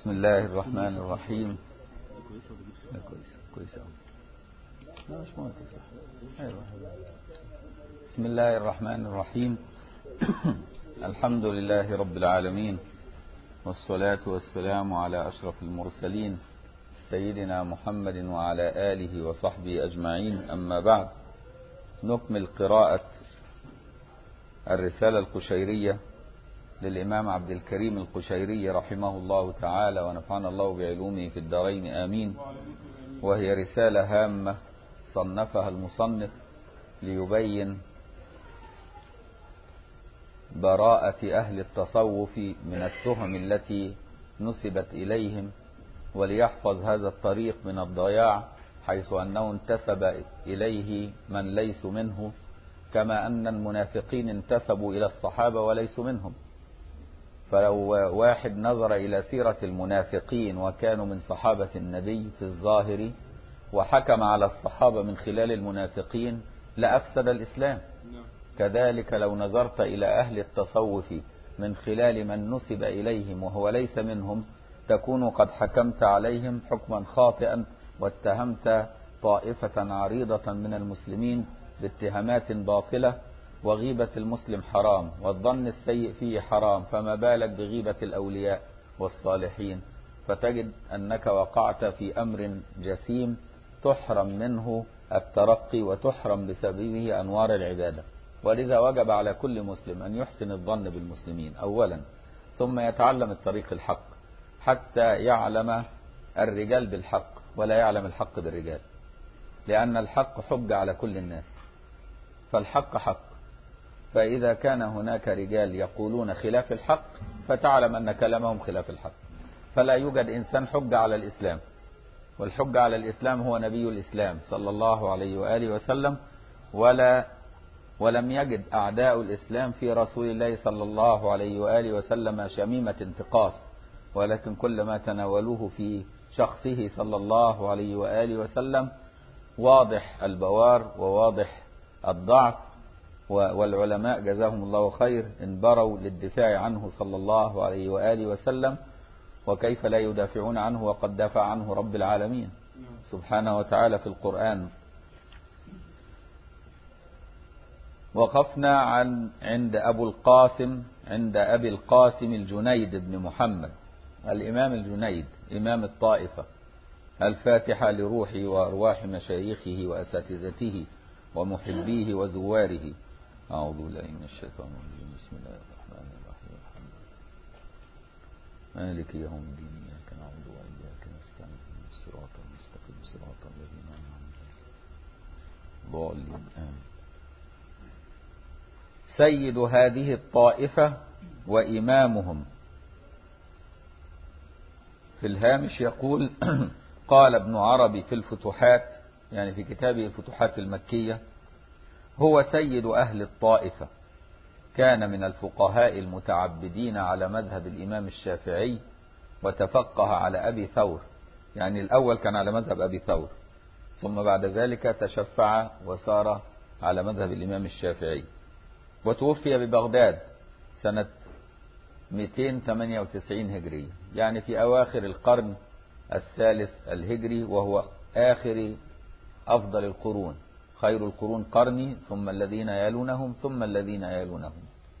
بسم الله الرحمن الرحيم. كويس لا مش مهم. بسم الله الرحمن الرحيم. الحمد لله رب العالمين، والصلاة والسلام على أشرف المرسلين سيدنا محمد وعلى آله وصحبه أجمعين. أما بعد، نكمل قراءة الرسالة القشيرية للإمام عبد الكريم القشيري رحمه الله تعالى، ونفعنا الله بعلومه في الدارين آمين. وهي رسالة هامة صنفها المصنف ليبين براءة أهل التصوف من التهم التي نسبت إليهم، وليحفظ هذا الطريق من الضياع، حيث أنه انتسب إليه من ليسوا منه، كما أن المنافقين انتسبوا إلى الصحابة وليسوا منهم. فلو واحد نظر إلى سيرة المنافقين وكانوا من صحابة النبي في الظاهر وحكم على الصحابة من خلال المنافقين لأفسد الإسلام. كذلك لو نظرت إلى أهل التصوف من خلال من نسب إليهم وهو ليس منهم، تكون قد حكمت عليهم حكما خاطئا، واتهمت طائفة عريضة من المسلمين باتهامات باطلة. وغيبة المسلم حرام، والظن السيء فيه حرام، فما بالك بغيبة الأولياء والصالحين؟ فتجد أنك وقعت في أمر جسيم تحرم منه الترقي، وتحرم بسببه أنوار العبادة. ولذا وجب على كل مسلم أن يحسن الظن بالمسلمين أولا، ثم يتعلم الطريق الحق حتى يعلم الرجال بالحق ولا يعلم الحق بالرجال، لأن الحق حج على كل الناس، فالحق حق. فإذا كان هناك رجال يقولون خلاف الحق فتعلم أن كلامهم خلاف الحق. فلا يوجد إنسان حج على الإسلام، والحج على الإسلام هو نبي الإسلام صلى الله عليه وآله وسلم، ولم يجد أعداء الإسلام في رسول الله صلى الله عليه وآله وسلم شميمة انتقاص، ولكن كل ما تناولوه في شخصه صلى الله عليه وآله وسلم واضح البوار وواضح الضعف. والعلماء جزاهم الله خير انبروا للدفاع عنه صلى الله عليه وآله وسلم، وكيف لا يدافعون عنه وقد دافع عنه رب العالمين سبحانه وتعالى في القرآن. وقفنا عند أبي القاسم الجنيد بن محمد، الإمام الجنيد إمام الطائفة، الفاتحة لروحه وأرواح مشايخه وأساتذته ومحبيه وزواره. أعوذ بالله من الشيطان الرجيم. بسم الله الرحمن الرحيم. مالك يوم الدين، إياك نعبد وإياك نستعين، الصراط المستقيم صراط الذين أنعمت عليهم غير المغضوب عليهم. سيد هذه الطائفة وإمامهم. في الهامش يقول: قال ابن عربي في الفتوحات، يعني في كتابه الفتوحات المكية: هو سيد أهل الطائفة، كان من الفقهاء المتعبدين على مذهب الإمام الشافعي، وتفقه على أبي ثور. يعني الأول كان على مذهب أبي ثور، ثم بعد ذلك تشفع وصار على مذهب الإمام الشافعي. وتوفي ببغداد سنة 298 هجرية، يعني في أواخر القرن الثالث الهجري، وهو آخر أفضل القرون. خير القرون قرني، ثم الذين يلونهم، ثم الذين يلونهم.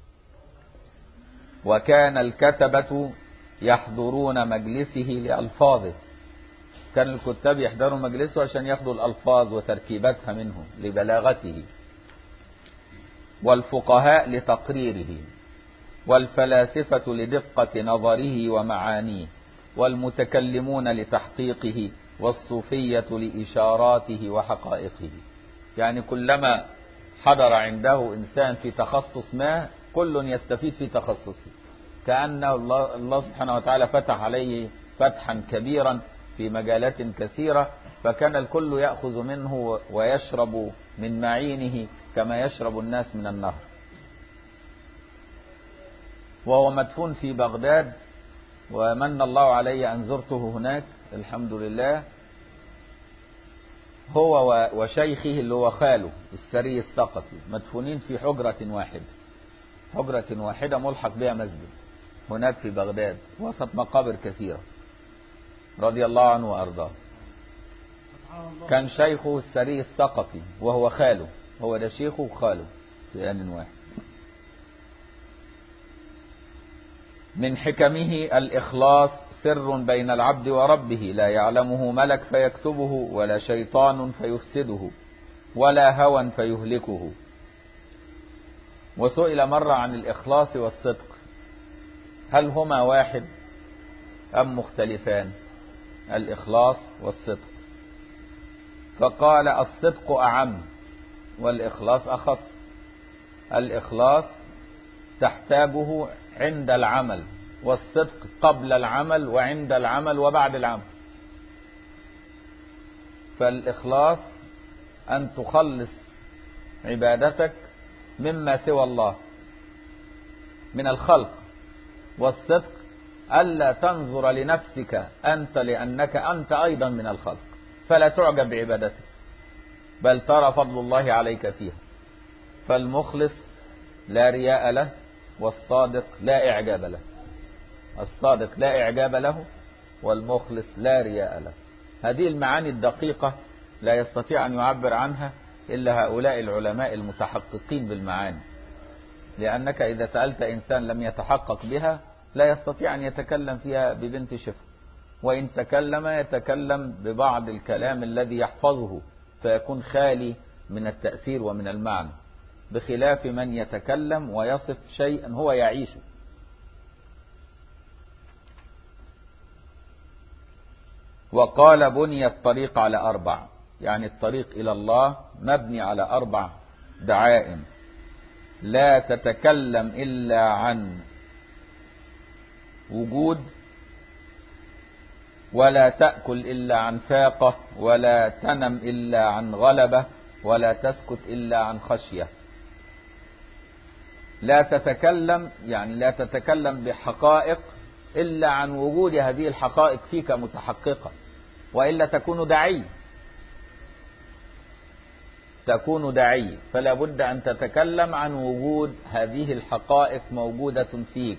وكان الكتبة يحضرون مجلسه لألفاظه، كان الكتاب يحضروا مجلسه عشان ياخذوا الألفاظ وتركيبتها منه لبلاغته، والفقهاء لتقريره، والفلاسفة لدقة نظره ومعانيه، والمتكلمون لتحقيقه، والصوفية لإشاراته وحقائقه. يعني كلما حضر عنده إنسان في تخصص ما، كل يستفيد في تخصصه، كأن الله سبحانه وتعالى فتح عليه فتحا كبيرا في مجالات كثيرة، فكان الكل يأخذ منه ويشرب من معينه كما يشرب الناس من النهر. وهو مدفون في بغداد، ومن الله علي أن زرته هناك الحمد لله، هو وشيخه اللي هو خاله السري السقطي، مدفونين في حجرة واحدة ملحق بها مسجد هناك في بغداد، وسط مقابر كثيرة. رضي الله عنه وأرضاه. كان شيخه السري الثقفي وهو خاله، هو ده شيخه وخاله في آن واحد. من حكمه الإخلاص سر بين العبد وربه لا يعلمه ملك فيكتبه ولا شيطان فيفسده ولا هوى فيهلكه. وسئل مرة عن الإخلاص والصدق هل هما واحد أم مختلفان؟ الإخلاص والصدق، فقال الصدق أعم والإخلاص أخص. الإخلاص تحتاجه عند العمل، والصدق قبل العمل وعند العمل وبعد العمل. فالإخلاص أن تخلص عبادتك مما سوى الله من الخلق، والصدق ألا تنظر لنفسك أنت لأنك أنت أيضا من الخلق، فلا تعجب بعبادتك بل ترى فضل الله عليك فيها. فالمخلص لا رياء له، والصادق لا إعجاب له. الصادق لا إعجاب له، والمخلص لا رياء له. هذه المعاني الدقيقة لا يستطيع أن يعبر عنها إلا هؤلاء العلماء المتحققين بالمعاني، لأنك إذا سألت إنسان لم يتحقق بها لا يستطيع أن يتكلم فيها ببنت شفر، وإن تكلم يتكلم ببعض الكلام الذي يحفظه فيكون خالي من التأثير ومن المعنى، بخلاف من يتكلم ويصف شيئا هو يعيشه. وقال بني الطريق على 4، يعني الطريق إلى الله مبني على 4 دعائم: لا تتكلم إلا عن وجود، ولا تأكل إلا عن فاقة، ولا تنم إلا عن غلبة، ولا تسكت إلا عن خشية. لا تتكلم يعني لا تتكلم بحقائق إلا عن وجود هذه الحقائق فيك متحققة، وإلا تكون داعي، فلا بد أن تتكلم عن وجود هذه الحقائق موجودة فيك.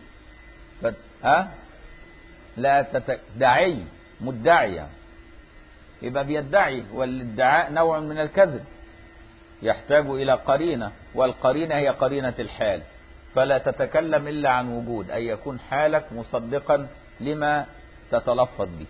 داعي مدعية، يبقى بيدعي، والادعاء نوع من الكذب يحتاج إلى قرينة، والقرينة هي قرينة الحال. فلا تتكلم إلا عن وجود، أي يكون حالك مصدقا لما تتلفظ به.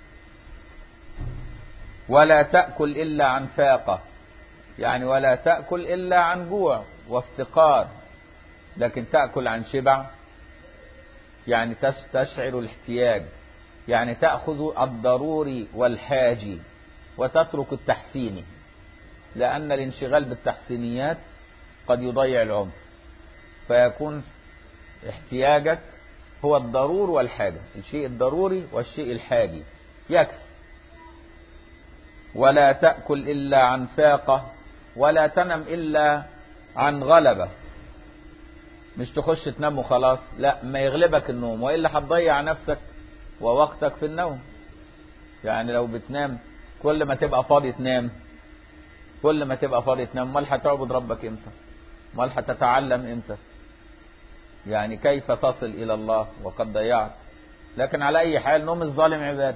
ولا تأكل إلا عن فاقة، يعني ولا تأكل إلا عن جوع وافتقار، لكن تأكل عن شبع يعني تشعر الاحتياج، يعني تأخذ الضروري والحاجي وتترك التحسيني، لأن الانشغال بالتحسينيات قد يضيع العمر، فيكون احتياجك هو الضرور والحاجة، الشيء الضروري والشيء الحاجي يكفي. ولا تأكل إلا عن فاقة، ولا تنم إلا عن غلبة، مش تخش تنام وخلاص، لا، ما يغلبك النوم، وإلا هتضيع نفسك ووقتك في النوم. يعني لو بتنام كل ما تبقى فاضي تنام، كل ما تبقى فاضي تنام، امال هتعبد ربك امتى؟ امال هتتعلم امتى؟ يعني كيف تصل إلى الله وقد ضيعت؟ لكن على أي حال نوم الظالم عبادة.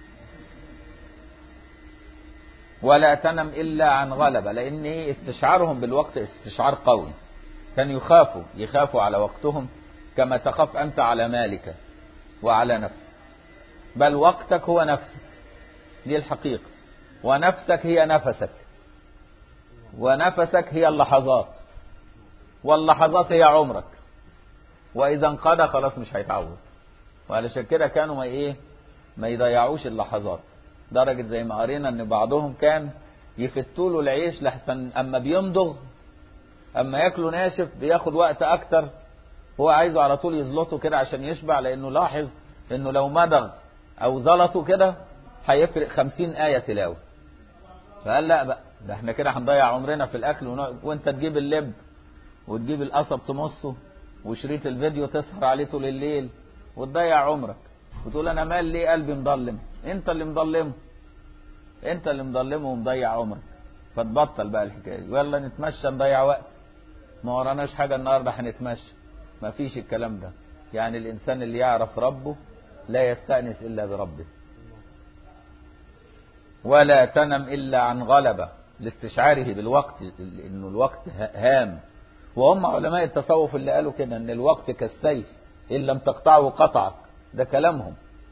ولا تنم إلا عن غلبة، لأن استشعارهم بالوقت استشعار قوي، كانوا يخافوا على وقتهم كما تخاف أنت على مالك وعلى نفسك، بل وقتك هو نفسك، دي الحقيقة، ونفسك هي نفسك، ونفسك هي اللحظات، واللحظات هي عمرك، وإذا انقضى خلاص مش هيتعوض. وعلشان كده كانوا ما يضيعوش اللحظات، درجة زي ما قرينا ان بعضهم كان يفتوا له العيش لحسن اما بيمضغ، اما ياكله ناشف بياخد وقت اكتر، هو عايزه على طول يزلطه كده عشان يشبع، لانه لاحظ انه لو مضغ او زلطه كده هيفرق 50 آية تلاوة. فقال لا بقى، ده احنا كده هنضيع عمرنا في الاكل، وانت تجيب اللب وتجيب القصب تمصه وشريط الفيديو تسهر عليه طول الليل وتضيع عمرك، وتقول انا مال ليه قلبي مضلم. انت اللي مضلمه ومضيع عمرك. فتبطل بقى الحكايه دي، ويلا نتمشى نضيع وقت، ما وراناش حاجه النهارده هنتمشى، ما فيش الكلام ده. يعني الانسان اللي يعرف ربه لا يستأنس الا بربه، ولا تنم إلا عن غلبة، لاستشعاره بالوقت، إنه الوقت هام. وهم علماء التصوف اللي قالوا كده، إن الوقت كالسيف إن لم تقطعه قطعك، ده كلامهم.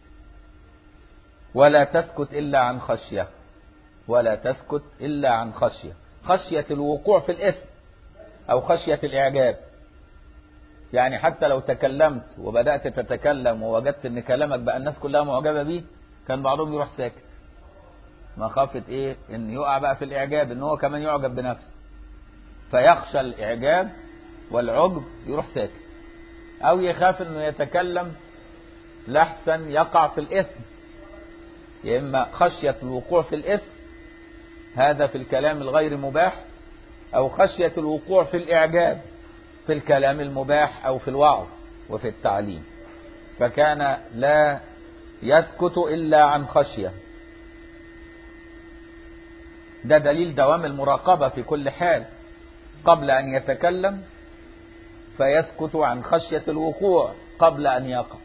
ولا تسكت إلا عن خشية، ولا تسكت إلا عن خشية، خشية الوقوع في الإثم أو خشية الإعجاب. يعني حتى لو تكلمت وبدأت تتكلم ووجدت إن كلامك بقى الناس كلها معجبة بيه، كان بعضهم يروح ساكت، مخافة إيه؟ إن يقع بقى في الإعجاب، إن هو كمان يعجب بنفسه، فيخشى الإعجاب والعجب يروح ساكت، أو يخاف إنه يتكلم لحسن يقع في الإثم. يا إما خشية الوقوع في الإثم، هذا في الكلام الغير مباح، أو خشية الوقوع في الإعجاب في الكلام المباح أو في الوعظ وفي التعليم. فكان لا يسكت إلا عن خشية. ده دليل دوام المراقبة في كل حال، قبل أن يتكلم فيسكت عن خشية الوقوع قبل أن يقع،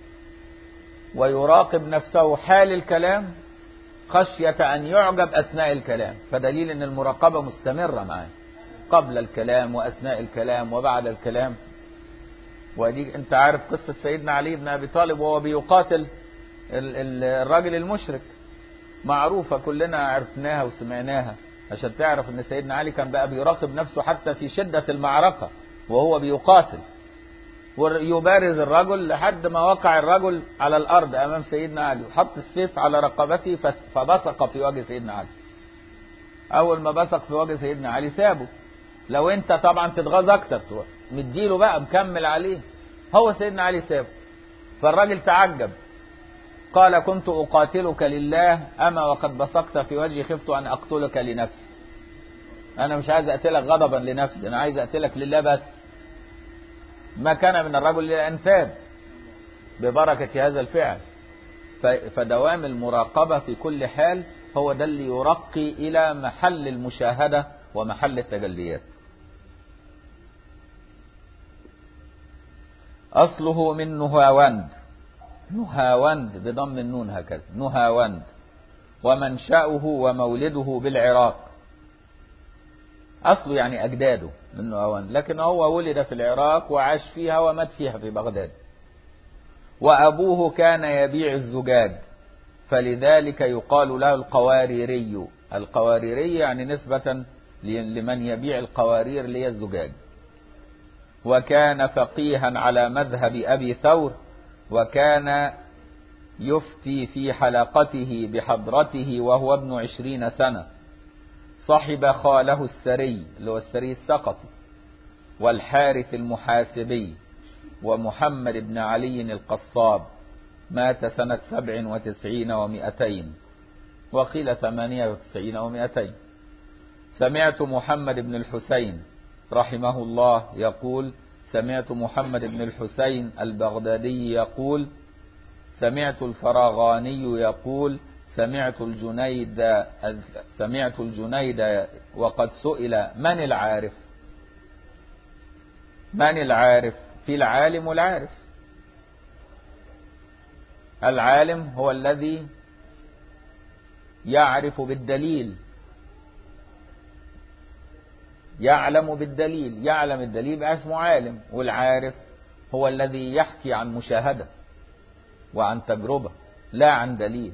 ويراقب نفسه حال الكلام خشية أن يعجب أثناء الكلام. فدليل أن المراقبة مستمرة معه قبل الكلام وأثناء الكلام وبعد الكلام. ودي أنت عارف قصة سيدنا علي بن أبي طالب وهو بيقاتل الراجل المشرك، معروفة كلنا عرفناها وسمعناها، عشان تعرف أن سيدنا علي كان بقى بيراقب نفسه حتى في شدة المعركة وهو بيقاتل، ويبارز الرجل لحد ما وقع الرجل على الأرض أمام سيدنا علي، وحط السيف على رقبته فبصق في وجه سيدنا علي. أول ما بصق في وجه سيدنا علي سابه. لو أنت طبعا تتغاظ أكتر، مديله بقى مكمل عليه، هو سيدنا علي سابه. فالراجل تعجب، قال: كنت أقاتلك لله، أما وقد بصقت في وجهي خفت أن أقتلك لنفسي. أنا مش عايز أقتلك غضبا لنفسي، أنا عايز أقتلك لله بس. ما كان من الرجل إلا أن تاب ببركة هذا الفعل. فدوام المراقبة في كل حال هو ده اللي يرقي إلى محل المشاهدة ومحل التجليات. أصله من نهاوند، نهاوند بضم النون هكذا، نهاوند. ومنشأه ومولده بالعراق، أصله يعني أجداده من نهاوند، لكن هو ولد في العراق وعاش فيها ومات فيها في بغداد. وأبوه كان يبيع الزجاج، فلذلك يقال له القواريري. القواريري يعني نسبة لمن يبيع القوارير لي الزجاج. وكان فقيها على مذهب أبي ثور، وكان يفتي في حلقته بحضرته وهو ابن 20 سنة. صحب خاله السري اللي هو السري السقطي، والحارث المحاسبي، ومحمد بن علي القصاب، مات سنة 97 و200، وقيل 98 و200. سمعت محمد بن الحسين رحمه الله يقول: سمعت محمد بن الحسين البغدادي يقول: سمعت الفراغاني يقول: سمعت الجنيد وقد سئل: من العارف؟ من العارف؟ في العالم والعارف. العالم هو الذي يعرف بالدليل، يعلم بالدليل، يعلم الدليل بقى اسمه عالم. والعارف هو الذي يحكي عن مشاهدة وعن تجربة لا عن دليل.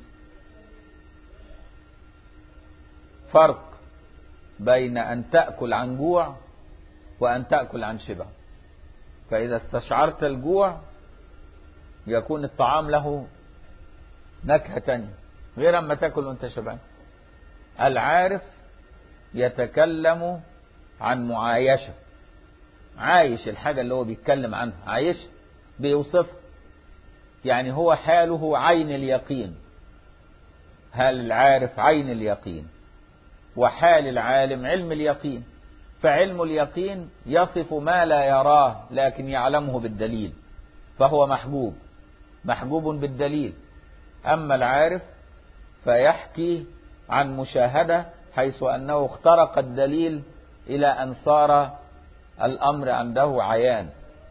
فرق بين أن تأكل عن جوع وأن تأكل عن شبع. فإذا استشعرت الجوع يكون الطعام له نكهة تانية غير أما تأكل وأنت شبعان. العارف يتكلم عن معايشة، عايش الحاجة اللي هو بيتكلم عنها، عايش بيوصفها، يعني هو حاله عين اليقين. هل العارف عين اليقين، وحال العالم علم اليقين. فعلم اليقين يصف ما لا يراه لكن يعلمه بالدليل، فهو محجوب بالدليل. أما العارف فيحكي عن مشاهدة حيث أنه اخترق الدليل إلى أن صار الأمر عنده عيان.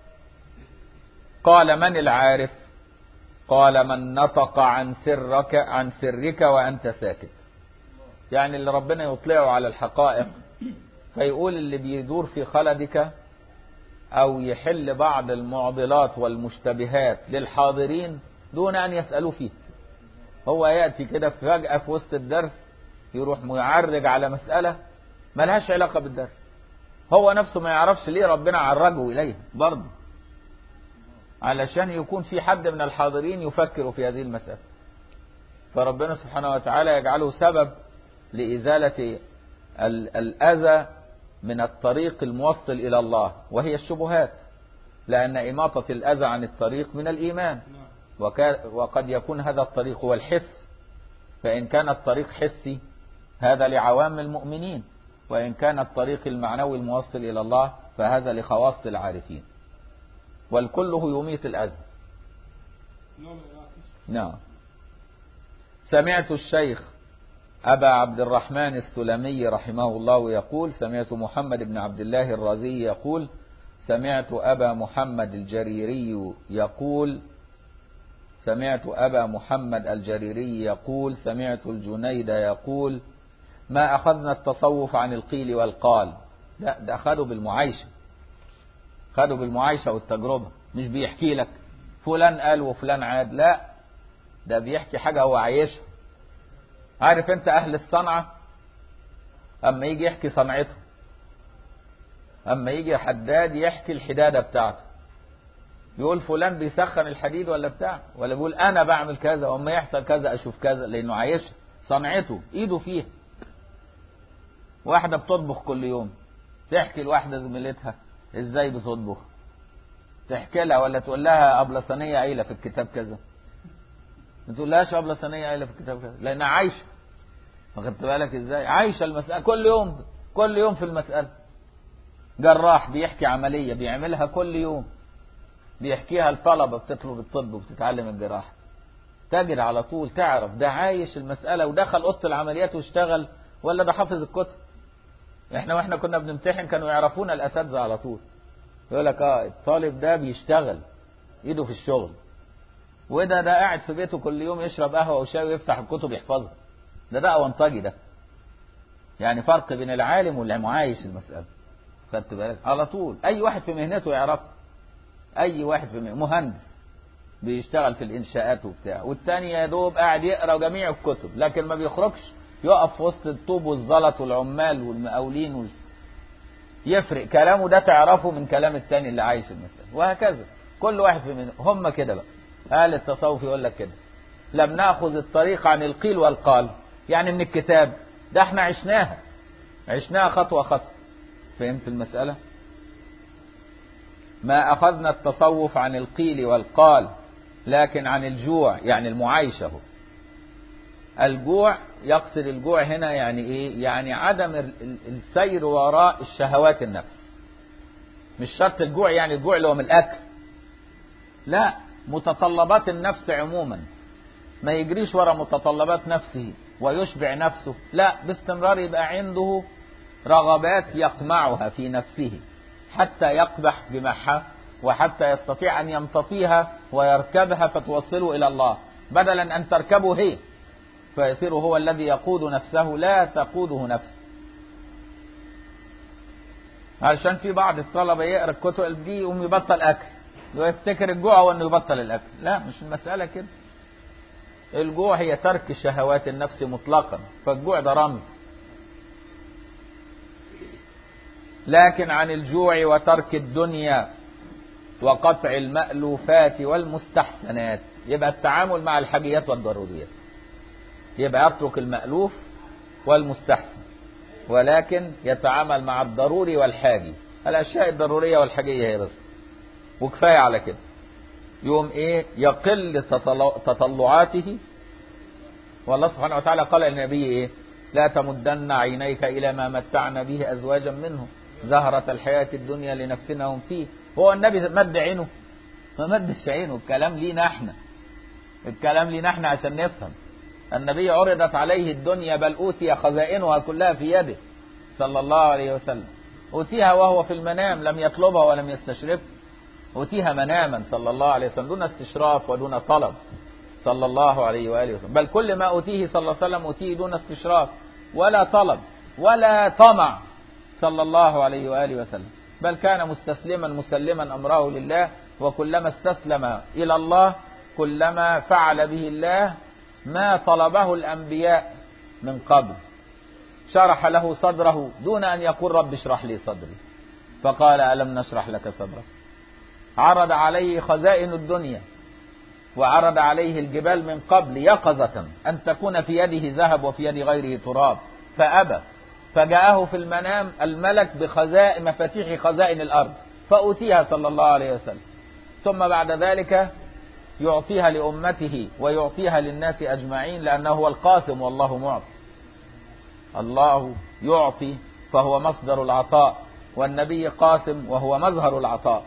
قال: من العارف؟ قال: من نطق عن سرك وأنت ساكت. يعني اللي ربنا يطلعه على الحقائق، فيقول اللي بيدور في خلدك أو يحل بعض المعضلات والمشتبهات للحاضرين دون أن يسألوا فيه. هو يأتي كده فجأة في وسط الدرس يروح معرج على مسألة ملهاش علاقة بالدرس، هو نفسه ما يعرفش ليه ربنا عرجه إليه برضه، علشان يكون في حد من الحاضرين يفكر في هذه المسألة. فربنا سبحانه وتعالى يجعله سبب لإزالة الأذى من الطريق الموصل إلى الله، وهي الشبهات، لأن إماطة الأذى عن الطريق من الإيمان. وقد يكون هذا الطريق هو الحس، فإن كان الطريق حسي هذا لعوام المؤمنين، وإن كان الطريق المعنوي الموصل إلى الله فهذا لخواص العارفين، والكل يميت الأذى. نعم. سمعت الشيخ أبا عبد الرحمن السلمي رحمه الله يقول: سمعت محمد بن عبد الله الرازي يقول: سمعت أبا محمد الجريري يقول: سمعت أبا محمد الجريري يقول: سمعت الجنيد يقول: ما أخذنا التصوف عن القيل والقال. لا، ده أخذوا بالمعايشة، خدوا بالمعايشة والتجربة، مش بيحكي لك فلان قال وفلان عاد، لا، ده بيحكي حاجة هو عايشها. عارف انت أهل الصنعة أما يجي يحكي صنعته، أما يجي حداد يحكي الحدادة بتاعته، يقول فلان بيسخن الحديد ولا بتاع، ولا بيقول أنا بعمل كذا وأما يحصل كذا أشوف كذا، لأنه عايشها، صنعته، إيده فيها. واحدة بتطبخ كل يوم، تحكي لواحدة زميلتها إزاي بتطبخ، تحكي لها ولا تقول لها أبلة صينية قايلة في الكتاب كذا، ما تقولهاش أبلة صينية قايلة في الكتاب كذا، لأنها عايشة. واخدت بالك إزاي؟ عايشة المسألة كل يوم في المسألة. جراح بيحكي عملية بيعملها كل يوم، بيحكيها الطلبة بتطلب الطب وبتتعلم الجراحة، تجد على طول تعرف ده عايش المسألة ودخل أوضة العمليات واشتغل ولا ده حافظ الكتب. واحنا كنا بنمتحن كانوا يعرفونا الأساتذة على طول، يقول لك الطالب ده بيشتغل، ايده في الشغل، وده قاعد في بيته كل يوم يشرب قهوة وشاي ويفتح الكتب يحفظها. ده أونطجي ده. يعني فرق بين العالم واللي معايش المسألة. خدت بالك؟ على طول أي واحد في مهنته يعرف، أي واحد في مهندس بيشتغل في الإنشاءات وبتاع، والتاني يا دوب قاعد يقرأ جميع الكتب لكن ما بيخرجش يقف في وسط الطوب والزلط والعمال والمقاولين يفرق كلامه، ده تعرفه من كلام التاني اللي عايش المسألة. وهكذا كل واحد في منهم. هم كده بقى أهل التصوف يقول لك كده: لم نأخذ الطريق عن القيل والقال، يعني من الكتاب، ده احنا عشناها خطوة خطوة. فهمت المسألة؟ ما أخذنا التصوف عن القيل والقال لكن عن الجوع، يعني المعايشة. الجوع يقصد الجوع هنا يعني ايه؟ يعني عدم السير وراء الشهوات النفس. مش شرط الجوع يعني الجوع اللي هو من الأكل، لا، متطلبات النفس عموما، ما يجريش وراء متطلبات نفسه ويشبع نفسه، لا، باستمرار يبقى عنده رغبات يقمعها في نفسه حتى يقبح بمحها، وحتى يستطيع أن يمتطيها ويركبها فتوصله إلى الله، بدلا أن تركبه هي فيصير هو الذي يقود نفسه لا تقوده نفسه. علشان في بعض الطلبة يقرأ الكتب دي يقوم يبطل أكل، ويفتكر الجوع هو أنه يبطل الأكل. لا، مش المسألة كده. الجوع هي ترك شهوات النفس مطلقا، فالجوع ده رمز. لكن عن الجوع وترك الدنيا وقطع المألوفات والمستحسنات، يبقى التعامل مع الحاجيات والضروريات، يبقى يترك المألوف والمستحسن، ولكن يتعامل مع الضروري والحاجي، الأشياء الضرورية والحاجية هي بس، وكفاية على كده. يوم ايه؟ يقل تطلعاته. والله سبحانه وتعالى قال للنبي ايه؟ لا تمدن عينيك إلى ما متعنا به أزواجا منهم زهرة الحياة الدنيا لنفتنهم فيه. هو النبي مد عينه؟ ما مدش عينه. الكلام لينا احنا، الكلام لينا احنا عشان نفهم. النبي عرضت عليه الدنيا بل أوتي خزائنها كلها في يده صلى الله عليه وسلم، أوتيها وهو في المنام، لم يطلبها ولم يستشرفها، أوتيها مناما صلى الله عليه وسلم دون استشراف ودون طلب صلى الله عليه وآله وسلم، بل كل ما أوتيه صلى الله عليه وسلم أوتيه دون استشراف، ولا طلب ولا طمع صلى الله عليه وآله وسلم، بل كان مستسلما مسلما أمره لله، وكلما استسلم إلى الله كلما فعل به الله ما طلبه الأنبياء من قبل. شرح له صدره دون أن يقول رب اشرح لي صدري، فقال ألم نشرح لك صدرك. عرض عليه خزائن الدنيا وعرض عليه الجبال من قبل يقظة أن تكون في يده ذهب وفي يد غيره تراب، فأبى، فجاءه في المنام الملك بخزائن مفاتيح خزائن الأرض فأوتيها صلى الله عليه وسلم، ثم بعد ذلك يعطيها لأمته ويعطيها للناس أجمعين، لأنه هو القاسم والله معطي. الله يعطي فهو مصدر العطاء، والنبي قاسم وهو مظهر العطاء،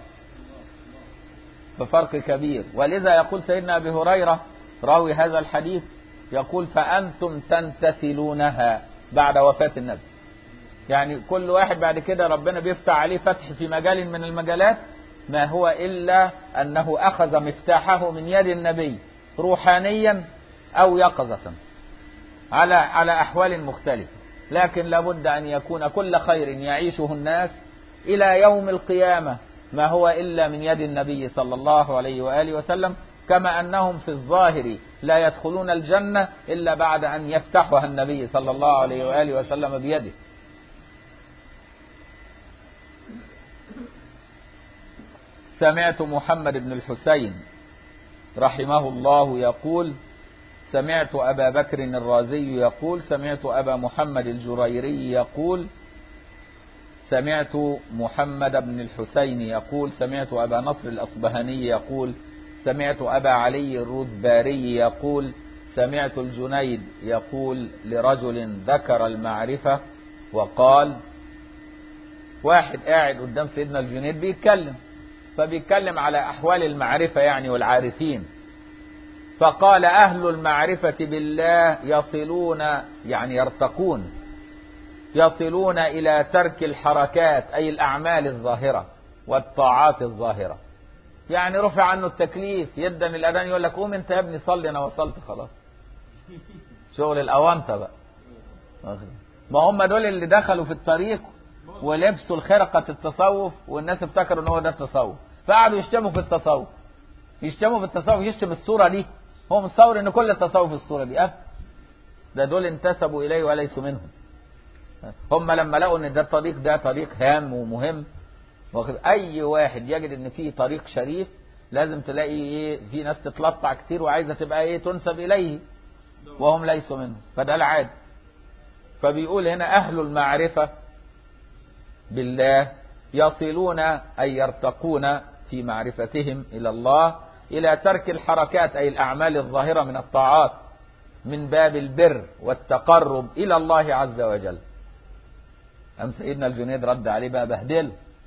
ففرق كبير. ولذا يقول سيدنا أبي هريرة راوي هذا الحديث يقول فأنتم تنتثلونها بعد وفاة النبي. يعني كل واحد بعد كده ربنا بيفتح عليه فتح في مجال من المجالات ما هو إلا أنه أخذ مفتاحه من يد النبي روحانيا أو يقظة على أحوال مختلفة، لكن لابد أن يكون كل خير يعيشه الناس إلى يوم القيامة ما هو إلا من يد النبي صلى الله عليه وآله وسلم، كما أنهم في الظاهر لا يدخلون الجنة إلا بعد أن يفتحها النبي صلى الله عليه وآله وسلم بيده. سمعت محمد بن الحسين رحمه الله يقول سمعت أبا بكر الرازي يقول سمعت أبا محمد الجريري يقول سمعت محمد بن الحسين يقول سمعت أبا نصر الأصبهاني يقول سمعت أبا علي الرذباري يقول سمعت الجنيد يقول لرجل ذكر المعرفة وقال، واحد قاعد قدام سيدنا الجنيد بيتكلم، فبيتكلم على أحوال المعرفة يعني والعارفين، فقال أهل المعرفة بالله يصلون يعني يرتقون يصلون إلى ترك الحركات أي الأعمال الظاهرة والطاعات الظاهرة، يعني رفع عنه التكليف، يدن الأذان يقول لك قوم انت يا ابني صلي أنا وصلت خلاص، شغل الأونطة بقى. ما هم دول اللي دخلوا في الطريق ولبسوا الخرقة التصوف، والناس افتكروا ان هو ده التصوف، فقعدوا يشتموا في التصوف يشتم الصورة دي، هو متصور ان كل التصوف الصورة دي ده دول انتسبوا اليه وليسوا منهم. هم لما لقوا ان ده الطريق ده طريق هام ومهم، اي واحد يجد ان فيه طريق شريف لازم تلاقي ايه في ناس تتلطع كتير وعايزة تبقى ايه تنسب اليه، وهم ليسوا منهم، فده العادي. فبيقول هنا اهل المعرفة بالله يصلون أي يرتقون في معرفتهم إلى الله إلى ترك الحركات أي الأعمال الظاهرة من الطاعات من باب البر والتقرب إلى الله عز وجل. أم سيدنا الجنيد رد عليه بقى بهدل،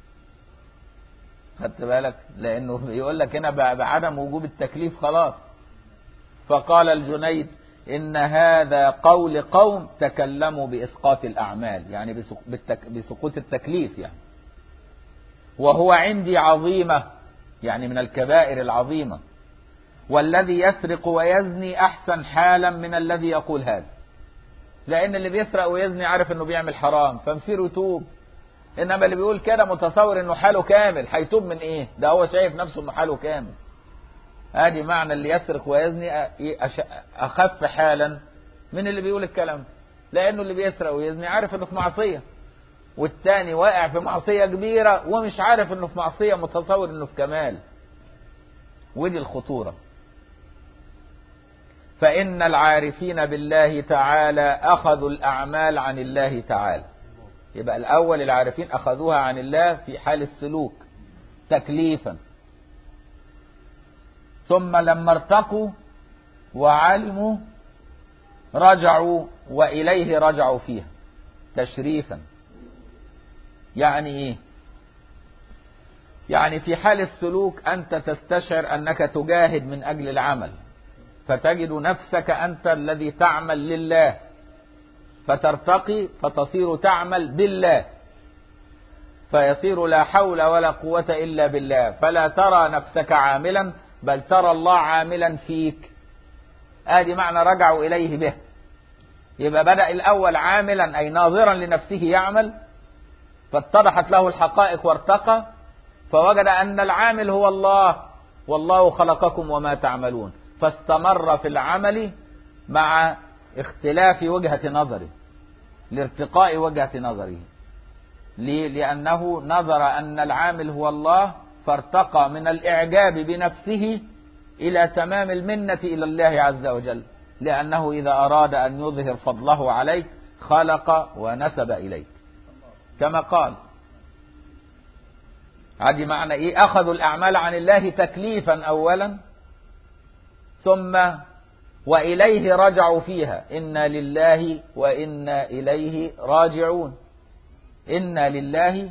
خدت بالك، لأنه يقول لك هنا بعدم وجوب التكليف خلاص. فقال الجنيد إن هذا قول قوم تكلموا بإسقاط الأعمال، يعني بسقوط التكليف يعني، وهو عندي عظيمة يعني من الكبائر العظيمة، والذي يسرق ويزني أحسن حالا من الذي يقول هذا، لأن اللي بيسرق ويزني عارف إنه بيعمل حرام فمصيره يتوب، إنما اللي بيقول كده متصور إنه حاله كامل، هيتوب من إيه؟ ده هو شايف نفسه إنه حاله كامل. ادي معنى اللي يسرق ويزني اخف حالا من اللي بيقول الكلام، لانه اللي بيسرق ويزني عارف انه في معصية، والتاني واقع في معصية كبيرة ومش عارف انه في معصية، متصور انه في كمال. ودي الخطورة. فإن العارفين بالله تعالى أخذوا الأعمال عن الله تعالى. يبقى الأول العارفين أخذوها عن الله في حال السلوك تكليفا، ثم لما ارتقوا وعلموا رجعوا وإليه رجعوا فيها تشريفا. يعني إيه؟ يعني في حال السلوك أنت تستشعر أنك تجاهد من أجل العمل، فتجد نفسك أنت الذي تعمل لله، فترتقي فتصير تعمل بالله، فيصير لا حول ولا قوة إلا بالله، فلا ترى نفسك عاملا بل ترى الله عاملا فيك. ادي معنى رجعوا إليه به. يبقى بدأ الأول عاملا أي ناظرا لنفسه يعمل، فاتضحت له الحقائق وارتقى، فوجد أن العامل هو الله، والله خلقكم وما تعملون، فاستمر في العمل مع اختلاف وجهة نظره، لارتقاء وجهة نظره. ليه؟ لأنه نظر أن العامل هو الله، فارتقى من الإعجاب بنفسه إلى تمام المنة إلى الله عز وجل، لأنه إذا أراد أن يظهر فضله عليك خلق ونسب إليك، كما قال. هذه معنى إيه؟ أخذوا الأعمال عن الله تكليفا أولا، ثم وإليه رجعوا فيها، إنا لله وإنا إليه راجعون. إنا لله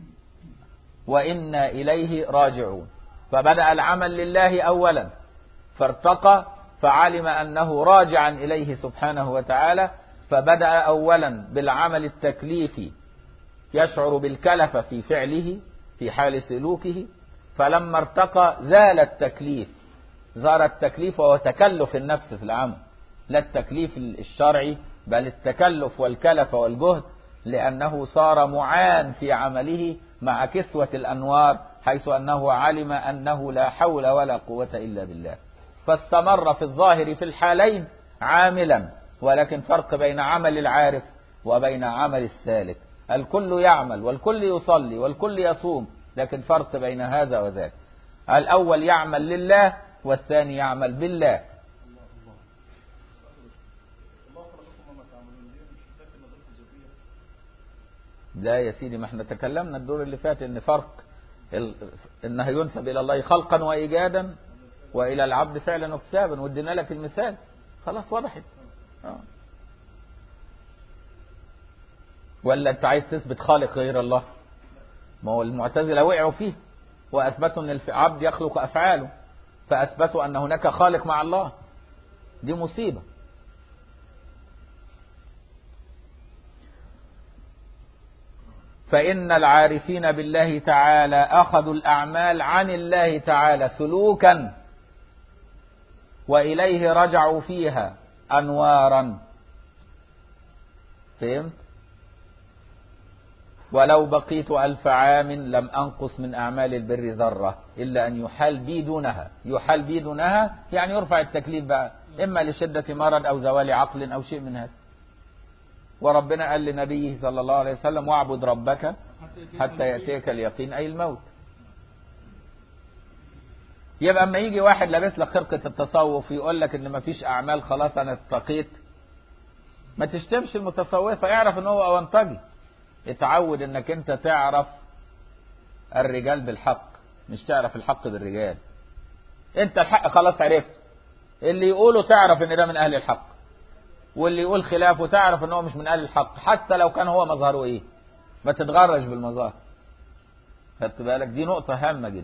وإنا إليه راجعون. فبدأ العمل لله أولا، فارتقى فعلم أنه راجعا إليه سبحانه وتعالى، فبدأ أولا بالعمل التكليفي يشعر بالكلفة في فعله في حال سلوكه، فلما ارتقى زال التكليف، زال التكليف وهو تكلف النفس في العمل، لا التكليف الشرعي بل التكلف والكلفة والجهد، لأنه صار معان في عمله مع كسوة الأنوار، حيث أنه علم أنه لا حول ولا قوة إلا بالله، فاستمر في الظاهر في الحالين عاملا، ولكن فرق بين عمل العارف وبين عمل السالك. الكل يعمل والكل يصلي والكل يصوم، لكن فرق بين هذا وذاك. الأول يعمل لله والثاني يعمل بالله. لا يا سيدي، ما احنا تكلمنا الدور اللي فات ان فرق انه ينسب الى الله خلقا وايجادا، والى العبد فعلا واكتسابا، وادينا لك المثال خلاص وضحت. ولا انت عايز تثبت خالق غير الله؟ ما هو المعتزلة وقعوا فيه واثبتوا ان العبد يخلق افعاله، فاثبتوا ان هناك خالق مع الله. دي مصيبة. فإن العارفين بالله تعالى أخذوا الأعمال عن الله تعالى سلوكا، وإليه رجعوا فيها أنوارا. فهمت؟ ولو بقيت 1000 عام لم أنقص من أعمال البر ذرة إلا أن يحال بي دونها. يحال بي دونها يعني يرفع التكليف بقى، إما لشدة مرض أو زوال عقل أو شيء من هذا. وربنا قال لنبيه صلى الله عليه وسلم: واعبد ربك حتى يأتيك اليقين، أي الموت. يبقى اما يجي واحد لابس لك خرقة التصوف يقول لك ان ما فيش اعمال، خلاص انا اتقيت، ما تشتمش المتصوفة، اعرف ان هو اونطجي. اتعود انك انت تعرف الرجال بالحق، مش تعرف الحق بالرجال. انت الحق خلاص عرفت، اللي يقوله تعرف ان ده من اهل الحق، واللي يقول خلافه تعرف ان هو مش من اهل الحق، حتى لو كان هو مظهره ايه. ما تتغرج بالمظاهر. خدت بالك؟ دي نقطة هامة جدا.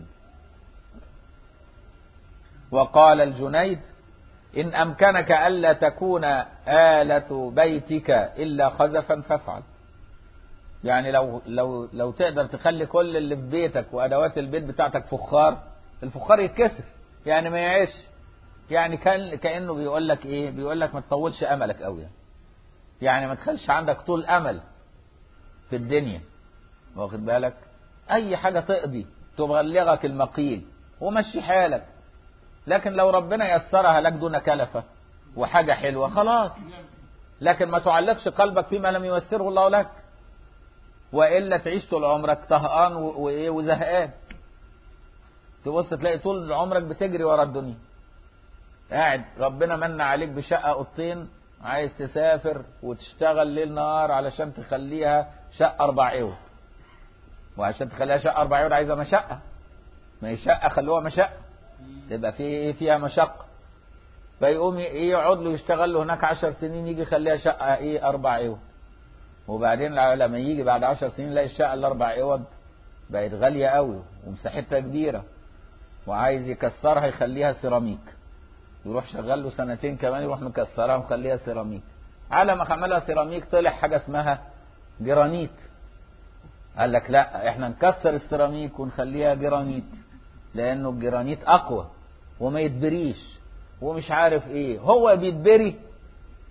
وقال الجنيد: إن أمكنك ألا تكون آلة بيتك إلا خزفا فافعل. يعني لو تقدر تخلي كل اللي في بيتك وأدوات البيت بتاعتك فخار، الفخار يتكسر يعني ما يعيش. يعني كأنه بيقول لك إيه؟ بيقول لك ما تطولش أملك قوي، يعني ما تخلش عندك طول أمل في الدنيا، واخد بالك؟ أي حاجة تقضي تبلغك المقيل ومشي حالك، لكن لو ربنا يسرها لك دون كلفة وحاجة حلوة خلاص، لكن ما تعلقش قلبك فيما لم ييسره الله لك، وإلا تعيش طول عمرك طهقان وزهقان. تبص تلاقي طول عمرك بتجري ورا الدنيا، قاعد ربنا من عليك بشقة أوضتين، عايز تسافر وتشتغل ليل نهار علشان تخليها شقة 4 عوض، وعشان تخليها شقة 4 عوض عايزة مشقة، ما هي شقة خلوها مشقة، تبقى فيها مشقة. فيقوم يقعد له يشتغل له هناك 10 سنين، يجي يخليها شقة 4 عوض، وبعدين لما يجي بعد 10 سنين يلاقي الشقة ال4 عوض بقت غالية قوي ومساحتها كبيرة، وعايز يكسرها يخليها سيراميك، يروح شغل له 2 سنين كمان يروح مكسرها ومخليها سيراميك. على ما عملها سيراميك طلع حاجة اسمها جرانيت. قال لك لا، احنا نكسر السيراميك ونخليها جرانيت، لانه الجرانيت اقوى وما يتبريش ومش عارف ايه. هو بيتبري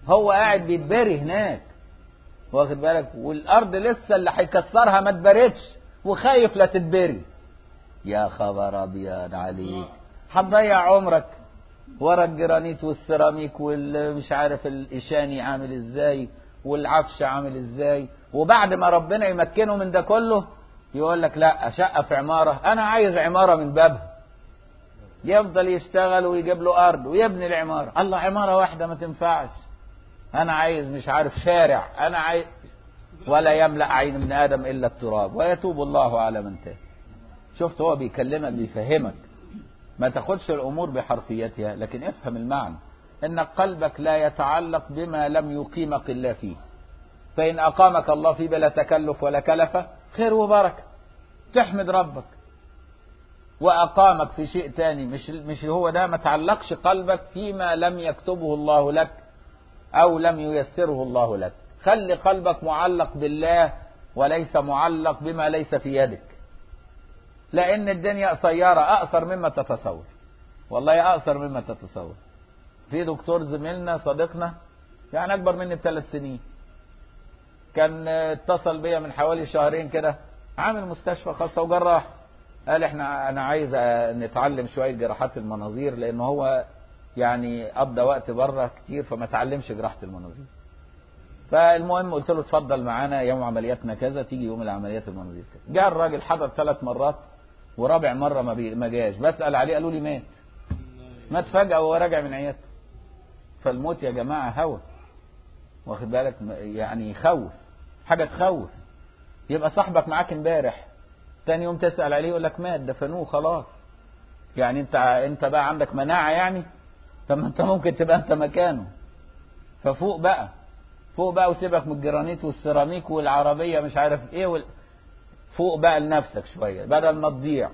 هو قاعد بيتبري هناك، واخد بالك، والارض لسه اللي هيكسرها ما اتبرتش وخايف لا تتبري. يا خبر ابيض عليك، هتضيع عمرك ورا الجرانيت والسيراميك والمش عارف الإشاني عامل ازاي والعفش عامل ازاي، وبعد ما ربنا يمكنه من ده كله يقول لك لا شقة في عمارة، انا عايز عمارة من بابها. يفضل يشتغل ويجيب له ارض ويبني العمارة. الله، عمارة واحدة ما تنفعش، انا عايز مش عارف شارع، انا عايز. ولا يملأ عين ابن ادم الا التراب ويتوب الله على من تاب. شفت هو بيكلمك بيفهمك، ما تاخدش الامور بحرفيتها، لكن افهم المعنى، ان قلبك لا يتعلق بما لم يقيمك الله فيه، فان اقامك الله فيه بلا تكلف ولا كلفة خير وبركة، تحمد ربك. واقامك في شيء تاني مش هو ده، ما تعلقش قلبك فيما لم يكتبه الله لك او لم ييسره الله لك. خلي قلبك معلق بالله وليس معلق بما ليس في يدك، لأن الدنيا قصيرة، أقصر مما تتصور، والله أقصر مما تتصور. في دكتور زميلنا صديقنا يعني أكبر مني ب3 سنين، كان اتصل بيا من حوالي شهرين كده، عامل مستشفى خاصة وجراح، قال أنا عايز نتعلم شوية جراحات المناظير، لأنه هو يعني قضى وقت بره كتير فما تعلمش جراحة المناظير. فالمهم قلت له اتفضل معانا يوم عملياتنا كذا، تيجي يوم العمليات المناظير كذا. جاء الراجل حضر 3 مرات، ورابع مرة ما جاش، بسأل عليه قالوا لي مات فجأة وهو راجع من عيادته. فالموت يا جماعة هوى، واخد بالك، يعني يخوف، حاجة تخوف. يبقى صاحبك معاك امبارح، تاني يوم تسأل عليه يقول لك مات دفنوه خلاص. يعني انت بقى عندك مناعة يعني؟ طب ما انت ممكن تبقى انت مكانه. ففوق بقى، فوق بقى وسيبك من الجرانيت والسيراميك والعربية مش عارف ايه فوق بقى لنفسك شوية بدل ما تضيع.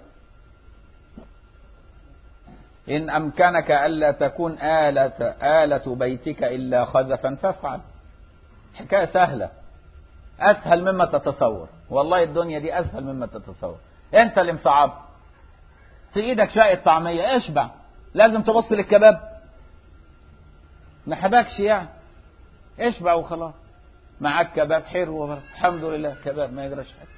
إن أمكنك ألا تكون آلة بيتك إلا خزفا فافعل. حكاية سهلة، أسهل مما تتصور، والله الدنيا دي أسهل مما تتصور. أنت اللي مصعب في إيدك شقة طعمية، اشبع، لازم تبص للكباب؟ ما حبكش يعني، اشبع وخلاص. معاك كباب حلو الحمد لله، كباب ما يجراش حاجة،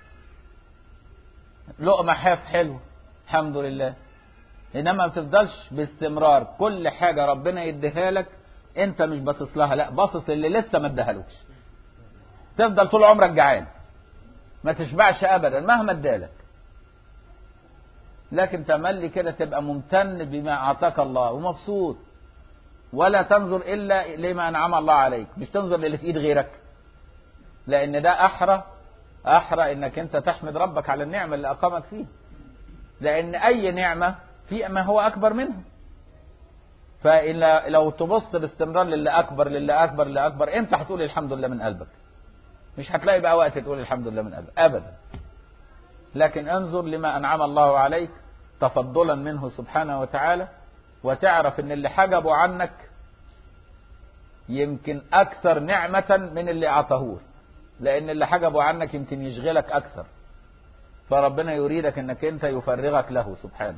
لقمة حاف حلو الحمد لله. انما ما بتفضلش باستمرار كل حاجة ربنا يديها لك انت مش باصص لها، لا باصص اللي لسه ما ادهالكش. تفضل طول عمرك جعان، ما تشبعش ابدا مهما ادالك. لكن تملي كده تبقى ممتن بما اعطاك الله ومبسوط، ولا تنظر الا لما انعم الله عليك، مش تنظر للي في ايد غيرك، لان ده احرى انك انت تحمد ربك على النعمة اللي اقامك فيها، لان اي نعمة في ما هو اكبر منها. فإلا لو تبص باستمرار للي اكبر للي اكبر للي اكبر، انت هتقول الحمد لله من قلبك، مش هتلاقي بقى وقت تقول الحمد لله من قلبك ابدا. لكن انظر لما انعم الله عليك تفضلا منه سبحانه وتعالى، وتعرف ان اللي حجبه عنك يمكن اكثر نعمة من اللي اعطاهوه، لان اللي حجبه عنك يمكن يشغلك اكثر، فربنا يريدك انك انت يفرغك له سبحانه.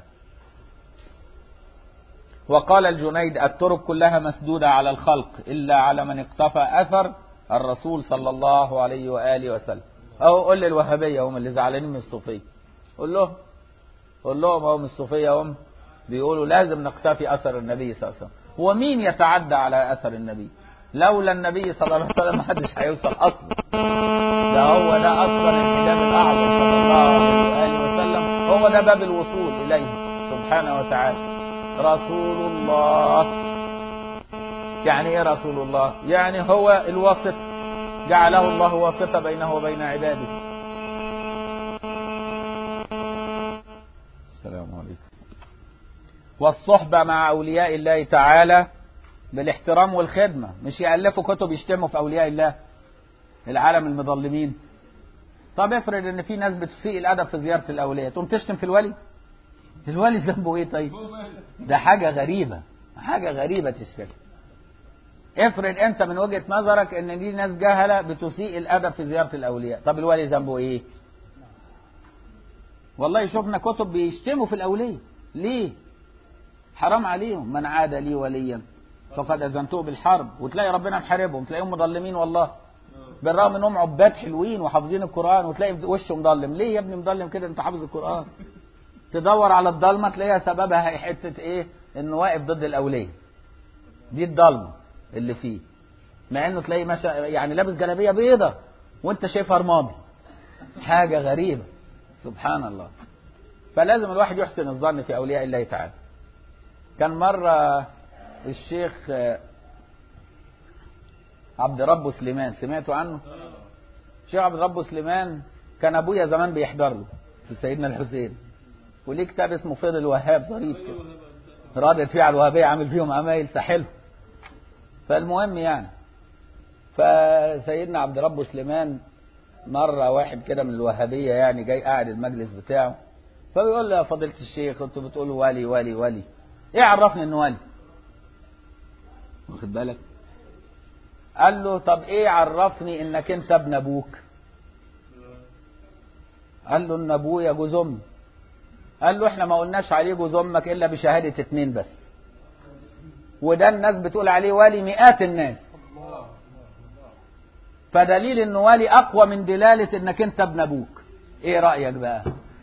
وقال الجنيد الطرق كلها مسدودة على الخلق إلا على من اقتفى أثر الرسول صلى الله عليه وآله وسلم. أو قل للوهابية هم اللي زعلانين من الصوفية، قل لهم هم الصوفية هم بيقولوا لازم نقتفي أثر النبي صلى الله عليه وسلم. ومين يتعدى على أثر النبي؟ لولا النبي صلى الله عليه وسلم محدش هيوصل أصلا. ده هو ده أصلا الحجاب الأعظم صلى الله عليه وآله وسلم، هو ده باب الوصول إليه سبحانه وتعالى. رسول الله يعني ايه رسول الله؟ يعني هو الواسط، جعله الله واسطة بينه وبين عباده. السلام عليكم. والصحبة مع أولياء الله تعالى بالاحترام والخدمة، مش يألفوا كتب يشتموا في أولياء الله العالم المظلمين. طب افرض ان في ناس بتسيء الأدب في زيارة الأولياء، تقوم تشتم في الولي؟ الولي ذنبه ايه طيب؟ ده حاجة غريبة، حاجة غريبة الشكل. افرض انت من وجهة نظرك ان دي ناس جهلة بتسيء الادب في زيارة الاولياء، طب الولي ذنبه ايه؟ والله شفنا كتب بيشتموا في الاولياء، ليه؟ حرام عليهم. من عاد لي وليا فقد اذنته بالحرب، وتلاقي ربنا محاربهم، تلاقيهم مظلمين والله، بالرغم انهم عباد حلوين وحافظين القرآن، وتلاقي وشه مظلم. ليه يا ابني مظلم كده؟ انت حافظ القرآن. تدور على الضلمة تلاقيها سببها حتة ايه؟ انه واقف ضد الاولياء. دي الضلمة اللي فيه، مع انه تلاقي يعني لابس جلابية بيضة وانت شايفها رمادي. حاجة غريبة سبحان الله. فلازم الواحد يحسن الظن في اولياء الله تعالى. كان مرة الشيخ عبد ربه سليمان، سمعتوا عنه؟ الشيخ عبد ربه سليمان كان ابويا زمان بيحضر له في سيدنا الحسين، وليه كتاب اسمه فيض الوهاب ظريف كده، رادت فيه على الوهابية، عامل فيهم عمايل ساحله. فالمهم يعني، فسيدنا عبد ربه سليمان مرة واحد كده من الوهابية يعني جاي قاعد المجلس بتاعه، فبيقول له يا فضيلة الشيخ انتوا بتقولوا ولي ولي ولي، ايه عرفني انه ولي؟ واخد بالك؟ قال له طب ايه عرفني انك انت ابن ابوك؟ قال له ان ابويا جوز امي. قال له احنا ما قلناش عليه جوز امك الا بشهادة 2 بس، وده الناس بتقول عليه ولي مئات الناس، فدليل انه ولي اقوى من دلالة انك انت ابن ابوك. ايه رأيك بقى؟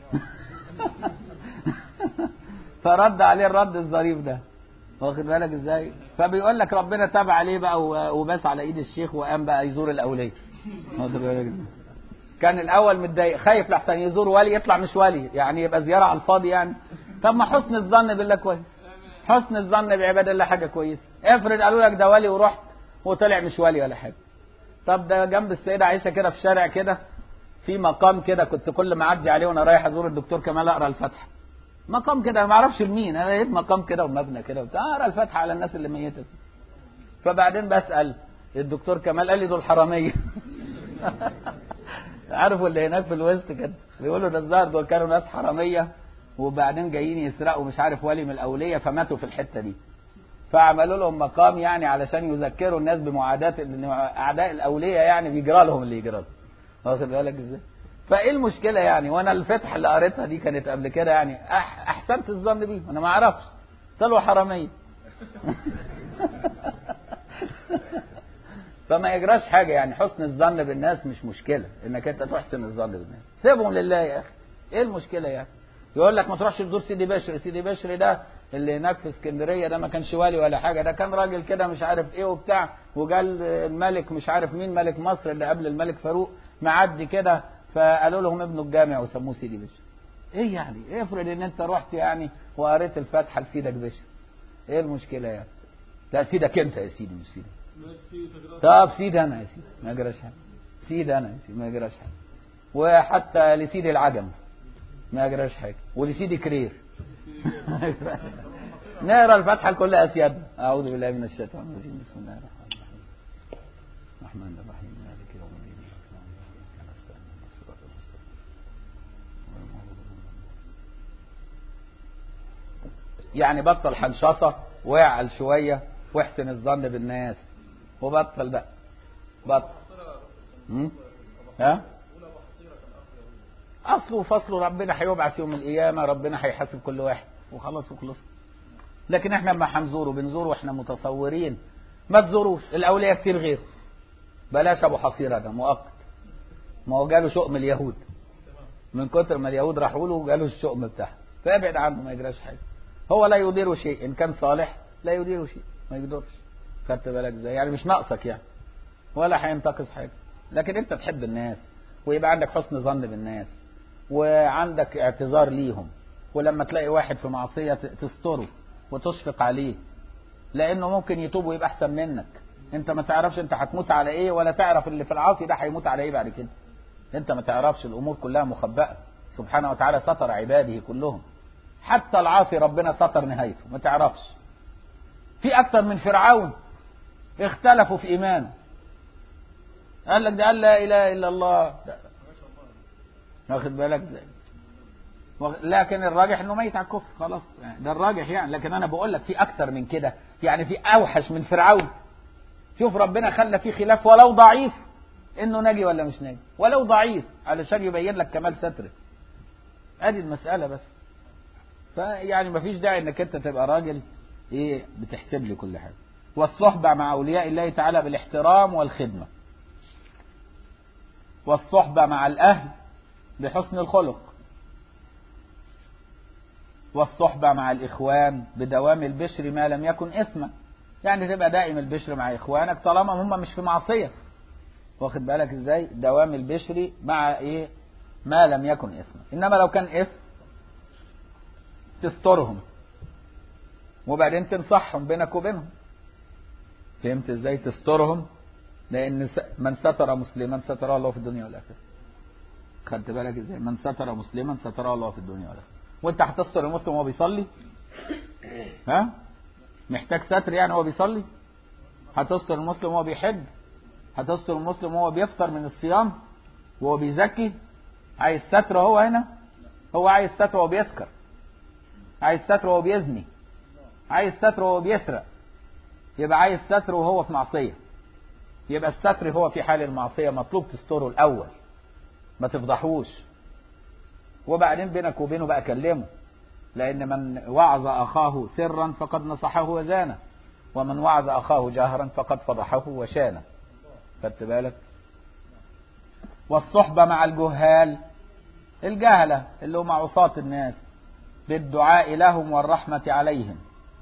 فرد عليه الرد الظريف ده، واخد بالك ازاي؟ فبيقول لك ربنا تاب عليه بقى وبس على ايد الشيخ وقام بقى يزور الاولياء. واخد بالك؟ كان الاول متضايق خايف لحسن يزور ولي يطلع مش ولي، يعني يبقى زيارة على الفاضي يعني. طب ما حسن الظن بالله كويس، حسن الظن بعباد الله حاجة كويسة. افرض قالوا لك ده ولي ورحت وطلع مش ولي ولا حاجة. طب ده جنب السيدة عائشة كده في شارع كده في مقام كده، كنت كل ما اعدي عليه وانا رايح ازور الدكتور كمال اقرا الفاتحة. مقام كده ما اعرفش لمين، انا لقيت مقام كده ومبنى كده وبتاع، اقرا الفاتحة على الناس اللي ميتة. فبعدين بسأل الدكتور كمال قال لي دول حرامية. عارفوا اللي هناك في الوسط كده بيقولوا ده الظاهر دول كانوا ناس حرامية، وبعدين جايين يسرقوا مش عارف ولي من الاولياء، فماتوا في الحتة دي، فعملوا لهم مقام يعني علشان يذكروا الناس بمعاداة اعداء الاولياء، يعني بيجرى لهم اللي يجرى لهم. واخد بالك ازاي؟ فايه المشكلة يعني؟ وانا الفتح اللي قريتها دي كانت قبل كده يعني احسنت الظن بيه، انا ما اعرفش طلعوا حرامية. فما يجراش حاجة يعني، حسن الظن بالناس مش مشكلة، انك انت تحسن الظن بالناس، سيبهم لله يا اخي. ايه المشكلة يعني؟ يقول لك ما تروحش تزور سيدي بشر. سيدي بشر ده اللي هناك في اسكندرية ده ما كانش والي ولا حاجة، ده كان راجل كده مش عارف ايه وبتاع، وقال الملك مش عارف مين، ملك مصر اللي قبل الملك فاروق معدي كده، فقالوا لهم ابنه الجامع وسموه سيدي بشر. ايه يعني؟ افرض ان انت رحت يعني وقريت الفاتحة لسيدك بشر، ايه المشكلة يعني؟ لا سيدك انت يا سيدي مش سيدي. طب سيدي انا يا سيدي ما يجراش حاجه، سيدي انا يا سيدي ما يجراش حاجه، وحتى لسيدي العجم ما يجراش حاجه، ولسيدي كرير. نقرا الفاتحه لكل اسيادنا. اعوذ بالله من الشيطان الرجيم. بسم الله الرحمن الرحيم مالك يوم الدين. يعني بطل حنشصه واعقل شويه واحسن الظن بالناس وبطل بقى بطل. ها اصله وفصله ربنا هيبعث يوم القيامه، ربنا هيحاسب كل واحد وخلاص وخلص. لكن احنا لما هنزوره بنزوره واحنا متصورين، ما تزوروش الاولياء كتير غيره. بلاش ابو حصيره ده مؤقت، ما هو جاله شؤم اليهود من كتر ما اليهود راحوا له وجاله الشؤم بتاعه، فابعد عنه ما يجراش حاجه. هو لا يدير شيء، ان كان صالح لا يدير شيء، ما يقدرش. خدت بالك ازاي؟ يعني مش ناقصك يعني، ولا هينتقص حاجه. لكن انت تحب الناس ويبقى عندك حسن ظن بالناس وعندك اعتذار ليهم، ولما تلاقي واحد في معصيه تستره وتشفق عليه، لانه ممكن يتوب ويبقى احسن منك. انت ما تعرفش انت هتموت على ايه، ولا تعرف اللي في العاصي ده هيموت على ايه بعد كده. انت ما تعرفش، الامور كلها مخبأة. سبحانه وتعالى ستر عباده كلهم، حتى العاصي ربنا ستر نهايته، ما تعرفش. في اكتر من فرعون اختلفوا في ايمانه، قال لك ده قال لا اله الا الله، واخد بالك ازاي؟ لكن الراجح انه ميت على الكفر خلاص، ده الراجح يعني. لكن انا بقول لك في اكتر من كده، يعني في اوحش من فرعون. شوف ربنا خلى فيه خلاف ولو ضعيف، انه ناجي ولا مش ناجي، ولو ضعيف علشان يبين لك كمال ستره. ادي المسألة بس. فيعني مفيش داعي انك انت تبقى راجل ايه بتحسب لي كل حاجة. والصحبة مع أولياء الله تعالى بالاحترام والخدمة، والصحبة مع الأهل بحسن الخلق، والصحبة مع الإخوان بدوام البشر ما لم يكن إثما، يعني تبقى دائم البشر مع إخوانك طالما هم مش في معصية، واخد بالك إزاي؟ دوام البشر مع إيه؟ ما لم يكن إثما. إنما لو كان إثم تسترهم وبعدين تنصحهم بينك وبينهم. فهمت إزاي؟ تسترهم، لأن من ستر مسلما ستره الله في الدنيا والآخرة. خدت بالك إزاي؟ من ستر مسلما ستره الله في الدنيا والآخرة. وأنت هتستر المسلم وهو بيصلي؟ ها؟ محتاج ستر يعني وهو بيصلي؟ هتستر المسلم وهو بيحج؟ هتستر المسلم وهو بيفطر من الصيام وهو بيزكي؟ عايز ستر هو هنا؟ هو عايز ستر وهو بيسكر، عايز ستر وهو بيزني، عايز ستر وهو بيسرق، يبقى عايز ستر وهو في معصية. يبقى الستر هو في حال المعصية مطلوب تستره الأول، ما تفضحوش، وبعدين بينك وبينه بقى كلمه، لأن من وعظ أخاه سرا فقد نصحه وزانه، ومن وعظ أخاه جهرا فقد فضحه وشانه. خدت بالك؟ والصحبة مع الجهال، الجهلة اللي هم عصاة الناس، بالدعاء لهم والرحمة عليهم.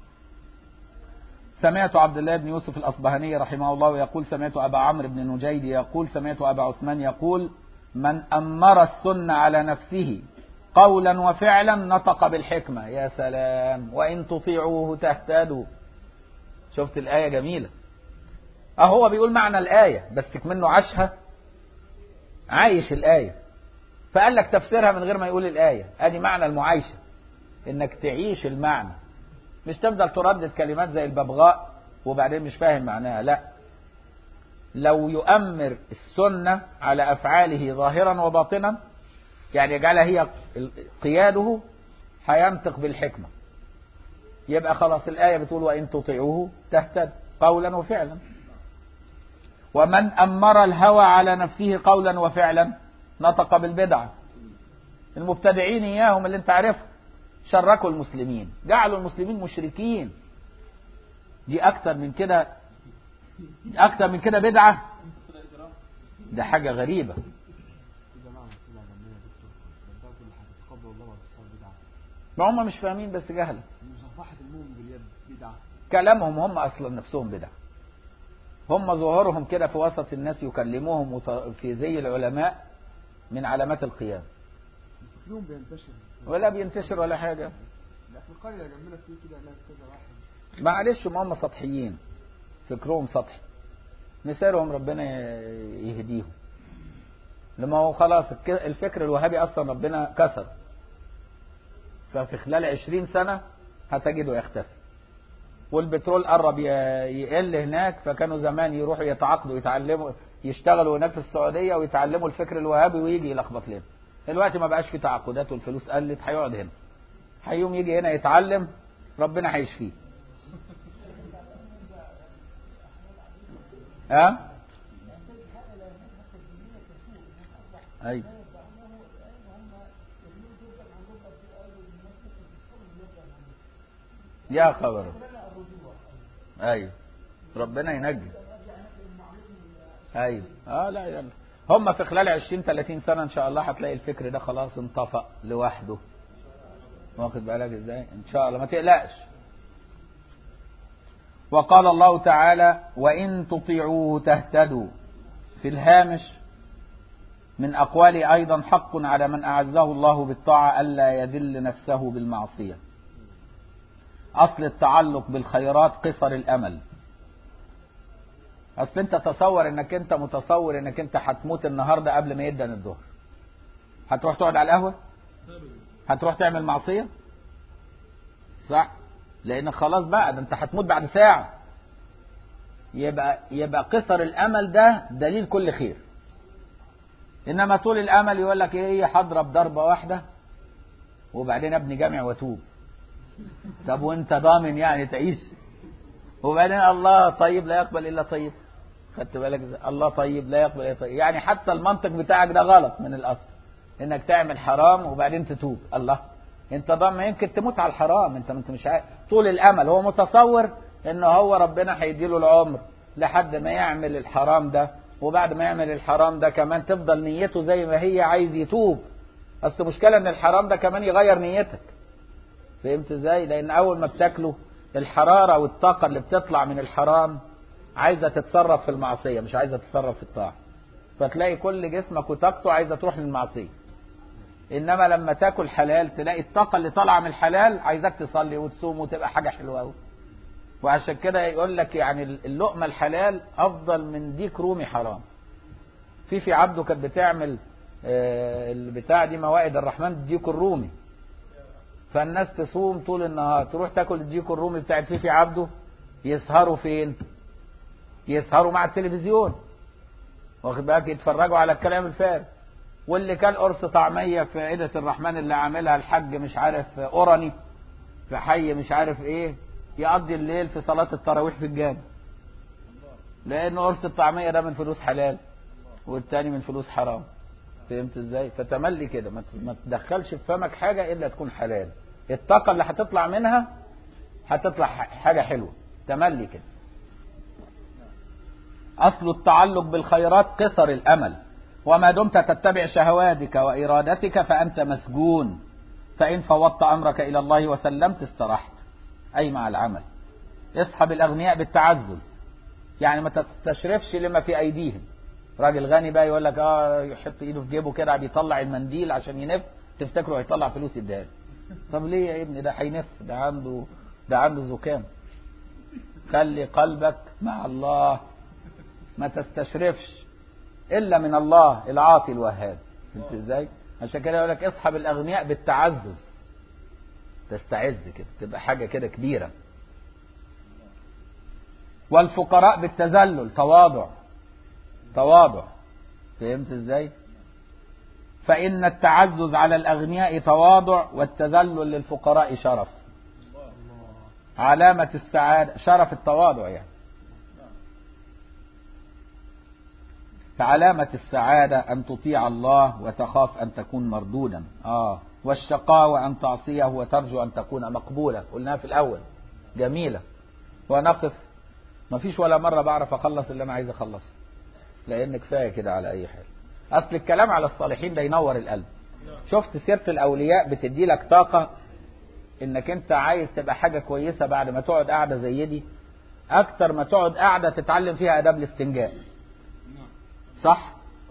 سمعت عبد الله بن يوسف الأصبهاني رحمه الله يقول: سمعت أبا عمرو بن نجيد يقول: سمعت أبا عثمان يقول: من أمر السنة على نفسه قولا وفعلا نطق بالحكمة. يا سلام! وإن تطيعوه تهتدوا. شفت الآية جميلة؟ هو بيقول معنى الآية بس منه عاشها، عايش الآية، فقال لك تفسيرها من غير ما يقول الآية. ادي معنى المعايشة، انك تعيش المعنى، مش تفضل تردد كلمات زي الببغاء وبعدين مش فاهم معناها. لا، لو يؤمر السنة على أفعاله ظاهرا وباطنا، يعني يجعلها هي قياده، هينطق بالحكمة. يبقى خلاص الآية بتقول: وإن تطيعوه تهتد قولا وفعلا. ومن أمر الهوى على نفسه قولا وفعلا نطق بالبدعة. المبتدعين إياهم اللي انت عارفهم شركوا المسلمين، جعلوا المسلمين مشركين. دي أكتر من كده، أكتر من كده بدعة، ده حاجة غريبة. ما هم مش فاهمين بس جهلة. كلامهم هم أصلا نفسهم بدعة. هم ظهورهم كده في وسط الناس يكلموهم في زي العلماء من علامات القيام. ولا بينتشر ولا حاجة. معلش ما هم سطحيين، فكرهم سطحي، مسيرهم ربنا يهديهم. لما هو خلاص الفكر الوهابي أصلا ربنا كسر، ففي خلال 20 سنة هتجده يختفي. والبترول قرب يقل هناك، فكانوا زمان يروحوا يتعاقدوا يتعلموا يشتغلوا هناك في السعودية ويتعلموا الفكر الوهابي ويجي يلخبط لنا. دلوقتي ما بقاش في تعاقدات والفلوس قلت، هيقعد هنا، هيوم يجي هنا يتعلم ربنا هيشفيه. اي يا خبر. ايوه ربنا ينجي. ايوه لا يلا، هم في خلال 20-30 سنة ان شاء الله هتلاقي الفكر ده خلاص انطفأ لوحده. واخد بالك ازاي؟ ان شاء الله ما تقلقش. وقال الله تعالى: وإن تطيعوه تهتدوا. في الهامش: من أقوال أيضا حق على من أعزه الله بالطاعة ألا يذل نفسه بالمعصية. أصل التعلق بالخيرات قصر الأمل. أصل أنت تصور أنك أنت متصور أنك أنت هتموت النهاردة قبل ما يدن الظهر، هتروح تقعد على القهوة؟ هتروح تعمل معصية؟ صح؟ لأن خلاص بقى ده أنت هتموت بعد ساعة. يبقى قصر الأمل ده دليل كل خير. إنما طول الأمل يقول لك إيه، هضرب ضربة واحدة وبعدين أبني جامع وأتوب. طب وأنت ضامن يعني تعيش؟ وبعدين الله طيب لا يقبل إلا طيب. خدت بالك؟ الله طيب لا يقبل إلا طيب. يعني حتى المنطق بتاعك ده غلط من الأصل، إنك تعمل حرام وبعدين تتوب. الله، أنت ضامن يمكن تموت على الحرام، أنت مش عارف. طول الأمل هو متصور ان هو ربنا هيديله العمر لحد ما يعمل الحرام ده، وبعد ما يعمل الحرام ده كمان تفضل نيته زي ما هي، عايز يتوب. اصل مشكلة ان الحرام ده كمان يغير نيتك. فهمت ازاي؟ لان اول ما بتاكله الحرارة والطاقة اللي بتطلع من الحرام عايزة تتصرف في المعصية، مش عايزة تتصرف في الطاعة، فتلاقي كل جسمك وطاقته عايزة تروح للمعصية. انما لما تاكل حلال تلاقي الطاقة اللي طالعة من الحلال عايزاك تصلي وتصوم وتبقى حاجة حلوة قوي. وعشان كده يقول لك يعني اللقمة الحلال افضل من ديك رومي حرام. في عبده كانت بتعمل البتاع دي موائد الرحمن الديك الرومي، فالناس تصوم طول النهار تروح تاكل الديك الرومي بتاعت في عبده، يسهروا فين؟ يسهروا مع التلفزيون، واخد بالك، يتفرجوا على الكلام الفارغ. واللي كان قرص طعمية في عيدة الرحمن اللي عاملها الحج مش عارف أوراني في حي مش عارف ايه، يقضي الليل في صلاة التراويح في الجامع، لأن قرص الطعمية ده من فلوس حلال والتاني من فلوس حرام. فهمت ازاي؟ فتملي كده، ما تدخلش في فمك حاجة إلا تكون حلال. الطاقة اللي هتطلع منها هتطلع حاجة حلوة. تملي كده. أصل التعلق بالخيرات قصر الأمل، وما دمت تتبع شهواتك وإرادتك فأنت مسجون، فإن فوضت أمرك إلى الله وسلمت استرحت، أي مع العمل. اصحب الأغنياء بالتعزز، يعني ما تستشرفش لما في أيديهم. راجل غني بقى يقول لك يحط ايده في جيبه كده بيطلع المنديل عشان ينف، تفتكره هيطلع فلوس يديها. طب ليه يا ابني؟ ده هينف، ده عنده زكام. خلي قلبك مع الله، ما تستشرفش الا من الله العاطي الوهاب. فهمت ازاي؟ عشان كده يقول لك اصحب الاغنياء بالتعزز، تستعز كده، تبقى حاجه كده كبيره. والفقراء بالتذلل، تواضع. فهمت ازاي؟ فإن التعزز على الأغنياء تواضع، والتذلل للفقراء شرف. علامة السعادة شرف التواضع يعني. فعلامة السعادة أن تطيع الله وتخاف أن تكون مردودا. والشقاوة أن تعصيه وترجو أن تكون مقبولة. قلناها في الأول، جميلة. ونقف، ما فيش ولا مرة بعرف أخلص اللي أنا عايز أخلصه، لأن كفاية كده على أي حال. أصل الكلام على الصالحين ده ينور القلب. شفت سيرة الأولياء بتدي لك طاقة إنك أنت عايز تبقى حاجة كويسة بعد ما تقعد قاعدة زي دي، أكتر ما تقعد قاعدة تتعلم فيها آداب الاستنجاء. صح؟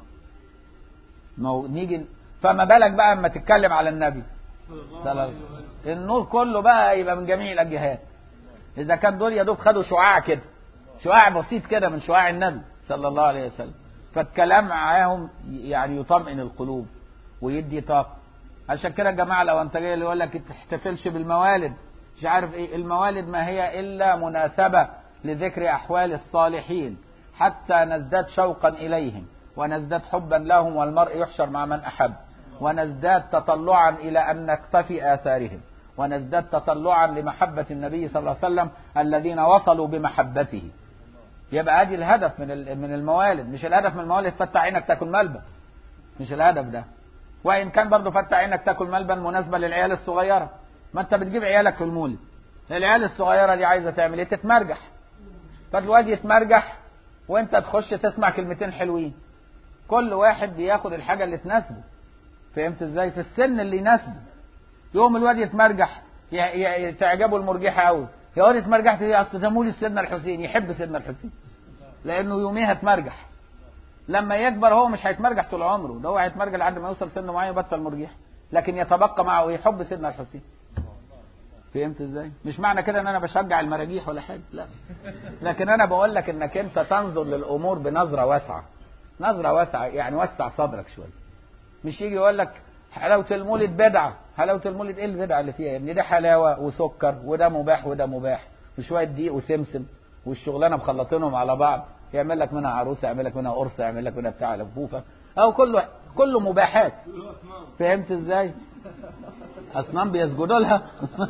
نيجي، فما بالك بقى اما تتكلم على النبي النور كله بقى يبقى من جميع الجهات. إذا كان دول يا دوب خدوا شعاع كده، شعاع بسيط كده من شعاع النبي صلى الله عليه وسلم، فالكلام معاهم يعني يطمئن القلوب ويدي طاقة. عشان كده يا جماعة لو انت جاي اللي يقول لك تحتفلش بالموالد، مش عارف ايه، الموالد ما هي إلا مناسبة لذكر أحوال الصالحين حتى نزداد شوقا إليهم ونزداد حبا لهم، والمرء يحشر مع من أحب، ونزداد تطلعا إلى أن نقتفي آثارهم، ونزداد تطلعا لمحبة النبي صلى الله عليه وسلم الذين وصلوا بمحبته. يبقى ادي الهدف من الموالد. مش الهدف من الموالد فتح عينك تاكل ملبن، مش الهدف ده. وان كان برضو فتح عينك تاكل ملبن مناسبه للعيال الصغيره، ما انت بتجيب عيالك في المولد، العيال الصغيره دي عايزه تعمل ايه؟ تتمرجح، فالواد يتمرجح وانت تخش تسمع كلمتين حلوين. كل واحد بياخد الحاجه اللي تناسبه. فهمت ازاي؟ في السن اللي يناسبه. يوم الواد يتمرجح تعجبه المرجحه قوي، يا واد اتمرجحت ايه؟ اصل ده مولد سيدنا الحسين، يحب سيدنا الحسين لانه يوميها اتمرجح. لما يكبر هو مش هيتمرجح طول عمره، ده هو هيتمرجح لحد ما يوصل سن معين يبطل مرجح، لكن يتبقى معه ايه؟ حب سيدنا الحسين. فهمت ازاي؟ مش معنى كده ان انا بشجع المراجيح ولا حاجه، لا، لكن انا بقول لك انك انت تنظر للامور بنظره واسعه، نظره واسعه يعني وسع صدرك شويه. مش يجي يقول لك حلاوه المولد بدعه، حلاوه المولد ايه البدعه اللي فيها يا ابني؟ ده حلاوه وسكر وده مباح وده مباح، وشويه دقيق وسمسم والشغلانه مخلطينهم على بعض، يعمل لك منها عروسه، يعمل لك منها قرصه، يعمل لك منها بتاع لفوفه، او كله مباحات. فهمت ازاي؟ اصنام بيسجدوا لها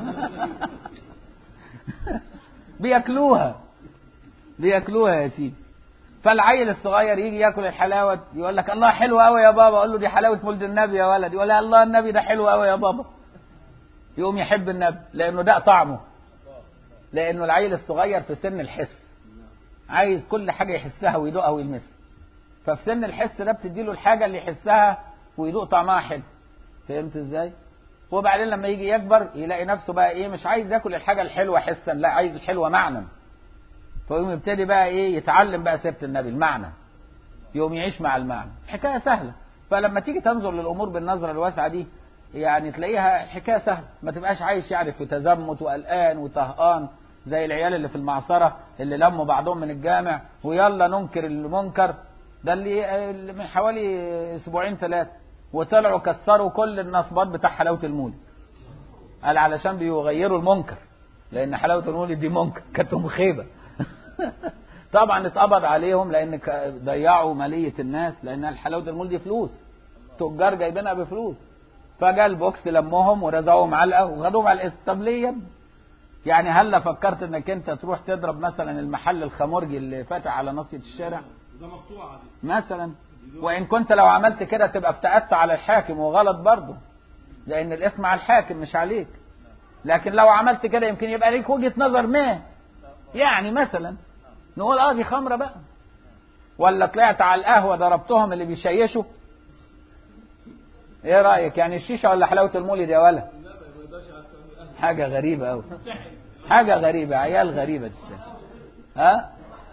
بياكلوها يا سيدي. فالعيل الصغير يجي ياكل الحلاوه يقول لك الله حلو قوي يا بابا، اقول له دي حلاوه مولد النبي يا ولد، يقول الله النبي ده حلو قوي يا بابا، يقوم يحب النبي لانه ده طعمه. لانه العيل الصغير في سن الحس، عايز كل حاجة يحسها ويدوقها ويلمسها، ففي سن الحس ده بتديله الحاجة اللي يحسها ويدوق طعمها حلو. فهمت ازاي؟ وبعدين لما يجي يكبر يلاقي نفسه بقى ايه، مش عايز ياكل الحاجة الحلوة حسا، لا عايز الحلوة معنى. فيقوم يبتدي بقى ايه، يتعلم بقى سيرة النبي المعنى، يقوم يعيش مع المعنى. حكاية سهلة. فلما تيجي تنظر للأمور بالنظرة الواسعة دي يعني تلاقيها حكاية سهلة، ما تبقاش عايش يعني في تزمت وقلقان وطهقان زي العيال اللي في المعصرة اللي لموا بعضهم من الجامع ويلا ننكر المنكر. ده اللي من حوالي اسبوعين 3 وطلعوا كسروا كل النصبات بتاع حلاوة المولد، قال علشان بيغيروا المنكر، لأن حلاوة المولد دي منكر كانت مخيبة. طبعا اتقبض عليهم لأن ضيعوا مالية الناس، لأن حلاوة المولد دي فلوس، تجار جايبينها بفلوس. فجاء البوكس لمهم ورزعوهم علقة وخدوهم على الاسم. طب ليه يا ابني؟ يعني هلا فكرت انك انت تروح تضرب مثلا المحل الخمرجي اللي فاتح على ناصية الشارع ده مقطوعة مثلا، وان كنت لو عملت كده تبقى افتقدت على الحاكم وغلط برضه، لان الاسم على الحاكم مش عليك. لكن لو عملت كده يمكن يبقى ليك وجهة نظر ما، يعني مثلا نقول دي خمرة بقى، ولا طلعت على القهوة ضربتهم اللي بيشيشوا. ايه رأيك يعني الشيشة ولا حلاوة المولد يا ولا؟ حاجة غريبة أوي، حاجة غريبة، عيال غريبة ها.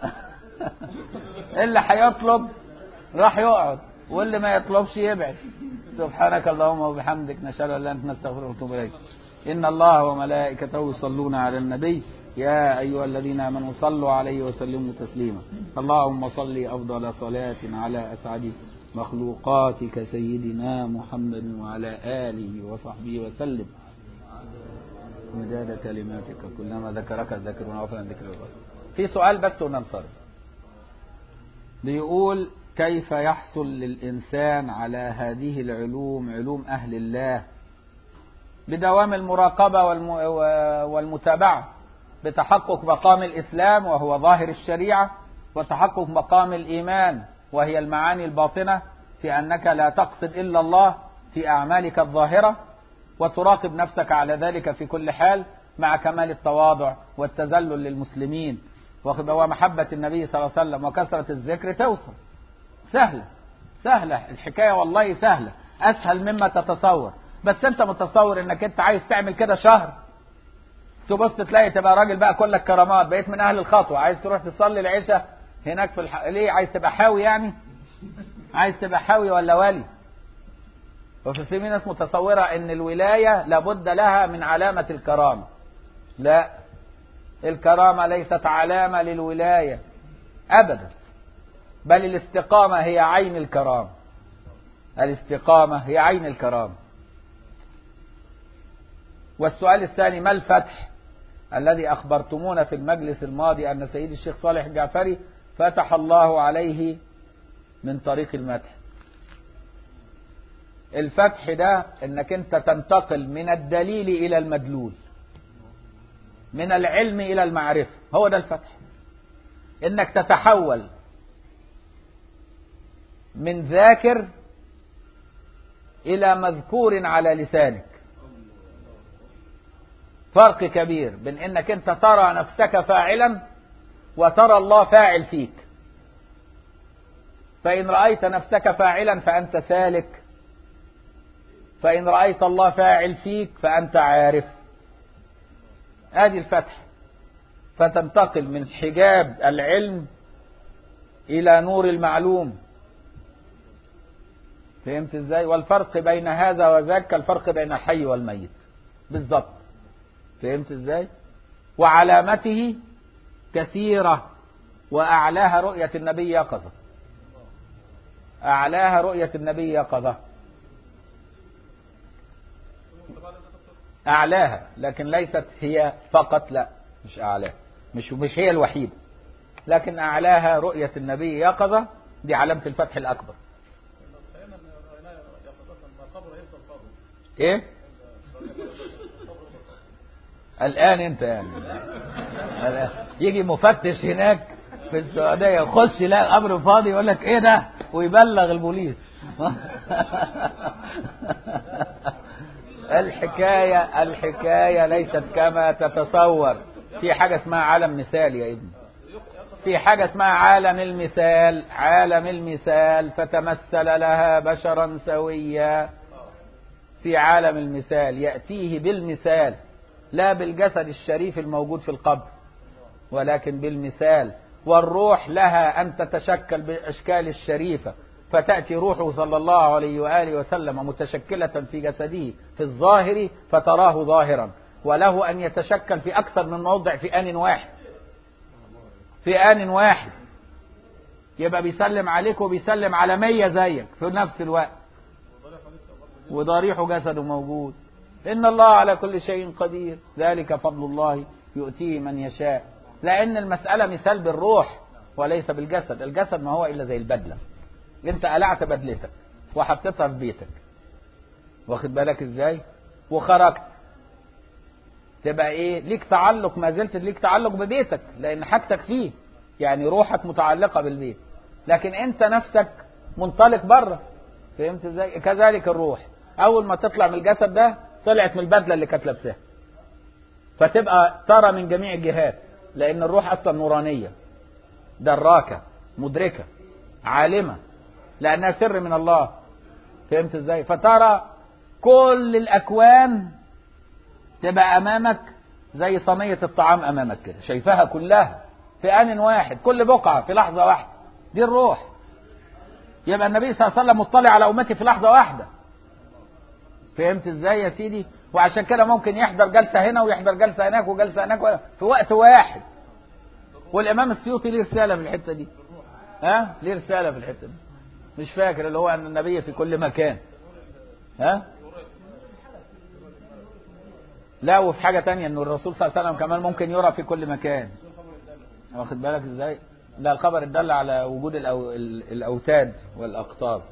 اللي هيطلب راح يقعد واللي ما يطلبش يبعد. سبحانك اللهم وبحمدك، نشهد ان لا اله الا انت نستغفرك ونتوب اليك. ان الله وملائكته يصلون على النبي يا ايها الذين امنوا صلوا عليه وسلموا تسليما. اللهم صل افضل صلاة على اسعد مخلوقاتك سيدنا محمد وعلى اله وصحبه وسلم مداد كلماتك كلما ذكرك الذاكرون وغفلا ذكر الله. في سؤال بس وننصرف. بيقول كيف يحصل للإنسان على هذه العلوم، علوم أهل الله، بدوام المراقبة والمتابعة، بتحقق مقام الإسلام وهو ظاهر الشريعة، وتحقق مقام الإيمان وهي المعاني الباطنة في أنك لا تقصد إلا الله في أعمالك الظاهرة، وتراقب نفسك على ذلك في كل حال مع كمال التواضع والتذلل للمسلمين ومحبة النبي صلى الله عليه وسلم وكثرة الذكر. توصل سهلة، سهلة الحكاية والله، سهلة أسهل مما تتصور. بس أنت متصور أنك أنت عايز تعمل كده شهر تبص تلاقي تبقى راجل بقى كلك كرامات، بقيت من أهل الخطوة، عايز تروح تصلي العشاء هناك في ليه عايز تبقى حاوي يعني؟ عايز تبقى حاوي ولا والي؟ وفي ناس متصورة ان الولاية لابد لها من علامة الكرامة. لا، الكرامة ليست علامة للولاية ابدا، بل الاستقامة هي عين الكرامة. الاستقامة هي عين الكرامة. والسؤال الثاني: ما الفتح الذي اخبرتمونا في المجلس الماضي ان سيد الشيخ صالح الجعفري فتح الله عليه من طريق المدح؟ الفتح ده انك انت تنتقل من الدليل الى المدلول، من العلم الى المعرفة، هو ده الفتح. انك تتحول من ذاكر الى مذكور على لسانك. فرق كبير بين انك انت ترى نفسك فاعلا وترى الله فاعل فيك. فإن رأيت نفسك فاعلا فأنت سالك، فإن رأيت الله فاعل فيك فأنت عارف. ادي الفتح. فتنتقل من حجاب العلم إلى نور المعلوم. فهمت ازاي؟ والفرق بين هذا وذاك كالفرق بين الحي والميت بالضبط. فهمت ازاي؟ وعلامته كثيرة، وأعلاها رؤية النبي يقظة. أعلاها رؤية النبي يقظة، أعلاها، لكن ليست هي فقط، لا مش أعلاها، مش هي الوحيدة، لكن أعلاها رؤية النبي يقظة. دي علامة الفتح الأكبر. إيه؟ الآن أنت يعني يجي مفتش هناك في السعودية يخش يلاقي قبر فاضي يقول لك إيه ده، ويبلغ البوليس. الحكاية ليست كما تتصور. في حاجة اسمها عالم مثال يا ابني، في حاجة اسمها عالم المثال، عالم المثال فتمثل لها بشرا سويا. في عالم المثال يأتيه بالمثال، لا بالجسد الشريف الموجود في القبر، ولكن بالمثال. والروح لها أن تتشكل بالأشكال الشريفة، فتأتي روحه صلى الله عليه وآله وسلم متشكلة في جسده في الظاهر فتراه ظاهرا، وله أن يتشكل في أكثر من موضع في آن واحد، في آن واحد، يبقى بيسلم عليك وبيسلم على 100 زيك في نفس الوقت، وضريح جسده موجود. إن الله على كل شيء قدير، ذلك فضل الله يؤتيه من يشاء. لأن المسألة مثال بالروح وليس بالجسد. الجسد ما هو إلا زي البدلة، انت قلعت بدلتك وحطيتها في بيتك، واخد بالك ازاي، وخرجت، تبقى ايه؟ ليك تعلق، ما زلت ليك تعلق ببيتك لان حاجتك فيه، يعني روحك متعلقة بالبيت، لكن انت نفسك منطلق بره. فهمت ازاي؟ كذلك الروح اول ما تطلع من الجسد ده طلعت من البدلة اللي كانت لابساها، فتبقى ترى من جميع الجهات، لان الروح اصلا نورانية دراكة مدركة عالمة، لأنها سر من الله. فهمت ازاي؟ فترى كل الأكوان تبقى أمامك زي صينية الطعام أمامك كده، شايفها كلها في آن واحد، كل بقعة في لحظة واحدة. دي الروح. يبقى النبي صلى الله عليه وسلم مطلع على أمتي في لحظة واحدة. فهمت ازاي يا سيدي؟ وعشان كده ممكن يحضر جلسة هنا ويحضر جلسة هناك وجلسة هناك في وقت واحد. والإمام السيوطي ليه رسالة في الحتة دي، ليه رسالة في الحتة دي، مش فاكر، اللي هو أن النبي في كل مكان. لا، وفي حاجة تانية أنه الرسول صلى الله عليه وسلم كمان ممكن يرى في كل مكان، واخد بالك ازاي؟ لا، الخبر اتدل على وجود الأوتاد والأقطاب.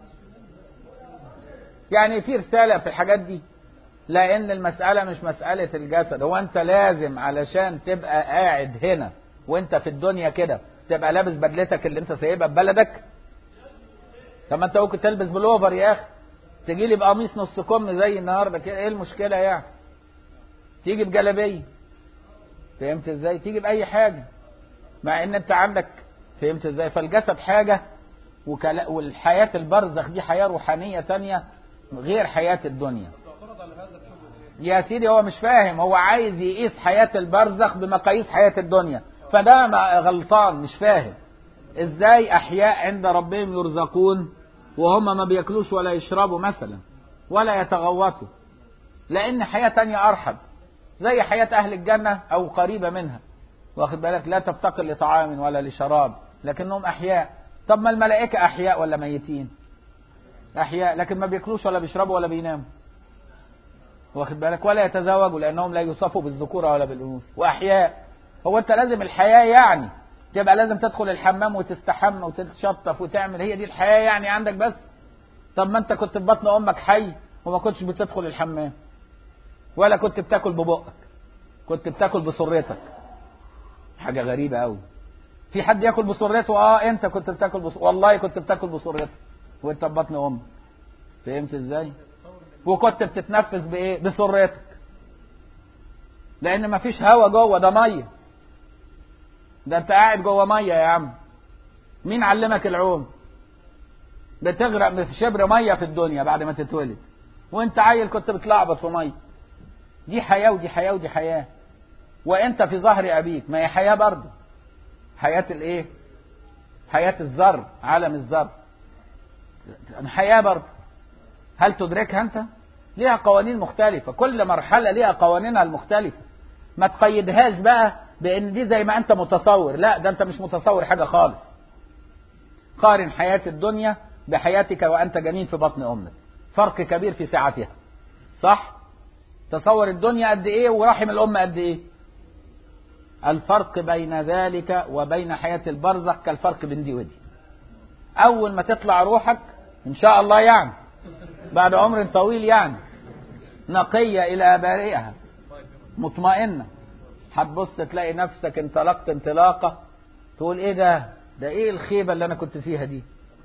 يعني في رسالة في الحاجات دي، لأن المسألة مش مسألة الجسد. هو أنت لازم علشان تبقى قاعد هنا وأنت في الدنيا كده تبقى لابس بدلتك اللي أنت سايبها ببلدك؟ طب ما أنت ممكن تلبس بلوفر يا أخي، تجي لي بقميص نص كم زي النهارده كده، إيه المشكلة يعني؟ تيجي بجلابية، فهمت ازاي؟ تيجي بأي حاجة، مع ان انت عندك، فهمت ازاي؟ فالجسد حاجة والحياة البرزخ دي حياة روحانية تانية غير حياة الدنيا. يا سيدي هو مش فاهم، هو عايز يقيس حياة البرزخ بمقاييس حياة الدنيا، فده غلطان، مش فاهم ازاي احياء عند ربهم يرزقون وهم ما بياكلوش ولا يشربوا مثلا ولا يتغوطوا، لان حياة تانية ارحب زي حياة أهل الجنة أو قريبة منها، واخد بالك؟ لا تفتقر لطعام ولا لشراب لكنهم أحياء. طب ما الملائكة أحياء ولا ميتين؟ أحياء، لكن ما بياكلوش ولا بيشربوا ولا بيناموا، واخد بالك؟ ولا يتزوجوا لأنهم لا يوصفوا بالذكورة ولا بالأنوثة، وأحياء. هو أنت لازم الحياة يعني تبقى لازم تدخل الحمام وتستحمى وتتشطف وتعمل، هي دي الحياة يعني عندك بس؟ طب ما أنت كنت في بطن أمك حي وما كنتش بتدخل الحمام ولا كنت بتاكل ببقك، كنت بتاكل بسرتك. حاجة غريبة قوي، في حد ياكل بسرته؟ انت كنت بتاكل والله كنت بتاكل بسرتك وانت في بطن امك. فهمت ازاي؟ وكنت بتتنفس بايه؟ بسرتك، لان مفيش هوا جوه، ده ميه، ده انت قاعد جوه ميه يا عم. مين علمك العوم؟ بتغرق في شبر ميه في الدنيا بعد ما تتولد، وانت عيل كنت بتلعبط في ميه. دي حياة ودي حياة ودي حياة، وانت في ظهر ابيك، ما هي حياة برضه. حياة الايه؟ حياة الذر، عالم الذر، حياة برضه. هل تدركها انت؟ ليها قوانين مختلفة، كل مرحلة ليها قوانينها المختلفة. ما تقيدهاش بقى بان دي زي ما انت متصور، لا، ده انت مش متصور حاجة خالص. قارن حياة الدنيا بحياتك وانت جنين في بطن امك، فرق كبير في ساعتها، صح؟ تصور الدنيا قد ايه ورحم الام قد ايه. الفرق بين ذلك وبين حياة البرزخ كالفرق بين دي ودي. اول ما تطلع روحك ان شاء الله يعني بعد عمر طويل يعني نقية الى بارئها مطمئنة، هتبص تلاقي نفسك انطلقت انطلاقة تقول ايه ده ايه الخيبة اللي انا كنت فيها دي.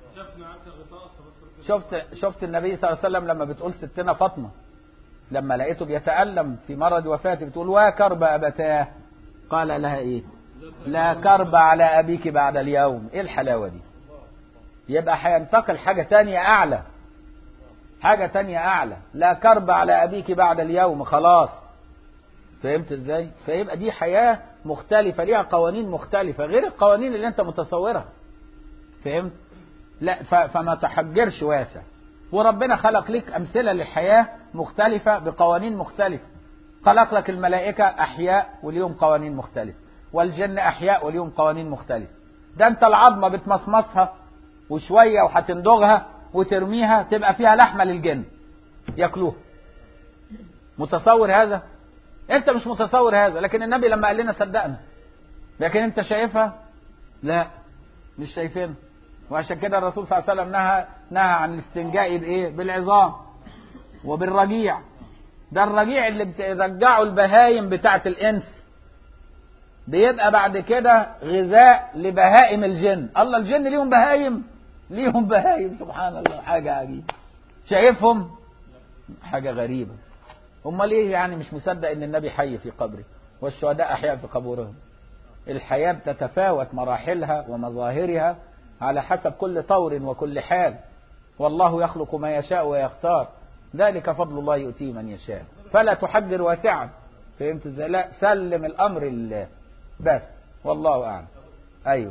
شفت النبي صلى الله عليه وسلم لما بتقول ستنا فاطمة لما لقيته بيتألم في مرض وفاته بتقول: وكرب أبتاه، قال لها ايه؟ لا كرب على ابيك بعد اليوم. ايه الحلاوة دي؟ يبقى هينتقل حاجة تانية اعلى، حاجة تانية اعلى. لا كرب على ابيك بعد اليوم، خلاص. فهمت ازاي؟ فيبقى دي حياة مختلفة ليها قوانين مختلفة غير القوانين اللي انت متصورها. فهمت؟ لا فما تحجرش واسع. وربنا خلق لك امثلة للحياة مختلفة بقوانين مختلفة. خلق لك الملائكة احياء وليهم قوانين مختلفة، والجن احياء وليهم قوانين مختلفة. ده انت العظمة بتمصمصها وشوية وهتندغها وترميها تبقى فيها لحمة للجن ياكلوها. متصور هذا؟ انت مش متصور هذا، لكن النبي لما قال لنا صدقنا. لكن انت شايفها؟ لا مش شايفينها. وعشان كده الرسول صلى الله عليه وسلم نهى عن الاستنجاء بايه؟ بالعظام وبالرجيع. ده الرجيع اللي بترجعه البهايم بتاعه الانس، بيبقى بعد كده غذاء لبهائم الجن. الله، الجن ليهم بهايم، ليهم بهايم، سبحان الله، حاجه عجيبه. شايفهم؟ حاجه غريبه. امال ايه يعني مش مصدق ان النبي حي في قبره والشهداء احياء في قبورهم؟ الحياة بتتفاوت مراحلها ومظاهرها على حسب كل طور وكل حال. والله يخلق ما يشاء ويختار، ذلك فضل الله يؤتيه من يشاء. فلا تحجر واسعا. فهمت ازاي؟ لا، سلم الامر لله بس، والله اعلم. ايوه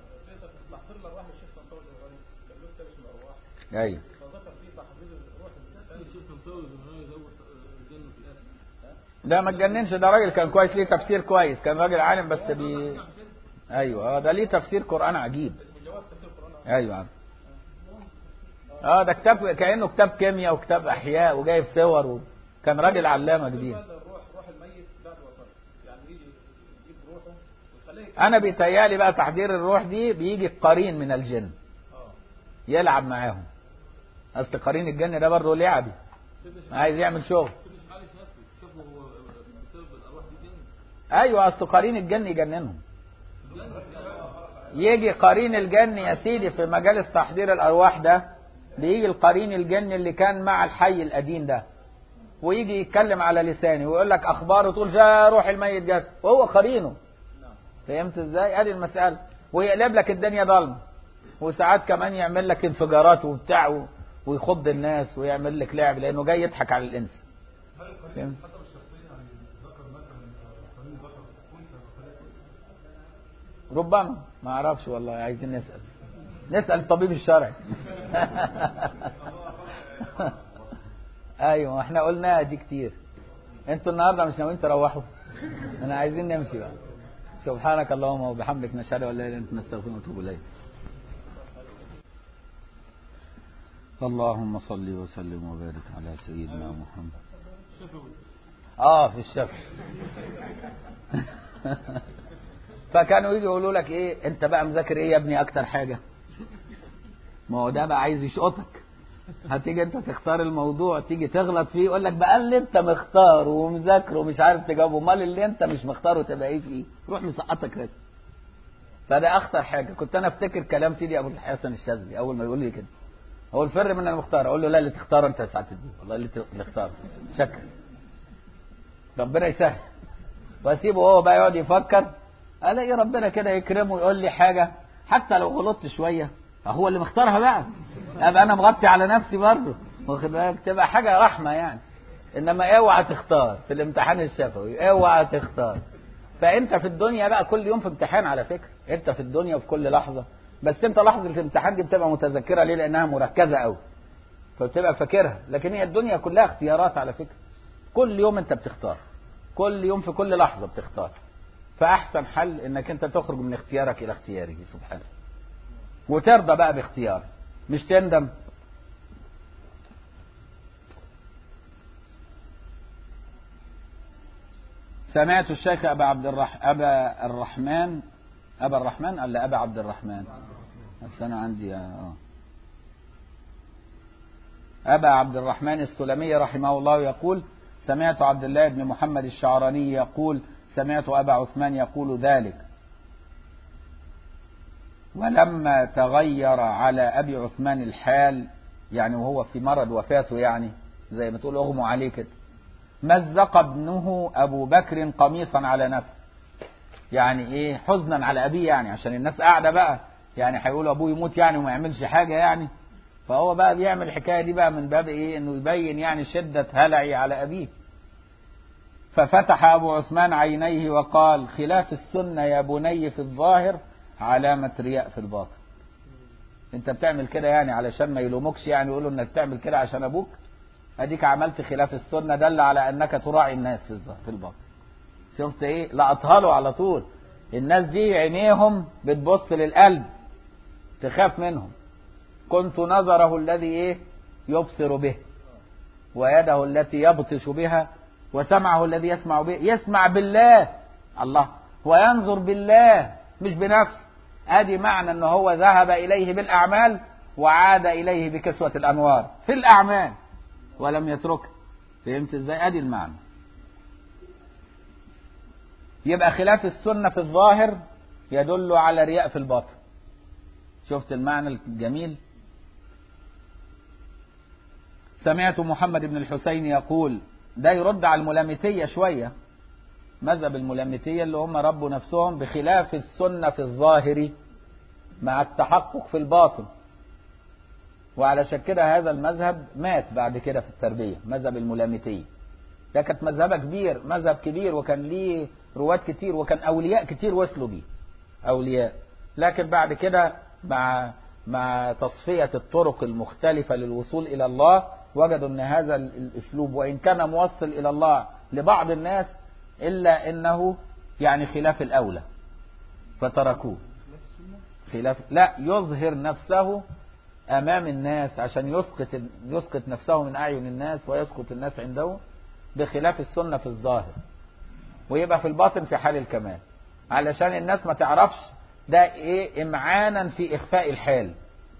ايوه. ده ما تجننش، ده راجل كان كويس، ليه تفسير كويس، كان راجل عالم بس ايوه ده ليه تفسير قرآن عجيب. ايوه ده كتاب كأنه كتاب كيمياء وكتاب احياء وجايب صور كان راجل علامة كبير. انا بيتهيالي بقى تحضير الروح دي بيجي قرين من الجن يلعب معاهم. اصل قرين الجن ده برضه لعبي، عايز يعمل شغل. ايوه، اصل قرين الجن يجننهم. يجي قرين الجن يا سيدي في مجالس تحضير الارواح ده، بيجي القرين الجن اللي كان مع الحي القديم ده ويجي يتكلم على لسانه ويقول لك اخباره، تقول جاء روح الميت جت وهو قرينه. فهمت ازاي؟ ادي المسألة. ويقلب لك الدنيا ضلمه، وساعات كمان يعمل لك انفجارات وبتاع ويخض الناس ويعمل لك لعب لانه جاي يضحك على الانس. فهمت؟ ربما، ما اعرفش والله، عايزين نسأل الطبيب الشرعي. ايوه احنا قلناها دي كتير. انتوا النهارده مش ناويين تروحوا؟ احنا عايزين نمشي بقى. سبحانك اللهم وبحمدك، نشهد ان لا اله الا انت، نستغفرك ونتوب اليك. اللهم صل وسلم وبارك على سيدنا محمد. في الشفع. فكانوا يجي يقولوا لك ايه، انت بقى مذاكر ايه يا ابني اكتر حاجة؟ ما هو ده بقى عايز يشقطك. هتيجي انت تختار الموضوع، تيجي تغلط فيه، يقول لك بقى اللي انت مختار ومذاكره ومش عارف تجاوبه، امال اللي انت مش مختاره تبقى ايه فيه؟ روح مسقطك رسم. فده اخطر حاجة. كنت انا افتكر كلام سيدي ابو الحسن الشاذلي اول ما يقول لي كده، هو الفر من المختار، اقول له لا، اللي تختاره انت ساعة الدين، والله اللي اختاره شكر ربنا يسهل. واسيبه هو بقى يقعد يفكر، الاقي ربنا كده يكرمه يقول لي حاجة حتى لو غلطت شوية هو اللي مختارها بقى، ابقى انا مغطي على نفسي برضه، واخد بالك؟ تبقى حاجة رحمة يعني. انما اوعى تختار في الامتحان الشفوي، اوعى تختار. فانت في الدنيا بقى كل يوم في امتحان على فكرة، انت في الدنيا وفي كل لحظة. بس انت لحظة الامتحان دي بتبقى متذكرة ليه؟ لانها مركزة قوي فبتبقى فاكرها. لكن هي الدنيا كلها اختيارات على فكرة. كل يوم انت بتختار، كل يوم في كل لحظة بتختار. فاحسن حل انك انت تخرج من اختيارك الى اختياره سبحانه، وترضى بقى باختيارك، مش تندم. سمعت الشيخ أبا الرحمن ولا أبا عبد الرحمن؟ بس أنا عندي أبا عبد الرحمن السلمي رحمه الله يقول: سمعت عبد الله بن محمد الشعراني يقول: سمعت أبا عثمان يقول ذلك. ولما تغير على أبي عثمان الحال، يعني وهو في مرض وفاته، يعني زي ما تقول أغمى عليه كده، مزق ابنه أبو بكر قميصا على نفسه. يعني ايه حزنا على ابيه، يعني عشان الناس قاعده بقى يعني هيقولوا ابوه يموت يعني وما يعملش حاجه يعني. فهو بقى بيعمل الحكايه دي بقى من باب ايه؟ انه يبين يعني شده هلعي على ابيه. ففتح ابو عثمان عينيه وقال: خلاف السنه يا بني في الظاهر علامه رياء في الباطن. انت بتعمل كده يعني علشان ما يلومكش، يعني يقولوا انك بتعمل كده عشان ابوك. اديك عملت خلاف السنه، دل على انك تراعي الناس في الباطن. شفت ايه؟ لقطها له على طول. الناس دي عينيهم بتبص للقلب، تخاف منهم. كنت نظره الذي ايه؟ يبصر به، ويده التي يبطش بها، وسمعه الذي يسمع به. يسمع بالله، الله، وينظر بالله مش بنفسه. ادي معنى انه هو ذهب اليه بالاعمال وعاد اليه بكسوة الانوار في الاعمال ولم يتركها. فهمت ازاي؟ ادي المعنى. يبقى خلاف السنة في الظاهر يدل على رياء في الباطن. شفت المعنى الجميل؟ سمعت محمد بن الحسين يقول، ده يرد على الملامتية شوية، مذهب الملامتية اللي هم ربوا نفسهم بخلاف السنة في الظاهر مع التحقق في الباطن. وعلشان كده هذا المذهب مات بعد كده في التربية، مذهب الملامتية. ده كانت مذهب كبير وكان ليه رواة كتير وكان أولياء كتير وصلوا بيه، أولياء. لكن بعد كده مع تصفية الطرق المختلفة للوصول إلى الله وجدوا أن هذا الأسلوب وإن كان موصل إلى الله لبعض الناس إلا أنه يعني خلاف الأولى فتركوه. لا، يظهر نفسه أمام الناس عشان يسقط نفسه من أعين الناس ويسقط الناس عنده، بخلاف السنة في الظاهر، ويبقى في الباطن في حال الكمال علشان الناس ما تعرفش ده ايه، امعانا في اخفاء الحال.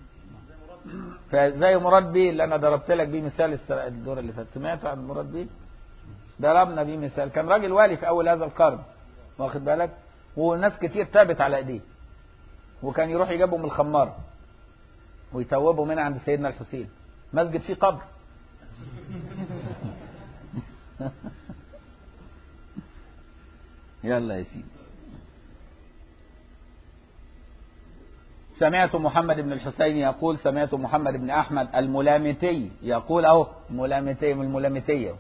فزي مراد بيه اللي انا ضربت لك بيه مثال الدور اللي فات، سمعت عن مراد بيه؟ ضربنا بيه مثال، كان راجل والي في اول هذا القرن، واخد بالك، وناس كتير تابت على ايديه، وكان يروح يجيبهم من الخمارة ويتوبوا منها عند سيدنا الحسين، مسجد فيه قبر. يلا يا سيدي. سمعت محمد بن الحسين يقول، سمعت محمد بن أحمد الملامتي يقول، أهو ملامتي من الملامتية،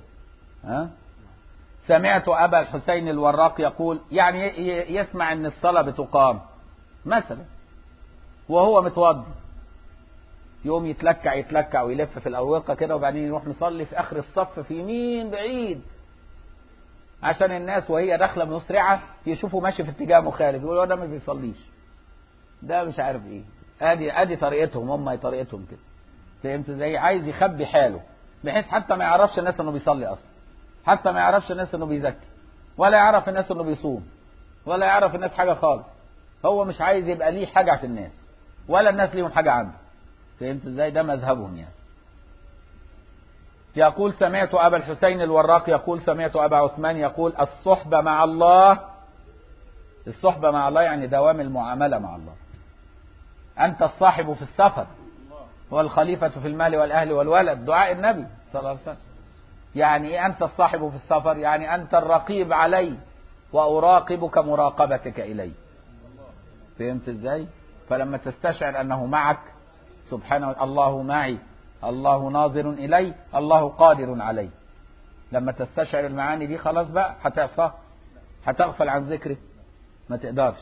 سمعت أبا الحسين الوراق يقول، يعني يسمع أن الصلاة بتقام مثلا وهو متوضي، يوم يتلكع ويلف في الأروقة كده، وبعدين يروح مصلي في آخر الصف في يمين بعيد عشان الناس وهي داخلة مسرعة يشوفوا ماشي في اتجاه مخالف، يقولوا ده ما بيصليش، ده مش عارف ايه. ادي طريقتهم، هم طريقتهم كده. فهمت ازاي؟ عايز يخبي حاله بحيث حتى ما يعرفش الناس انه بيصلي اصلا، حتى ما يعرفش الناس انه بيزكي، ولا يعرف الناس انه بيصوم، ولا يعرف الناس حاجة خالص. هو مش عايز يبقى ليه حاجة في الناس ولا الناس ليهم حاجة عنده. فهمت ازاي؟ ده مذهبهم يعني. يقول سمعت أبا الحسين الوراق يقول، سمعت أبا عثمان يقول، الصحبة مع الله، الصحبة مع الله يعني دوام المعاملة مع الله. أنت الصاحب في السفر والخليفة في المال والأهل والولد، دعاء النبي صلى الله عليه وسلم. يعني إيه أنت الصاحب في السفر؟ يعني أنت الرقيب علي وأراقبك مراقبتك إلي. فهمت إزاي؟ فلما تستشعر أنه معك سبحانه، الله معي، الله ناظر إلي، الله قادر علي، لما تستشعر المعاني دي خلاص بقى هتعصاه، هتغفل عن ذكره، ما تقدرش.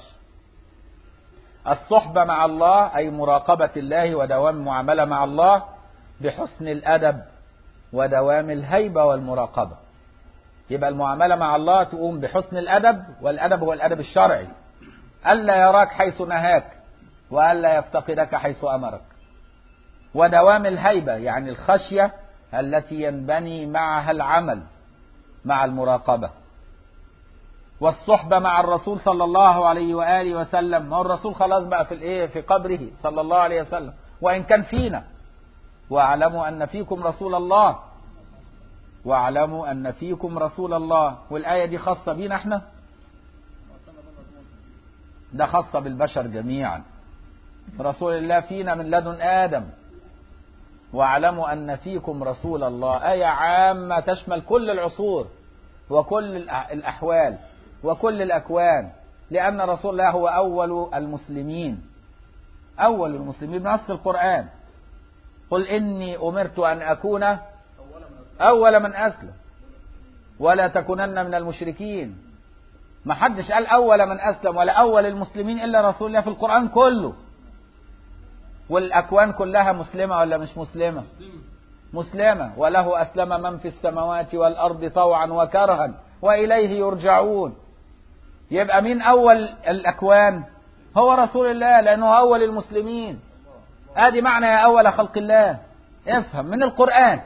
الصحبة مع الله أي مراقبة الله ودوام المعاملة مع الله بحسن الأدب ودوام الهيبة والمراقبة. يبقى المعاملة مع الله تقوم بحسن الأدب، والأدب هو الأدب الشرعي، ألا يراك حيث نهاك وألا يفتقدك حيث أمرك، ودوام الهيبة يعني الخشية التي ينبني معها العمل مع المراقبة. والصحبة مع الرسول صلى الله عليه وآله وسلم، ما هو الرسول خلاص بقى في قبره صلى الله عليه وسلم، وإن كان فينا، واعلموا أن فيكم رسول الله، واعلموا أن فيكم رسول الله. والآية دي خاصة بينا احنا، ده خاصة بالبشر جميعا. رسول الله فينا من لدن آدم. واعلموا أن فيكم رسول الله، آية عامة تشمل كل العصور وكل الأحوال وكل الأكوان، لأن رسول الله هو أول المسلمين، أول المسلمين بنص القرآن. قل إني أمرت أن أكون أول من أسلم ولا تكونن من المشركين. ما حدش قال أول من أسلم ولا أول المسلمين إلا رسول الله في القرآن كله. والأكوان كلها مسلمة ولا مش مسلمة؟ مسلمة. وله أسلم من في السماوات والأرض طوعا وكرها وإليه يرجعون. يبقى مين أول الأكوان؟ هو رسول الله، لأنه أول المسلمين. ادي معنى يا أول خلق الله. افهم من القرآن.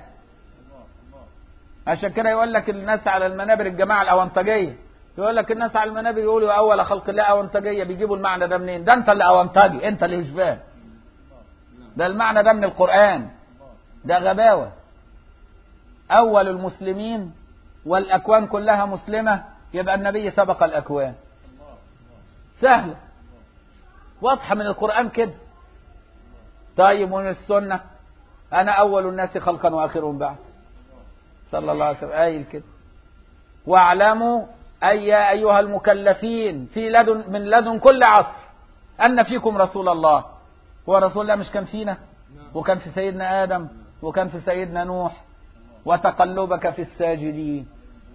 عشان كده يقول لك الناس على المنابر، الجماعة الأونطجية يقول لك الناس على المنابر يقولوا يا أول خلق الله أونطجية. بيجيبوا المعنى ده منين؟ ده أنت اللي أونطجي، أنت اللي مش فاهم. ده المعنى ده من القرآن، ده غباوة. أول المسلمين والأكوان كلها مسلمة، يبقى النبي سبق الأكوان. سهلة واضحة من القرآن كده. طيب ومن السنة؟ أنا أول الناس خلقا وآخرهم بعد، صلى الله عليه وسلم قايل كده. واعلموا أي أيها المكلفين من لدن كل عصر أن فيكم رسول الله. هو رسول الله مش كان فينا؟ وكان في سيدنا آدم وكان في سيدنا نوح. وتقلبك في الساجدين،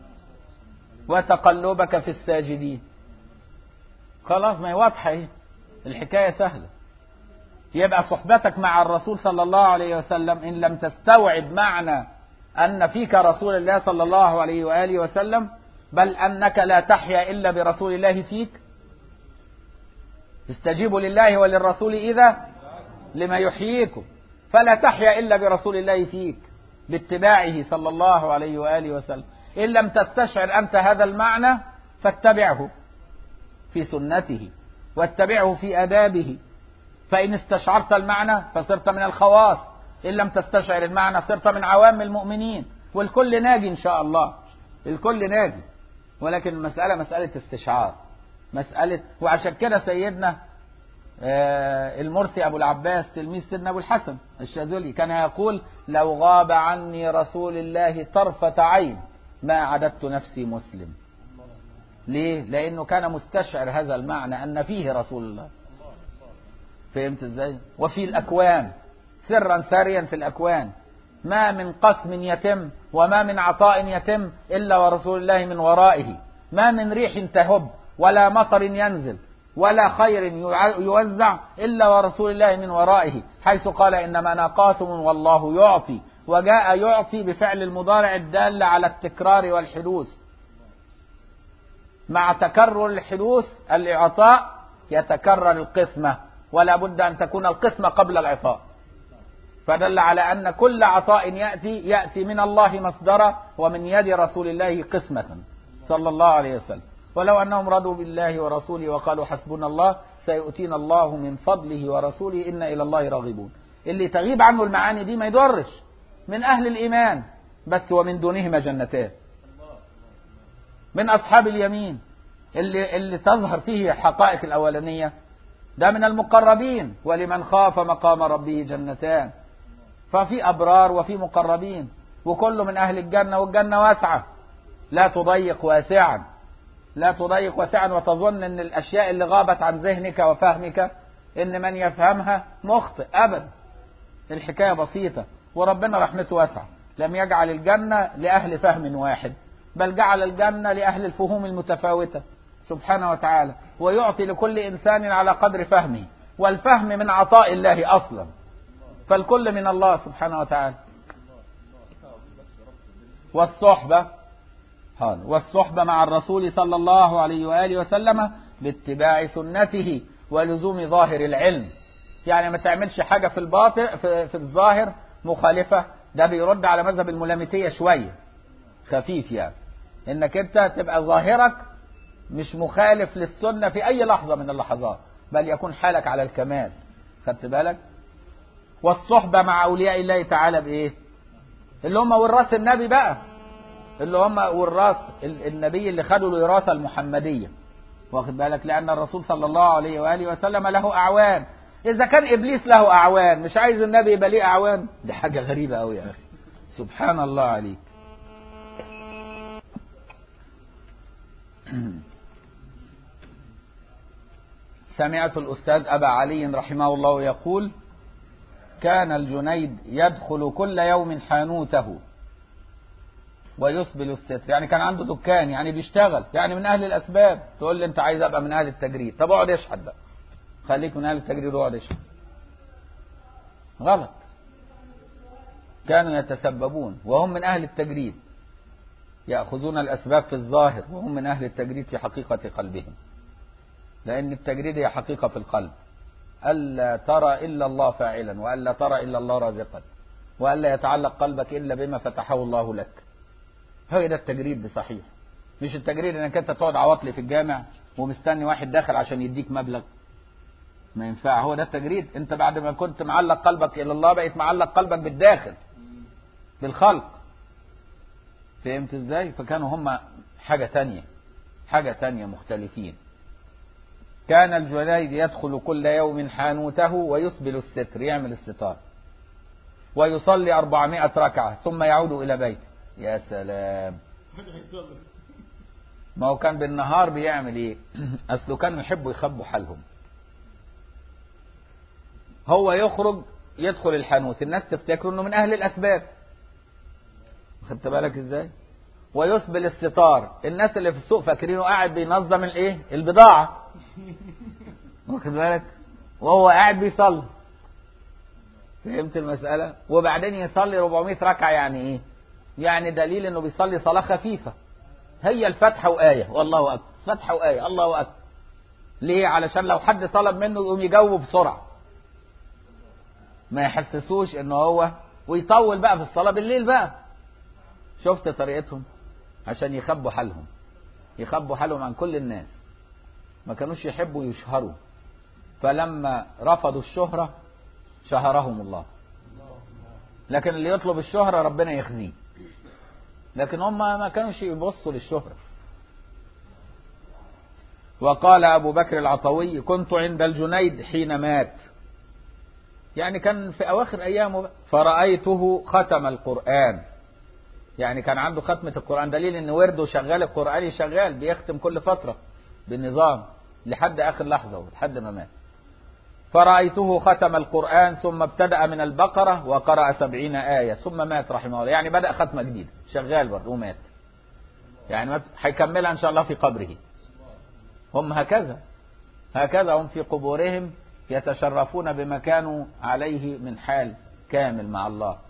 وتقلبك في الساجدين. خلاص ما هي واضحة اهي، الحكاية سهلة. يبقى صحبتك مع الرسول صلى الله عليه وسلم إن لم تستوعب معنى أن فيك رسول الله صلى الله عليه وآله وسلم، بل أنك لا تحيا إلا برسول الله فيك. استجيبوا لله وللرسول إذا لما يحييكم، فلا تحيا إلا برسول الله فيك باتباعه صلى الله عليه وآله وسلم. إن لم تستشعر أنت هذا المعنى فاتبعه في سنته واتبعه في آدابه. فإن استشعرت المعنى فصرت من الخواص، إن لم تستشعر المعنى صرت من عوام المؤمنين. والكل ناجي إن شاء الله، الكل ناجي. ولكن المسألة مسألة استشعار، مسألة. وعشان كده سيدنا المرسي أبو العباس تلميذ سيدنا أبو الحسن الشاذلي كان يقول لو غاب عني رسول الله طرفة عين ما عددت نفسي مسلم. ليه؟ لأنه كان مستشعر هذا المعنى أن فيه رسول الله. فهمت ازاي؟ وفي الأكوان سرا ساريا في الأكوان، ما من قسم يتم وما من عطاء يتم إلا ورسول الله من ورائه. ما من ريح تهب ولا مطر ينزل ولا خير يوزع إلا ورسول الله من ورائه، حيث قال إنما أنا قاسم والله يعطي. وجاء يعطي بفعل المضارع الدال على التكرار والحدوث. مع تكرر الحدوث الإعطاء يتكرر القسمة، ولا بد أن تكون القسمة قبل العطاء. فدل على أن كل عطاء يأتي من الله مصدرا ومن يد رسول الله قسمة صلى الله عليه وسلم. ولو أنهم رضوا بالله ورسوله وقالوا حسبنا الله سيؤتينا الله من فضله ورسوله إنا إلى الله راغبون. اللي تغيب عنه المعاني دي ما يضرش، من أهل الإيمان بس، ومن دونهما جنتان. من أصحاب اليمين اللي تظهر فيه حقائق الأولانية ده من المقربين. ولمن خاف مقام ربه جنتان. ففي أبرار وفي مقربين، وكل من أهل الجنة، والجنة واسعة لا تضيق واسعا، لا تضيق واسعا وتظن أن الأشياء اللي غابت عن ذهنك وفهمك أن من يفهمها مخطئ. أبدا، الحكاية بسيطة. وربنا رحمته واسعة، لم يجعل الجنة لأهل فهم واحد، بل جعل الجنة لأهل الفهوم المتفاوتة سبحانه وتعالى. ويعطي لكل إنسان على قدر فهمه، والفهم من عطاء الله أصلا، فالكل من الله سبحانه وتعالى. والصحبة مع الرسول صلى الله عليه وآله وسلم باتباع سنته ولزوم ظاهر العلم. يعني ما تعملش حاجة في الباطن في الظاهر مخالفة. ده بيرد على مذهب الملامتية شوية خفيف، يعني انك انت تبقى ظاهرك مش مخالف للسنة في اي لحظة من اللحظات، بل يكون حالك على الكمال. خدت بالك؟ والصحبة مع اولياء الله تعالى بايه؟ اللي هم وراث النبي بقى، اللي هم وراث النبي اللي خدوا الوراثة المحمدية. واخد بالك؟ لان الرسول صلى الله عليه وآله وسلم له اعوان. اذا كان ابليس له اعوان، مش عايز النبي يبقى ليه اعوان؟ دي حاجة غريبة قوي يا اخي، سبحان الله عليك. سمعت الأستاذ أبا علي رحمه الله يقول: كان الجنيد يدخل كل يوم حانوته ويسبل الستر. يعني كان عنده دكان، يعني بيشتغل، يعني من أهل الأسباب. تقول لي أنت عايز أبقى من أهل التجريد، طب اقعد اشحت بقى، خليك من أهل التجريد واقعد اشحت. غلط. كانوا يتسببون وهم من أهل التجريد، يأخذون الأسباب في الظاهر وهم من أهل التجريد في حقيقة قلبهم، لأن التجريد هي حقيقة في القلب. ألا ترى إلا الله فاعلا، وألا ترى إلا الله رازقا، وألا يتعلق قلبك إلا بما فتحه الله لك. هو ده التجريد بصحيح. مش التجريد انك انت تقعد عواطلي في الجامع ومستني واحد داخل عشان يديك مبلغ، ما ينفع. هو ده التجريد. انت بعد ما كنت معلق قلبك الى الله بقيت معلق قلبك بالداخل، بالخلق. فهمت ازاي؟ فكانوا هم حاجة تانية مختلفين. كان الجنيد يدخل كل يوم حانوته ويسبل الستر، يعمل الستار، ويصلي 400 ركعة ثم يعود إلى بيته. يا سلام. ما هو كان بالنهار بيعمل ايه؟ اصله كانوا يحبوا يخبوا حالهم. هو يخرج يدخل الحانوت، الناس تفتكر انه من اهل الاسباب، خدت بالك ازاي؟ ويسبل الستار، الناس اللي في السوق فاكرينه قاعد بينظم الايه؟ البضاعة، واخد بالك؟ وهو قاعد بيصلي. فهمت المسألة؟ وبعدين يصلي 400 ركعة، يعني ايه؟ يعني دليل انه بيصلي صلاة خفيفة. هي الفتحة وآية والله أكبر، فتحة وآية الله أكبر. ليه؟ علشان لو حد طلب منه يقوم يجاوب بسرعة، ما يحسسوش انه هو، ويطول بقى في الصلاة بالليل بقى. شفت طريقتهم؟ عشان يخبوا حالهم عن كل الناس. ما كانوش يحبوا يشهروا، فلما رفضوا الشهرة شهرهم الله. لكن اللي يطلب الشهرة ربنا يخزيه، لكن هم ما كانوش يبصوا للشهرة. وقال أبو بكر العطوي: كنت عند الجنيد حين مات، يعني كان في أواخر أيامه، فرأيته ختم القرآن. يعني كان عنده ختمة القرآن، دليل إن ورده شغال، القرآن شغال، بيختم كل فترة بالنظام لحد آخر لحظة لحد ما مات. فرأيته ختم القرآن ثم ابتدأ من البقرة وقرأ 70 آية ثم مات رحمه الله. يعني بدأ ختمة جديدة، شغال برضه ومات. يعني هيكملها إن شاء الله في قبره. هم هكذا هم في قبورهم يتشرفون بما كانوا عليه من حال كامل مع الله.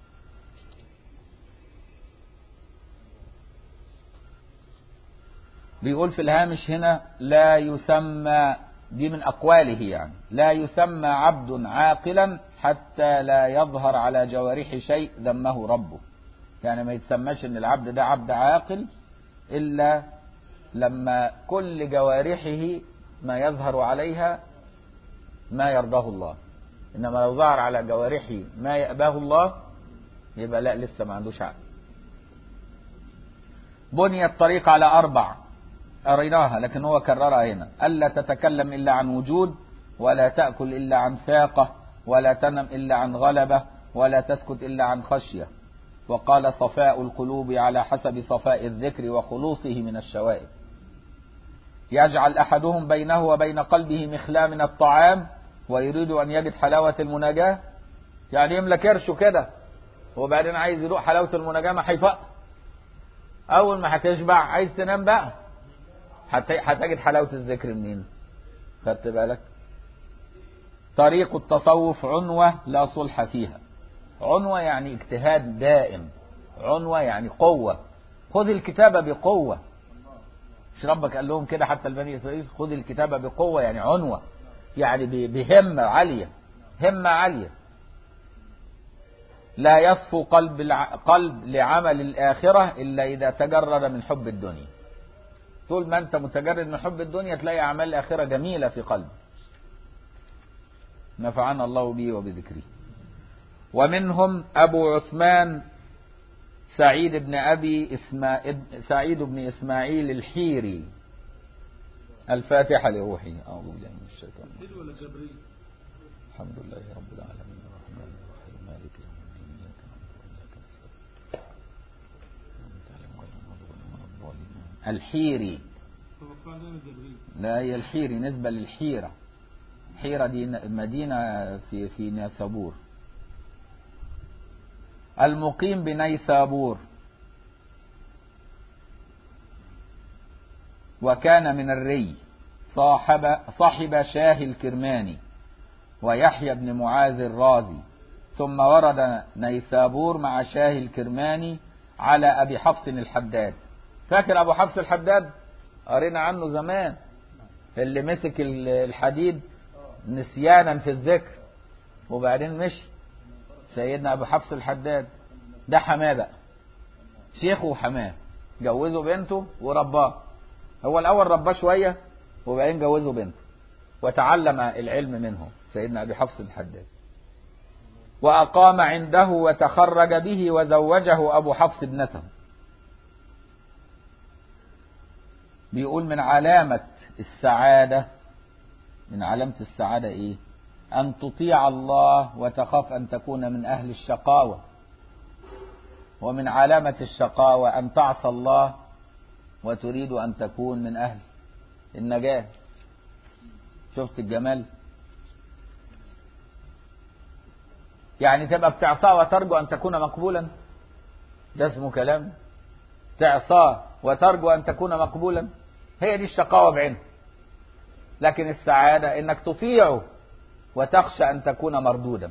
بيقول في الهامش هنا: لا يسمى، دي من أقواله يعني، لا يسمى عبد عاقلا حتى لا يظهر على جوارح شيء ذمه ربه. يعني ما يتسماش ان العبد ده عبد عاقل إلا لما كل جوارحه ما يظهر عليها ما يرضاه الله. إنما لو ظهر على جوارحه ما يأباه الله يبقى لا، لسه ما عندوش عقل. بني الطريق على 4 قريناها لكن هو كررها هنا: ألا تتكلم إلا عن وجود، ولا تأكل إلا عن فاقة، ولا تنم إلا عن غلبة، ولا تسكت إلا عن خشية. وقال: صفاء القلوب على حسب صفاء الذكر وخلوصه من الشوائب. يجعل أحدهم بينه وبين قلبه مخلا من الطعام ويريد أن يجد حلاوة المناجاة. يعني يملك كرشه كده وبعدين عايز يدوق حلاوة المناجاة، ما هيفق. أول ما هتشبع عايز تنام بقى، هتجد حلاوة الذكر منين؟ خدت بالك؟ طريق التصوف عنوة لا صلح فيها. عنوة يعني اجتهاد دائم، عنوة يعني قوة. خذ الكتاب بقوة. مش ربك قال لهم كده حتى البني إسرائيل: خذ الكتاب بقوة، يعني عنوة، يعني بهمة عالية، همة عالية. لا يصفو قلب لعمل الآخرة إلا إذا تجرد من حب الدنيا. طول ما أنت متجرد من حب الدنيا تلاقي أعمال الآخرة جميلة في قلبك. نفعنا الله به وبذكره. ومنهم أبو عثمان سعيد بن إسماعيل الحيري. الفاتحة لروحه. أعوذ بالله من الشيطان الرجيم. الحمد لله رب العالمين الرحمن الرحيم مالك يوم الدين إياك نعبد وإياك نستعين. الحيري لا، هي الحيري نسبة للحيرة. حيرة دي مدينة في نيسابور. المقيم بنيسابور وكان من الري، صاحب شاه الكرماني ويحيى بن معاذ الرازي، ثم ورد نيسابور مع شاه الكرماني على أبي حفص الحداد. فاكر أبو حفص الحداد؟ قرينا عنه زمان، اللي مسك الحديد نسيانا في الذكر وبعدين مشي. سيدنا أبو حفص الحداد ده حماه بقى، شيخه وحماه، جوزه بنته ورباه. هو الأول رباه شوية وبعدين جوزه بنته وتعلم العلم منه سيدنا أبي حفص الحداد، وأقام عنده وتخرج به وزوجه أبو حفص ابنته. بيقول من علامة السعادة، من علامة السعادة إيه؟ أن تطيع الله وتخاف أن تكون من أهل الشقاوة، ومن علامة الشقاوة أن تعصى الله وتريد أن تكون من أهل النجاة. شفت الجمال؟ يعني تبقى بتعصاه وترجو أن تكون مقبولا، ده اسمه كلام؟ تعصاه وترجو أن تكون مقبولا، هي دي الشقاوة بعينها. لكن السعادة إنك تطيعه وتخشى أن تكون مردودا.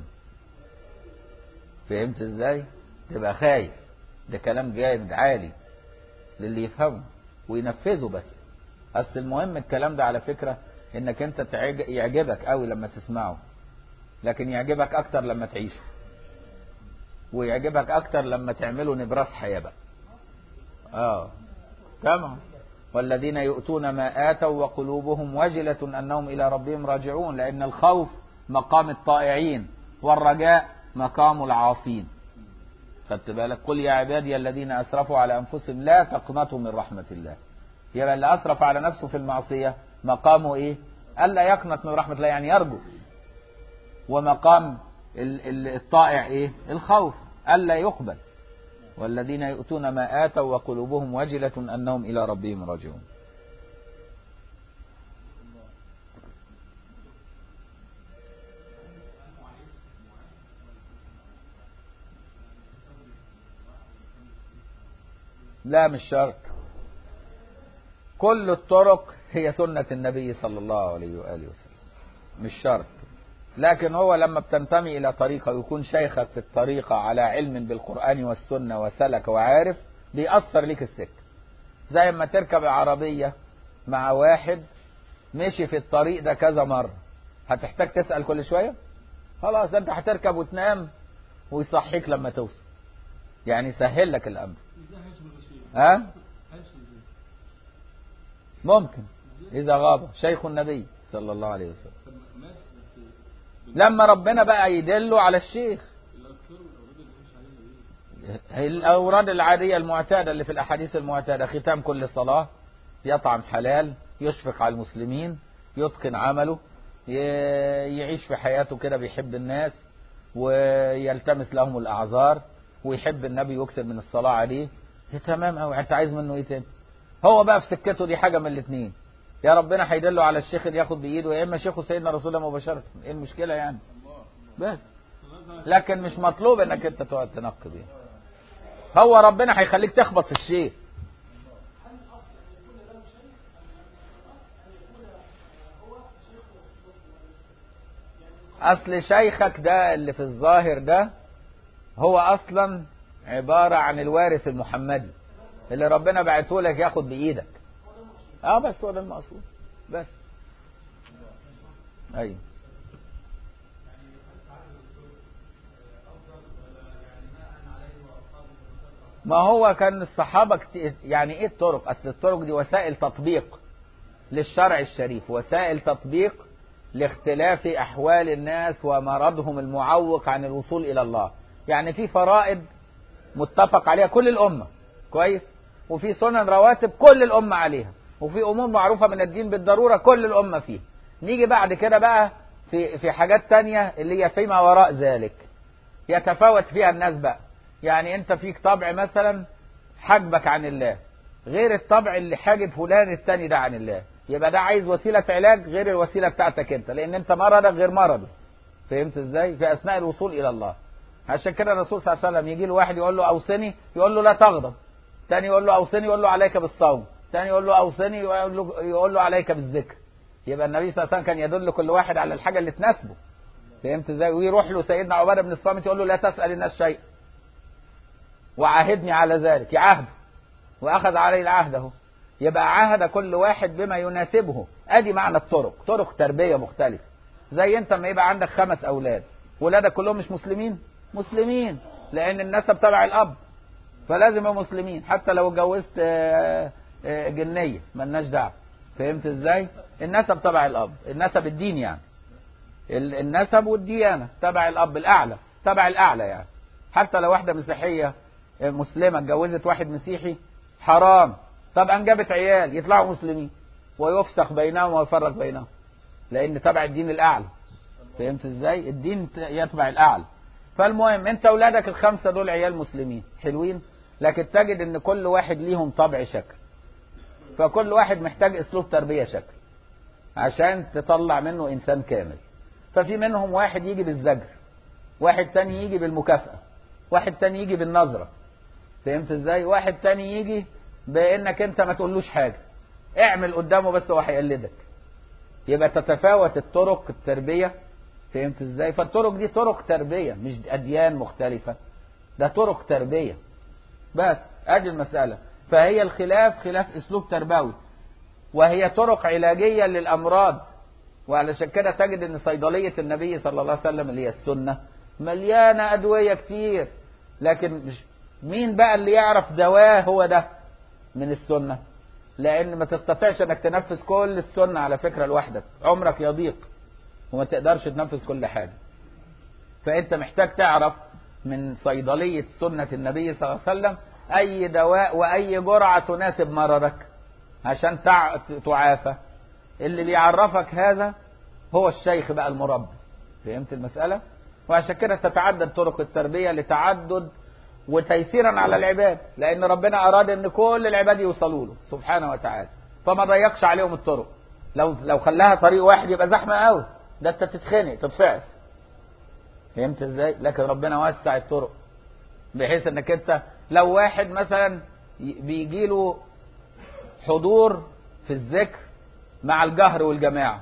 فهمت إزاي؟ تبقى خايف. ده كلام جامد عالي للي يفهمه وينفذه. بس أصل المهم الكلام ده على فكرة إنك أنت يعجبك قوي لما تسمعه، لكن يعجبك أكتر لما تعيشه، ويعجبك أكتر لما تعمله نبراس حياة بقى. تمام. والذين يؤتون ما آتوا وقلوبهم وجلة أنهم إلى ربهم راجعون، لأن الخوف مقام الطائعين والرجاء مقام العاصين. خدت بالك؟ قل يا عبادي الذين أسرفوا على أنفسهم لا تقنطوا من رحمة الله. يبقى اللي أسرف على نفسه في المعصية مقامه إيه؟ ألا يقنط من رحمة الله، يعني يرجو. ومقام الطائع إيه؟ الخوف، ألا يقبل. والذين يؤتون ما آتوا وقلوبهم وجلة أنهم إلى ربهم راجعون. لا مش شرط، كل الطرق هي سنة النبي صلى الله عليه وآله وسلم، مش شرط. لكن هو لما بتنتمي إلى طريقة ويكون شيخك في الطريقة على علم بالقرآن والسنة وسلك وعارف، بيأثر لك السكة. زي ما تركب عربية مع واحد مشي في الطريق ده كذا مرة، هتحتاج تسأل كل شوية؟ خلاص انت هتركب وتنام ويصحيك لما توصل، يعني سهل لك الأمر. ممكن إذا غاب شيخ النبي صلى الله عليه وسلم، لما ربنا بقى يدله على الشيخ. الأوراد العادية المعتادة اللي في الأحاديث المعتادة: ختام كل صلاة، يطعم حلال، يشفق على المسلمين، يتقن عمله، يعيش في حياته كده بيحب الناس ويلتمس لهم الأعذار ويحب النبي ويكثر من الصلاة عليه. تمام أوي، أنت عايز منه إيه تاني؟ هو بقى في سكته دي حاجة من الاثنين: يا ربنا هيدله على الشيخ اللي ياخد بإيده، يا إما شيخه سيدنا رسول الله مباشرة. إيه المشكلة يعني؟ بس. لكن مش مطلوب إنك أنت تقعد تنقب يعني. هو ربنا هيخليك تخبط في الشيخ. أصل شيخك ده اللي في الظاهر ده هو أصلا عبارة عن الوارث المحمدي اللي ربنا بعته لك ياخد بإيدك. بس هو ده المقصود بس. أيوه. ما هو كان الصحابة يعني ايه الطرق؟ اصل الطرق دي وسائل تطبيق للشرع الشريف، وسائل تطبيق لاختلاف احوال الناس ومرضهم المعوق عن الوصول الى الله. يعني في فرائض متفق عليها كل الامة كويس، وفي سنن رواتب كل الامة عليها، وفي امور معروفة من الدين بالضرورة كل الامة فيها. نيجي بعد كده بقى في حاجات تانية اللي هي فيما وراء ذلك يتفاوت فيها الناس بقى. يعني انت فيك طبع مثلا حجبك عن الله غير الطبع اللي حاجب فلان التاني ده عن الله، يبقى ده عايز وسيلة علاج غير الوسيلة بتاعتك انت، لان انت مرضك غير مرضه. فهمت ازاي؟ في اثناء الوصول الى الله. عشان كده الرسول صلى الله عليه وسلم يجي له واحد يقول له اوصني، يقول له لا تغضب. تاني يقول له اوصني، يقول له عليك بالصوم. تاني يقول له اوصني، يقول له عليك بالذكر. يبقى النبي صلى الله عليه وسلم كان يدل كل واحد على الحاجة اللي تناسبه. فهمت ازاي؟ ويروح له سيدنا عبادة بن الصامت يقول له لا تسأل الناس شيء وعاهدني على ذلك، يعاهده واخذ عليه العهد اهو. يبقى عاهد كل واحد بما يناسبه. ادي معنى الطرق، طرق تربية مختلفة. زي انت ما يبقى عندك 5 اولاد، ولادك كلهم مش مسلمين، مسلمين لان النسب تبع الاب، فلازم يبقوا مسلمين. حتى لو اتجوزت جنية مالناش دعوه. فهمت ازاي؟ النسب تبع الاب، النسب الدين يعني، النسب والديانة تبع الاب الاعلى، تبع الاعلى يعني. حتى لو واحدة مسيحية مسلمة اتجوزت واحد مسيحي حرام، طب انجبت عيال يطلعوا مسلمين ويفسخ بينهم ويفرق بينهم، لان تبع الدين الاعلى. فهمت ازاي؟ الدين يتبع الاعلى. فالمهم انت اولادك ال5 دول عيال مسلمين حلوين، لكن تجد ان كل واحد ليهم طبع شكل، فكل واحد محتاج اسلوب تربية شكل عشان تطلع منه انسان كامل. ففي منهم واحد يجي بالزجر، واحد تاني يجي بالمكافأة، واحد تاني يجي بالنظرة. فهمت ازاي؟ واحد تاني يجي بانك انت ما تقولوش حاجة، اعمل قدامه بس هو هيقلدك. يبقى تتفاوت الطرق التربية. فهمت ازاي؟ فالطرق دي طرق تربية، مش اديان مختلفة، ده طرق تربية بس. ادي المسألة. فهي الخلاف خلاف اسلوب تربوي، وهي طرق علاجية للامراض. وعلشان كده تجد ان صيدلية النبي صلى الله عليه وسلم اللي هي السنة مليانة ادوية كتير، لكن مين بقى اللي يعرف دواء هو ده من السنة؟ لان ما تستطيعش انك تنفذ كل السنة على فكرة لوحدك، عمرك يضيق وما تقدرش تنفذ كل حاجة. فانت محتاج تعرف من صيدلية سنة النبي صلى الله عليه وسلم اي دواء واي جرعة تناسب مرضك عشان تعافى. اللي بيعرفك هذا هو الشيخ بقى المربي. فهمت المسألة؟ وعشان كده تتعدد طرق التربية لتعدد وتيسيرا على العباد، لان ربنا اراد ان كل العباد يوصلوا له سبحانه وتعالى، فما ضيقش عليهم الطرق. لو خلاها طريق واحد يبقى زحمة قوي، ده انت تتخنق تتفعس. فهمت ازاي؟ لكن ربنا وسع الطرق بحيث انك انت لو واحد مثلا بيجي له حضور في الذكر مع الجهر والجماعة،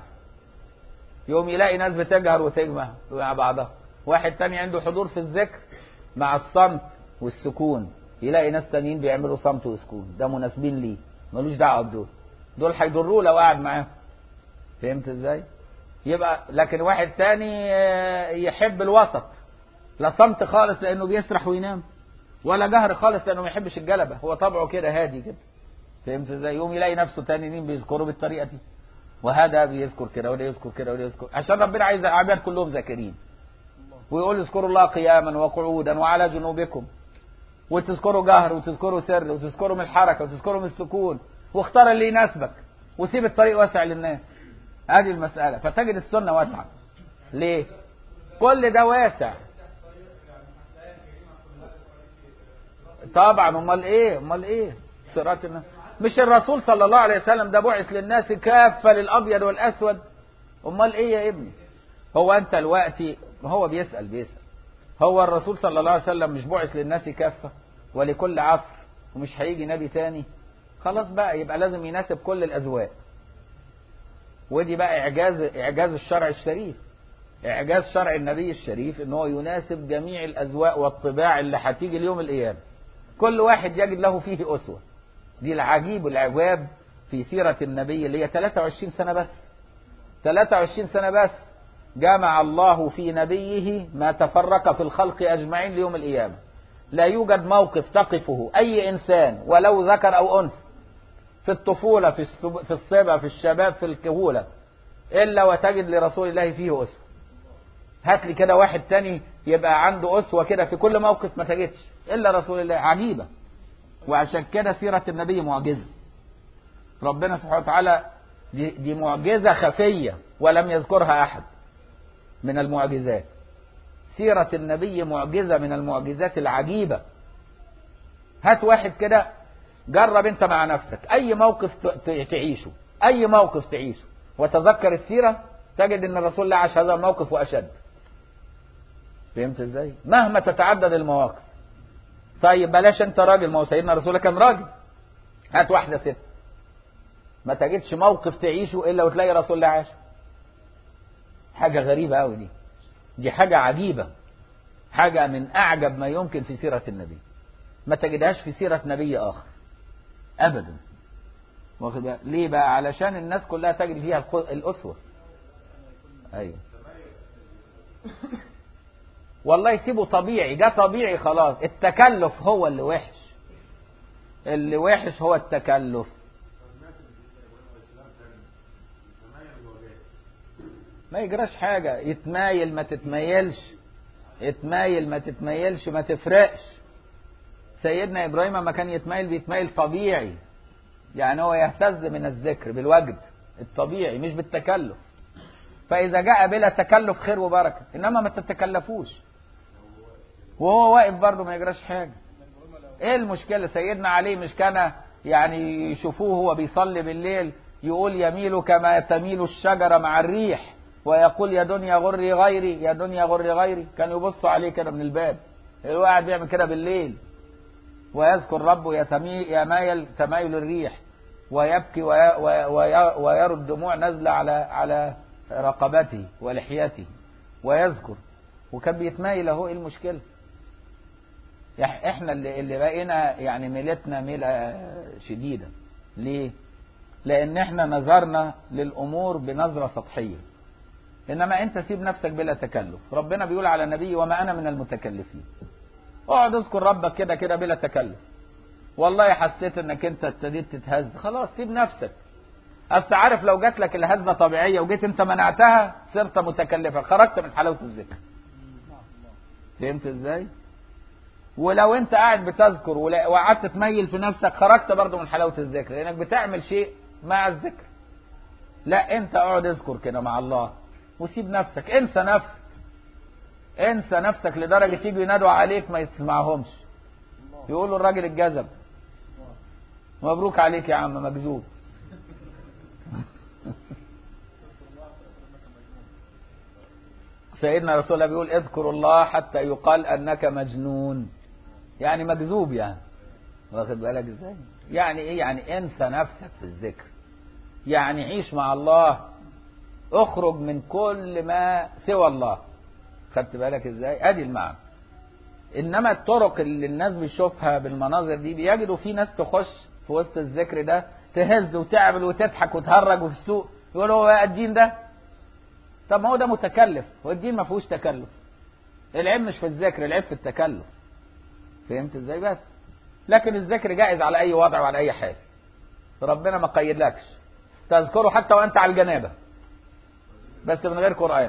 يوم يلاقي ناس بتجهر وتجمع مع بعضها. واحد تاني عنده حضور في الذكر مع الصمت والسكون، يلاقي ناس تانيين بيعملوا صمت وسكون، ده مناسبين ليه، ملوش دعوه بدول، دول هيضروه لو قعد معاهم. فهمت ازاي؟ يبقى لكن واحد تاني يحب الوسط، لا صمت خالص لانه بيسرح وينام، ولا جهر خالص لانه ما يحبش الجلبه، هو طبعه كده هادي كده. فهمت ازاي؟ يوم يلاقي نفسه تانيين بيذكروا بالطريقه دي، وهذا بيذكر كده وده يذكر كده وده يذكر، عشان ربنا عايز العباد كلهم ذاكرين. ويقول اذكروا الله قياما وقعودا وعلى جنوبكم، وتذكروا جهر وتذكروا سر وتذكروا من الحركه وتذكروا من السكون، واختار اللي يناسبك وسيب الطريق واسع للناس. هذه المساله. فتجد السنه واسعه. ليه؟ كل ده واسع. طبعا. امال ايه؟ امال ايه؟ صراط الناس. مش الرسول صلى الله عليه وسلم ده بعث للناس كافه، للابيض والاسود؟ امال ايه يا ابني؟ هو انت دلوقتي هو بيسأل هو الرسول صلى الله عليه وسلم مش بعث للناس كافة ولكل عصر ومش هيجي نبي تاني؟ خلاص بقى، يبقى لازم يناسب كل الأذواق. ودي بقى إعجاز الشرع الشريف، إعجاز شرع النبي الشريف، إن هو يناسب جميع الأذواق والطباع اللي هتيجي اليوم القيامة. كل واحد يجد له فيه أسوة. دي العجيب والعجاب في سيرة النبي اللي هي 23 سنة بس. 23 سنة بس جمع الله في نبيه ما تفرق في الخلق أجمعين ليوم القيامة. لا يوجد موقف تقفه أي إنسان ولو ذكر أو أنثى، في الطفولة، في الصبا، في الشباب، في الكهولة، إلا وتجد لرسول الله فيه أسوة. هات لي كده واحد تاني يبقى عنده أسوة كده في كل موقف، ما تجدش إلا رسول الله. عجيبة. وعشان كده سيرة النبي معجزة. ربنا سبحانه وتعالى دي معجزة خفية ولم يذكرها أحد من المعجزات. سيرة النبي معجزة من المعجزات العجيبة. هات واحد كده، جرب انت مع نفسك اي موقف تعيشه، اي موقف تعيشه وتذكر السيرة تجد ان الرسول لا عاش هذا الموقف واشد. فهمت ازاي؟ مهما تتعدد المواقف. طيب بلاش انت راجل، ما هو سيدنا الرسول كان راجل. هات واحدة ست ما تجدش موقف تعيشه الا وتلاقي رسول الله عاش. حاجة غريبة قوي دي حاجة عجيبة، حاجة من اعجب ما يمكن في سيرة النبي، ما تجدهاش في سيرة نبي اخر ابدا. واخد بالك ليه بقى؟ علشان الناس كلها تجد فيها الاسوة. ايوه والله يسيبه طبيعي، ده طبيعي خلاص. التكلف هو اللي وحش، اللي وحش هو التكلف. ما يجراش حاجة، يتمايل ما تتميلش، اتمايل ما تتميلش ما تفرقش. سيدنا إبراهيم ما كان يتمايل بيتمايل طبيعي، يعني هو يهتز من الذكر بالوجد الطبيعي مش بالتكلف. فإذا جاء بلا تكلف خير وبركة، إنما ما تتكلفوش وهو واقف برضه ما يجراش حاجة. إيه المشكلة؟ سيدنا علي مش كان يعني يشوفوه هو بيصلي بالليل يقول يميل كما تميل الشجرة مع الريح ويقول يا دنيا غري غيري يا دنيا غري غيري؟ كانوا يبصوا عليه كده من الباب، الواحد بيعمل كده بالليل. ويذكر ربه يمايل تمايل الريح ويبكي ويرى الدموع نازلة على رقبته ولحيته ويذكر، وكان بيتمايل اهو. ايه المشكلة؟ احنا اللي بقينا يعني ميلتنا ميلة شديدة. ليه؟ لان احنا نظرنا للامور بنظرة سطحية، انما انت سيب نفسك بلا تكلف. ربنا بيقول على النبي وما انا من المتكلفين. اقعد اذكر ربك كده كده بلا تكلف. والله حسيت انك انت ابتديت تتهز، خلاص سيب نفسك. اصل عارف لو جات لك الهزة طبيعية وجيت انت منعتها صرت متكلفا، خرجت من حلاوة الذكر. فهمت ازاي؟ ولو انت قاعد بتذكر وقعدت تميل في نفسك خرجت برضه من حلاوة الذكر، لانك بتعمل شيء مع الذكر. لا انت اقعد اذكر كده مع الله وسيب نفسك، انسى نفسك، انسى نفسك لدرجة يجوا ينادوا عليك ما يسمعهمش، يقولوا الراجل الجذب. مبروك عليك يا عم مجذوب. سيدنا رسول الله بيقول اذكر الله حتى يقال انك مجنون، يعني مجذوب يعني. واخد بالك ازاي؟ يعني ايه؟ يعني انسى نفسك في الذكر، يعني عيش مع الله، اخرج من كل ما سوى الله. خدت بالك ازاي؟ ادي المعنى. انما الطرق اللي الناس بيشوفها بالمناظر دي بيجدوا في ناس تخش في وسط الذكر ده تهز وتعمل وتضحك وتهرج وفي السوق يقولوا هو الدين ده. طب ما هو ده متكلف، والدين ما فيهوش تكلف. العيب مش في الذكر، العيب في التكلف. فهمت ازاي؟ بس لكن الذكر جائز على اي وضع وعلى اي حال، ربنا ما قيدلكش تذكره حتى وانت على الجنابه بس من غير قرآن.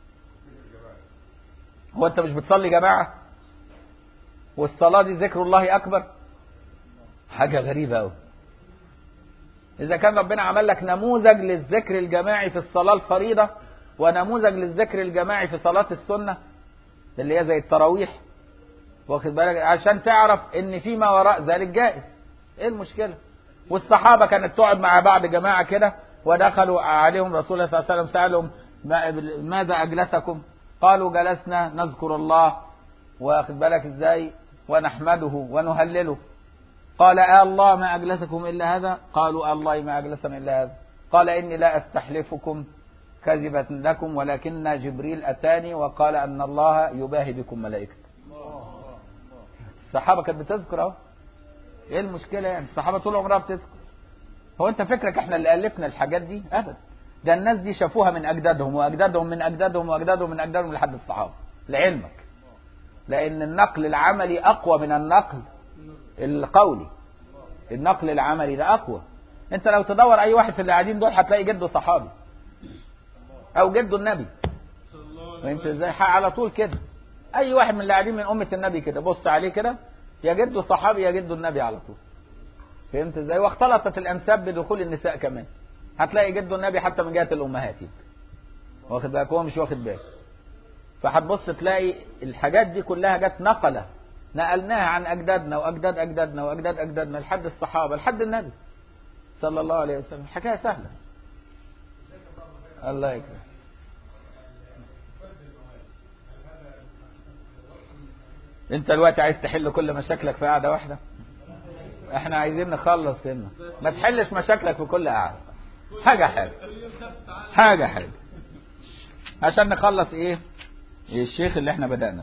هو انت مش بتصلي جماعة والصلاة دي ذكر الله اكبر؟ حاجة غريبة قوي. اذا كان ربنا عمل لك نموذج للذكر الجماعي في الصلاة الفريضة ونموذج للذكر الجماعي في صلاة السنة اللي هي زي التراويح، واخد بالك، عشان تعرف ان فيما وراء ذلك جائز. ايه المشكلة؟ والصحابة كانت تقعد مع بعض جماعة كده ودخلوا عليهم رسول الله صلى الله عليه وسلم سألهم ماذا أجلسكم؟ قالوا جلسنا نذكر الله، واخد بالك ازاي، ونحمده ونهلله. قال الله ما أجلسكم إلا هذا؟ قالوا الله ما أجلسنا إلا هذا. قال إني لا أستحلفكم كذبة لكم ولكن جبريل أتاني وقال أن الله يباهي بكم ملائكة. الصحابة كانت بتذكر اهو. ايه المشكلة يعني؟ الصحابة طول عمرها بتذكر. هو انت فكرك احنا اللي ألفنا الحاجات دي؟ أبدا، ده الناس دي شافوها من أجدادهم وأجدادهم من أجدادهم وأجدادهم من أجدادهم لحد الصحابة، لعلمك. لأن النقل العملي أقوى من النقل القولي. النقل العملي ده أقوى. انت لو تدور أي واحد في اللي قاعدين دول هتلاقي جده صحابي أو جده النبي. فهمت ازاي؟ على طول كده أي واحد من اللي قاعدين من أمة النبي كده بص عليه كده يا جده صحابي يا جده النبي على طول. فهمت ازاي؟ واختلطت الأنساب بدخول النساء كمان، هتلاقي جده النبي حتى من جهة الأمهات. واخد بالك؟ هو مش واخد باله. فهتبص تلاقي الحاجات دي كلها جت نقلناها عن أجدادنا وأجداد أجدادنا وأجداد أجدادنا لحد الصحابة لحد النبي. صلى الله عليه وسلم. حكاية سهلة. الله يكرم. انت دلوقتي عايز تحل كل مشاكلك في قعدة واحدة؟ احنا عايزين نخلص هنا، ما تحلش مشاكلك في كل قعدة، حاجة عشان نخلص ايه الشيخ اللي احنا بدأنا.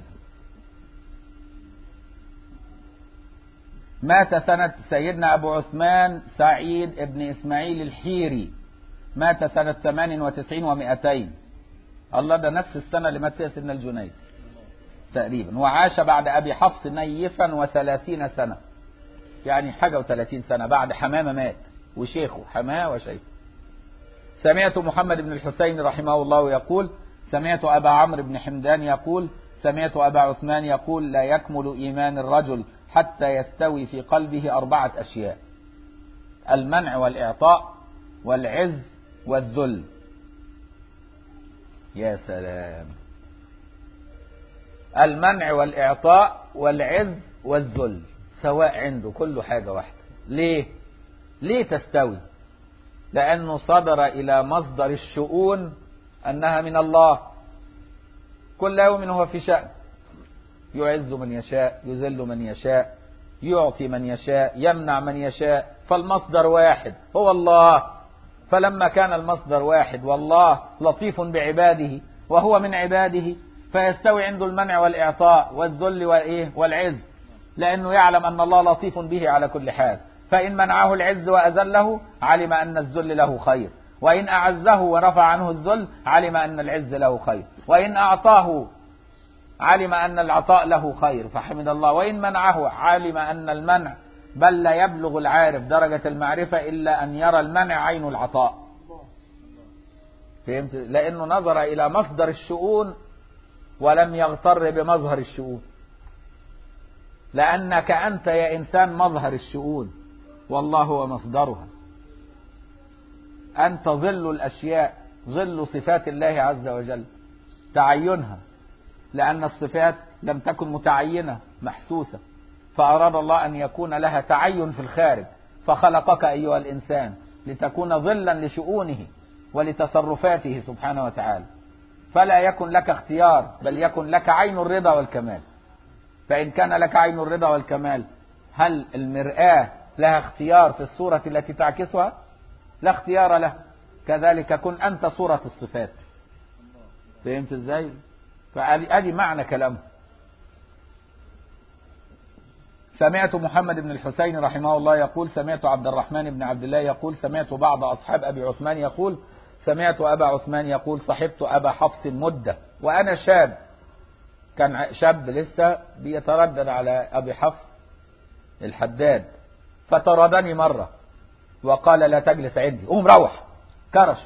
مات سنة سيدنا أبو عثمان سعيد ابن إسماعيل الحيري، مات سنة 98 و200. الله، ده نفس السنة اللي مات فيها سيدنا الجنيد تقريبا. وعاش بعد أبي حفص نيفا و30 سنة، يعني حاجة و30 سنة بعد حمامة مات وشيخه حماه وشيخه. سمعت محمد بن الحسين رحمه الله يقول: سمعت أبا عمرو بن حمدان يقول: سمعت أبا عثمان يقول: لا يكمل إيمان الرجل حتى يستوي في قلبه 4 أشياء: المنع والإعطاء والعز والذل. يا سلام، المنع والإعطاء والعز والذل سواء عنده، كله حاجة واحدة. ليه تستوي؟ لأنه صدر إلى مصدر الشؤون أنها من الله، كل يوم هو في شأن، يعز من يشاء، يذل من يشاء، يعطي من يشاء، يمنع من يشاء، فالمصدر واحد هو الله. فلما كان المصدر واحد والله لطيف بعباده وهو من عباده، فيستوي عنده المنع والإعطاء والذل والعز، لأنه يعلم أن الله لطيف به على كل حال. فإن منعه العز وأذله علم أن الذل له خير، وإن أعزه ورفع عنه الذل علم أن العز له خير، وإن أعطاه علم أن العطاء له خير فحمد الله، وإن منعه علم أن المنع بل لا يبلغ العارف درجة المعرفة إلا أن يرى المنع عين العطاء. فهمت؟ لأنه نظر إلى مصدر الشؤون ولم يغتر بمظهر الشؤون، لأنك أنت يا إنسان مظهر الشؤون والله هو مصدرها. أنت ظل الأشياء، ظل صفات الله عز وجل، تعينها، لأن الصفات لم تكن متعينة محسوسة، فأراد الله أن يكون لها تعين في الخارج، فخلقك أيها الإنسان لتكون ظلا لشؤونه ولتصرفاته سبحانه وتعالى، فلا يكن لك اختيار بل يكن لك عين الرضا والكمال. فإن كان لك عين الرضا والكمال، هل المرآة لها اختيار في الصورة التي تعكسها؟ لا اختيار له. كذلك كن أنت صورة الصفات. فهمت ازاي؟ فأدي معنى كلامه. سمعت محمد بن الحسين رحمه الله يقول: سمعت عبد الرحمن بن عبد الله يقول: سمعت بعض أصحاب أبي عثمان يقول: سمعت أبا عثمان يقول: صحبت أبا حفص مدة وأنا شاب. كان شاب لسه بيتردد على أبي حفص الحداد، فطردني مرة وقال: لا تجلس عندي، قوم روح، كرش.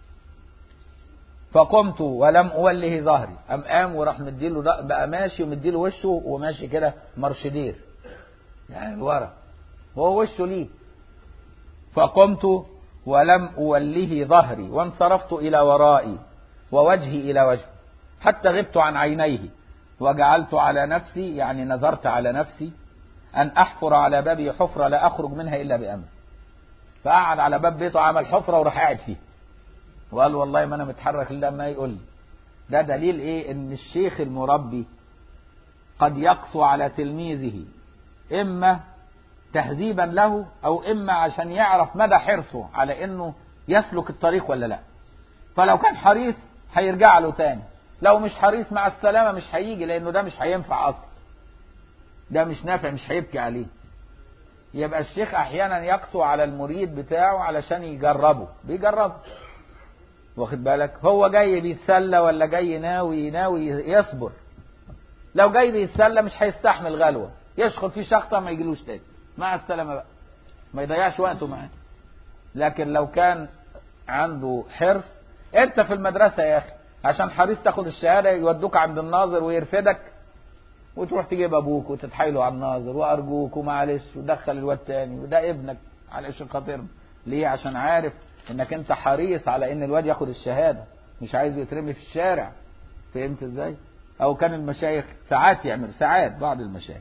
فقمت ولم أوله ظهري، قام وراح مديله، بقى ماشي ومديله وشه وماشي كده مرشدير يعني ورا، وهو وشه ليه. فقمت ولم أوله ظهري وانصرفت إلى ورائي ووجهي إلى وجهه حتى غبت عن عينيه، وجعلت على نفسي، يعني نظرت على نفسي، أن أحفر على بابي حفرة لا أخرج منها إلا بأمر. فقعد على باب بيته، عمل حفرة وراح قاعد فيه، وقال: والله ما أنا متحرك إلا ما يقول لي. ده دليل إيه؟ إن الشيخ المربي قد يقسو على تلميذه، إما تهذيبا له أو إما عشان يعرف مدى حرصه على إنه يسلك الطريق ولا لا. فلو كان حريص هيرجع له تاني، لو مش حريص مع السلامة مش هيجي، لأنه ده مش هينفع أصلا، ده مش نافع، مش هيبكي عليه. يبقى الشيخ أحيانا يقسو على المريد بتاعه علشان يجربه، بيجربه، واخد بالك؟ هو جاي بيتسلى ولا جاي ناوي يصبر؟ لو جاي بيتسلى مش هيستحمل غلوة، يشخط فيه شخطة ما يجيلوش تاني، مع السلامة بقى، ما يضيعش وقته معاه. لكن لو كان عنده حرص، انت في المدرسة يا اخي عشان حريص تاخد الشهادة يودوك عند الناظر ويرفدك، وتروح تجيب ابوك وتتحايلوا على الناظر وارجوك ومعلش ودخل الواد تاني وده ابنك علشان خاطرنا. ليه؟ عشان عارف انك انت حريص على ان الواد ياخد الشهادة، مش عايزه يترمي في الشارع. فهمت ازاي؟ او كان المشايخ ساعات يعمل، ساعات بعض المشايخ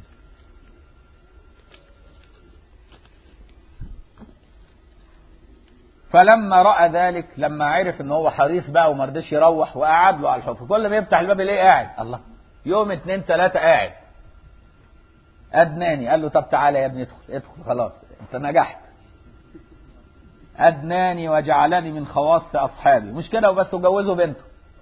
فلما رأى ذلك، لما عرف ان هو حريص بقى وما رضيش يروح وقعد له على الحفرة، كل ما يفتح الباب يلاقيه قاعد. الله، يوم 2 3 قاعد. أدناني، قال له طب تعالى يا ابني ادخل ادخل خلاص انت نجحت. أدناني وجعلني من خواص أصحابي، مش كده وبس، وجوزه بنته.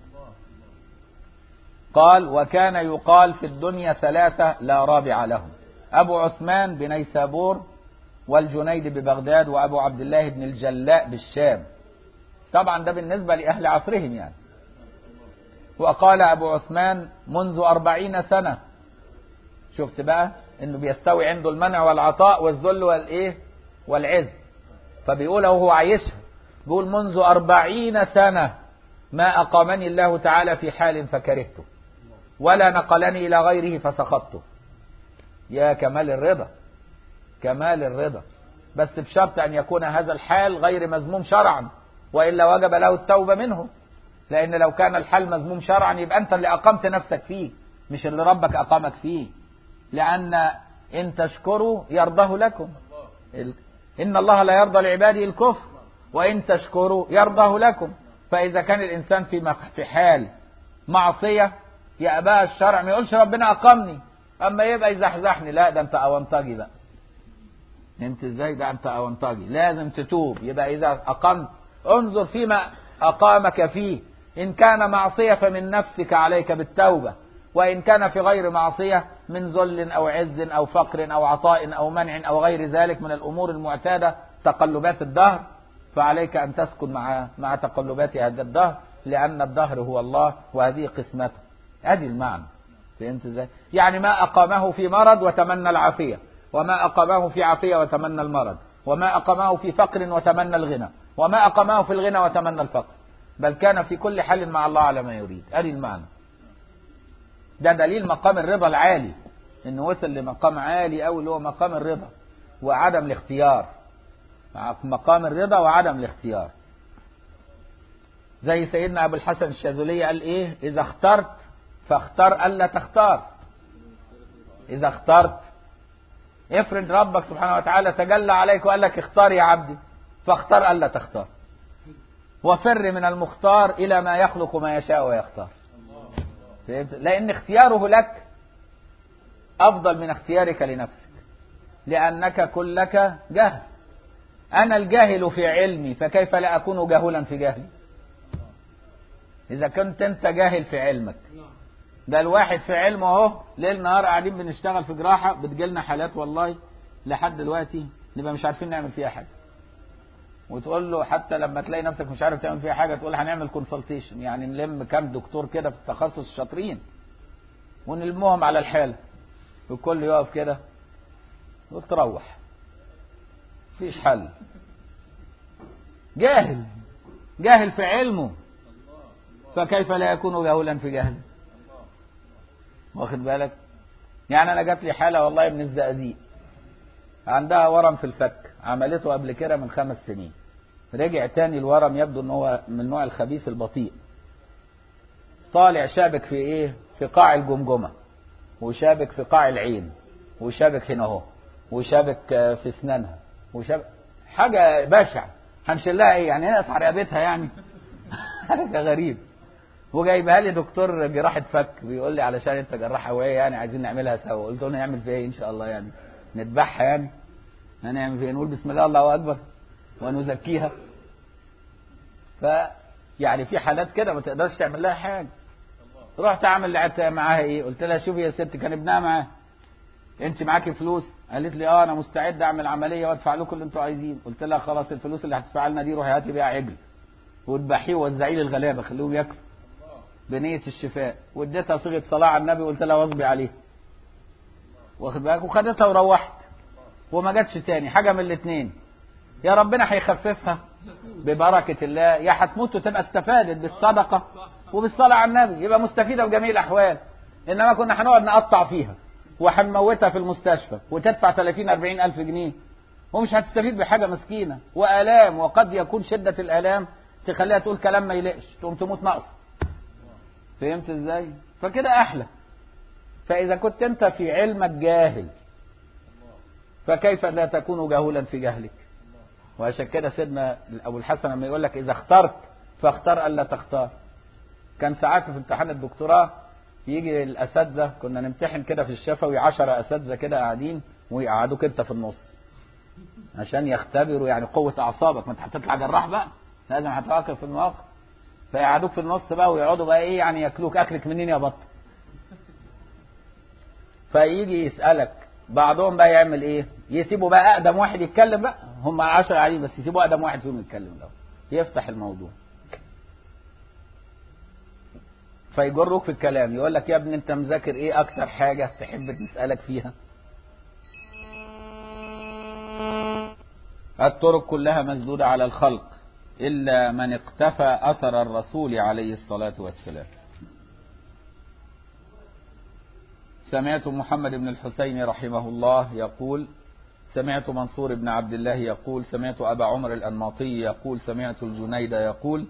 قال وكان يقال في الدنيا 3 لا رابع لهم: أبو عثمان بنيسابور، والجنيد ببغداد، وأبو عبد الله بن الجلاء بالشام. طبعا ده بالنسبة لأهل عصرهم يعني. وقال أبو عثمان منذ 40 سنة. شفت بقى انه بيستوي عنده المنع والعطاء والذل والايه والعز، فبيقول وهو عايشها، بيقول منذ 40 سنة ما أقامني الله تعالى في حال فكرهته، ولا نقلني إلى غيره فسخطته. يا كمال الرضا، كمال الرضا، بس بشرط أن يكون هذا الحال غير مذموم شرعا، وإلا وجب له التوبة منه. لأن لو كان الحال مذموم شرعا يبقى أنت اللي أقمت نفسك فيه، مش اللي ربك أقامك فيه. لأن إن تشكروا يرضه لكم. إن الله لا يرضى لعباده الكفر، وإن تشكروا يرضه لكم. فإذا كان الإنسان في حال معصية يأباها الشرع، ما يقولش ربنا أقامني، أما يبقى يزحزحني، لا ده أنت أونطاجي بقى. انت ازاي؟ ده انت أونطاجي، لازم تتوب. يبقى إذا أقمت انظر فيما أقامك فيه، إن كان معصية فمن نفسك عليك بالتوبة، وإن كان في غير معصية من ذل أو عز أو فقر أو عطاء أو منع أو غير ذلك من الأمور المعتادة تقلبات الدهر، فعليك أن تسكن مع تقلبات هذا الدهر، لأن الدهر هو الله وهذه قسمته. هذه المعنى. فهمت ازاي؟ يعني ما أقامه في مرض وتمنى العافية، وما أقامه في عافية وتمنى المرض، وما أقامه في فقر وتمنى الغنى، وما أقامه في الغنى وتمنى الفقر، بل كان في كل حال مع الله على ما يريد. هذه المعنى. ده دليل مقام الرضا العالي، انه وصل لمقام عالي أوي اللي هو مقام الرضا وعدم الاختيار. مقام الرضا وعدم الاختيار. زي سيدنا أبو الحسن الشاذلي قال ايه: إذا اخترت فاختار ألا تختار. إذا اخترت، افرض ربك سبحانه وتعالى تجلى عليك وقال لك اختار يا عبدي، فاختار ألا تختار، وفر من المختار إلى ما يخلق ما يشاء ويختار. لأن اختياره لك أفضل من اختيارك لنفسك، لأنك كلك جهل. أنا الجاهل في علمي، فكيف لا أكون جاهلا في جهلي؟ إذا كنت أنت جاهل في علمك، ده الواحد في علمه اهو ليل نهار قاعدين بنشتغل في جراحة، بتجيلنا حالات والله لحد دلوقتي نبقى مش عارفين نعمل فيها حاجة، وتقول له حتى لما تلاقي نفسك مش عارف تعمل فيها حاجة تقول هنعمل كونسلتيشن، يعني نلم كام دكتور كده في التخصص شاطرين ونلمهم على الحالة، والكل يقف كده وتروح، مفيش حل. جاهل في علمه، فكيف لا يكون جاهلا في جهله؟ واخد بالك؟ يعني انا جات لي حالة والله من الزقازيق، عندها ورم في الفك، عملته قبل كده من 5 سنين، رجع تاني الورم، يبدو ان هو من النوع الخبيث البطيء، طالع شابك في ايه؟ في قاع الجمجمة، وشابك في قاع العين، وشابك هنا اهو، وشابك في اسنانها، وشابك حاجة بشعة. هنشلها ايه يعني؟ نقطع رقبتها يعني؟ حاجة غريب. وجايبها لي دكتور جراحة فك، بيقول لي علشان انت جراح هوائي يعني عايزين نعملها سوا. قلت له نعمل فيها ايه ان شاء الله؟ يعني نذبحها يعني؟ هنعمل فيها نقول بسم الله الله اكبر ونزكيها؟ يعني في حالات كده ما تقدرش تعمل لها حاجه. رحت اعمل معاها ايه؟ قلت لها شوفي يا ست، كان ابنها معاها، انت معاكي فلوس؟ قالت لي اه انا مستعد اعمل عمليه وادفع لكم اللي انتوا عايزين. قلت لها خلاص الفلوس اللي هتدفع لنا دي روحي هاتي بيها عجل واذبحيه ووزعيه للغلابه خليهم ياكلوا بنية الشفاء. واديتها صيغة صلاة على النبي وقلت لها واظبي عليه، واخد بالك؟ وخدتها وروحت وما جاتش تاني. حاجة من الاثنين: يا ربنا هيخففها ببركة الله، يا هتموت وتبقى استفادت بالصدقة وبالصلاة على النبي، يبقى مستفيدة بجميع الأحوال. إنما كنا هنقعد نقطع فيها وهنموتها في المستشفى وتدفع 30-40 ألف جنيه ومش هتستفيد بحاجة، مسكينة وآلام، وقد يكون شدة الآلام تخليها تقول كلام ما يلقش، تقوم تموت ناقص. فهمت ازاي؟ فكده احلى. فاذا كنت انت في علمك جاهل، فكيف لا تكون جاهلا في جهلك؟ وعشان كده سيدنا ابو الحسن لما يقول لك اذا اخترت فاختار الا تختار. كان ساعات في امتحان الدكتوراه يجي الاساتذه، كنا نمتحن كده في الشفوي 10 اساتذه كده قاعدين ويقعدوك انت في النص عشان يختبروا يعني قوه اعصابك، ما انت هتطلع جراح بقى لازم هتواقف في المواقف، فيقعدوك في النص بقى ويقعدوا بقى ايه يعني ياكلوك اكلك منين يا بط. فيجي يسالك بعضهم بقى يعمل ايه، يسيبوا بقى اقدم واحد يتكلم بقى، هم 10 قاعدين بس يسيبوا اقدم واحد فيهم يتكلم ده يفتح الموضوع، فيجروك في الكلام. يقول لك يا ابني انت مذاكر ايه اكتر حاجه تحب نسالك فيها؟ الطرق كلها مسدوده على الخلق الا من اقتفى اثر الرسول عليه الصلاه والسلام. سمعت محمد بن الحسين رحمه الله يقول سمعت منصور بن عبد الله يقول سمعت أبا عمر الأنماطي يقول سمعت الجنيد يقول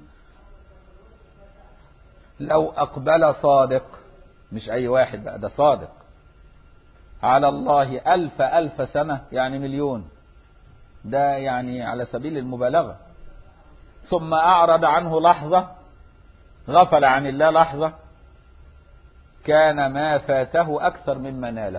لو أقبل صادق، مش أي واحد بقى، ده صادق، على الله 1000 سنة يعني مليون، ده يعني على سبيل المبالغة، ثم أعرض عنه لحظة، غفل عن الله لحظة، كان ما فاته أكثر مما ناله.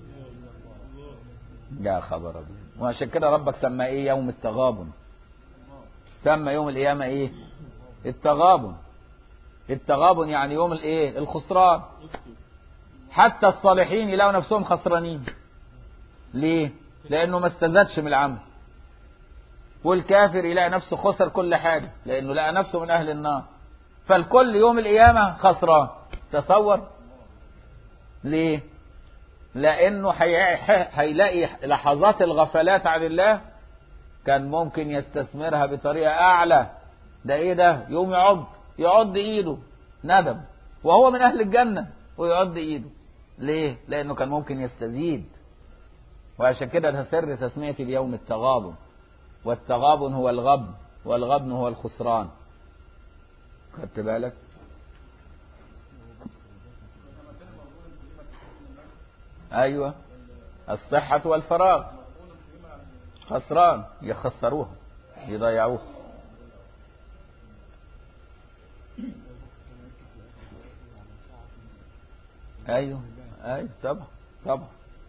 يا خبر أبيض. وعشان كده ربك سمى إيه يوم التغابن، سمى يوم القيامة إيه التغابن. التغابن يعني يوم الإيه الخسران. حتى الصالحين يلاقوا نفسهم خسرانين. ليه؟ لأنه ما استزادش من العمل. والكافر يلاقي نفسه خسر كل حاجة لأنه لقى نفسه من أهل النار. فالكل يوم القيامة خسران. تصور. ليه؟ لأنه هيلاقي لحظات الغفلات عن الله كان ممكن يستثمرها بطريقة أعلى. ده إيه ده؟ يوم يعض إيده ندم وهو من أهل الجنة ويعض إيده. ليه؟ لأنه كان ممكن يستزيد. وعشان كده ده سر تسمية اليوم التغابن. والتغابن هو الغبن والغبن هو الخسران. خدت بالك؟ أيوة الصحة والفراغ خسران، يخسروها يضيعوها. أيوة طبعا.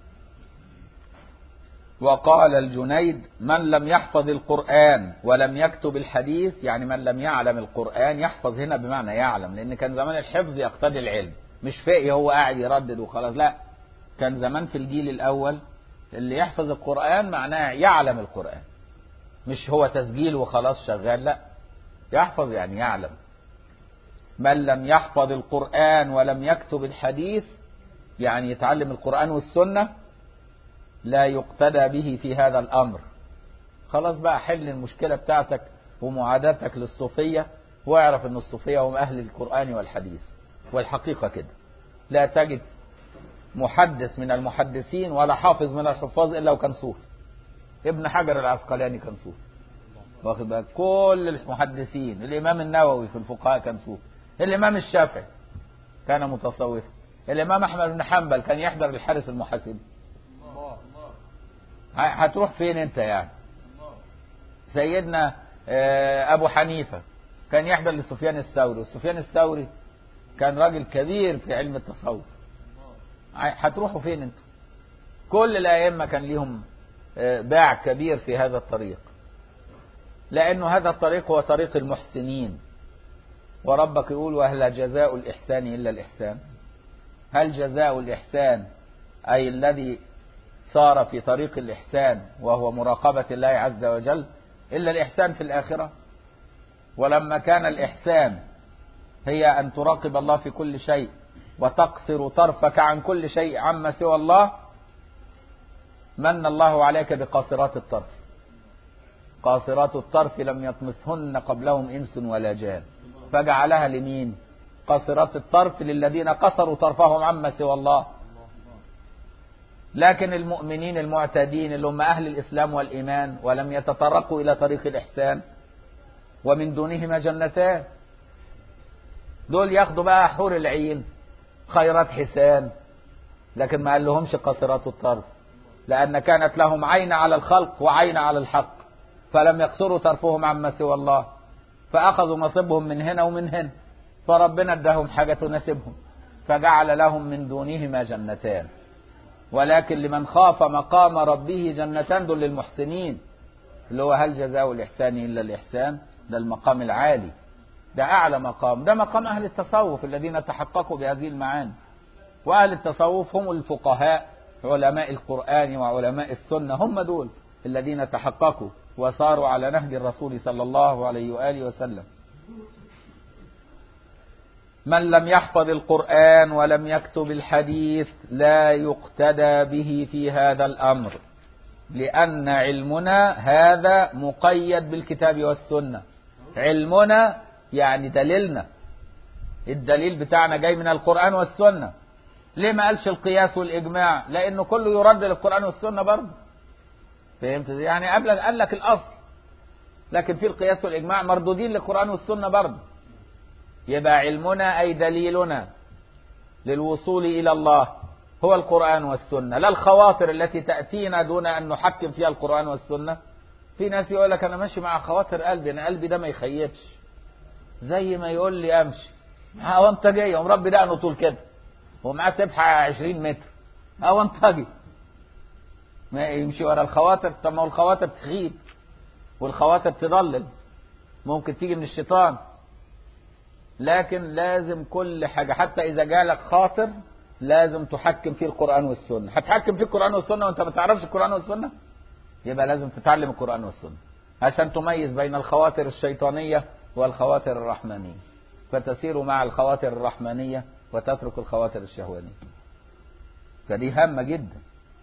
وقال الجنيد من لم يحفظ القرآن ولم يكتب الحديث، يعني من لم يعلم القرآن، يحفظ هنا بمعنى يعلم، لأن كان زمان الحفظ يقتضي العلم، مش فقه هو قاعد يردد وخلاص، لا، كان زمان في الجيل الأول اللي يحفظ القرآن معناه يعلم القرآن، مش هو تسجيل وخلاص شغال، لا، يحفظ يعني يعلم. من لم يحفظ القرآن ولم يكتب الحديث يعني يتعلم القرآن والسنة لا يقتدى به في هذا الأمر. خلاص بقى حل المشكلة بتاعتك ومعاداتك للصوفية، واعرف ان الصوفية هم أهل القرآن والحديث. والحقيقة كده لا تجد محدث من المحدثين ولا حافظ من الحفاظ إلا وكان صوفي. ابن حجر العسقلاني كان صوفي، واخد بالك؟ كل المحدثين، الإمام النووي في الفقهاء كان صوفي، الإمام الشافعي كان متصوفا، الإمام أحمد بن حنبل كان يحضر الحارس المحاسبي. هتروح فين انت يعني؟ سيدنا أبو حنيفة كان يحضر لسفيان الثوري، وسفيان الثوري كان راجل كبير في علم التصوف. هتروحوا فين انت؟ كل الأئمة كان ليهم باع كبير في هذا الطريق، لأنه هذا الطريق هو طريق المحسنين. وربك يقول وهل جزاء الإحسان إلا الإحسان؟ هل جزاء الإحسان أي الذي صار في طريق الإحسان وهو مراقبة الله عز وجل إلا الإحسان في الآخرة؟ ولما كان الإحسان هي أن تراقب الله في كل شيء وتقصر طرفك عن كل شيء عما سوى الله، من الله عليك بقاصرات الطرف. قاصرات الطرف لم يطمثهن قبلهم إنس ولا جان، فجعلها لمين؟ قاصرات الطرف للذين قصروا طرفهم عما سوى الله. لكن المؤمنين المعتدين اللي هم أهل الإسلام والإيمان ولم يتطرقوا إلى طريق الإحسان ومن دونهما جنتان، دول ياخدوا بقى حور العين خيرات حسان، لكن ما قال لهمش قاصرات الطرف، لأن كانت لهم عين على الخلق وعين على الحق، فلم يقصروا طرفهم عما سوى الله، فأخذوا نصيبهم من هنا ومن هنا، فربنا اداهم حاجة تناسبهم، فجعل لهم من دونهما جنتان. ولكن لمن خاف مقام ربه جنتان، دول للمحسنين، اللي هو هل جزاء الإحسان إلا الإحسان، ده المقام العالي، ده أعلى مقام، ده مقام أهل التصوف الذين تحققوا بهذه المعاني. وأهل التصوف هم الفقهاء علماء القرآن وعلماء السنة، هم دول الذين تحققوا وصاروا على نهج الرسول صلى الله عليه وآله وسلم. من لم يحفظ القرآن ولم يكتب الحديث لا يقتدى به في هذا الأمر، لأن علمنا هذا مقيد بالكتاب والسنة. علمنا يعني دليلنا، الدليل بتاعنا جاي من القرآن والسنة. ليه ما قالش القياس والإجماع؟ لأنه كله يرد للقرآن والسنة برضه. فهمت؟ يعني قال لك الأصل، لكن في القياس والإجماع مردودين للقرآن والسنة برضه. يبقى علمنا أي دليلنا للوصول إلى الله هو القرآن والسنة، لا الخواطر التي تأتينا دون أن نحكم فيها القرآن والسنة. في ناس يقول لك أنا ماشي مع خواطر قلبي، أنا قلبي ده ما يخيبش، زي ما يقول لي أمشي أونطجي، ومربي دقنه طول كده ومعاه سبحة 20 متر أونطجي، ما يمشي ورا الخواطر. طب ما هو الخواطر تخيب والخواطر تضلل، ممكن تيجي من الشيطان. لكن لازم كل حاجة حتى إذا جالك خاطر لازم تحكم فيه القرآن والسنة. هتحكم فيه القرآن والسنة وأنت ما تعرفش القرآن والسنة؟ يبقى لازم تتعلم القرآن والسنة عشان تميز بين الخواطر الشيطانية والخواطر الرحمانية، فتسير مع الخواطر الرحمانية وتترك الخواطر الشهوانية. فدي هامة جدا.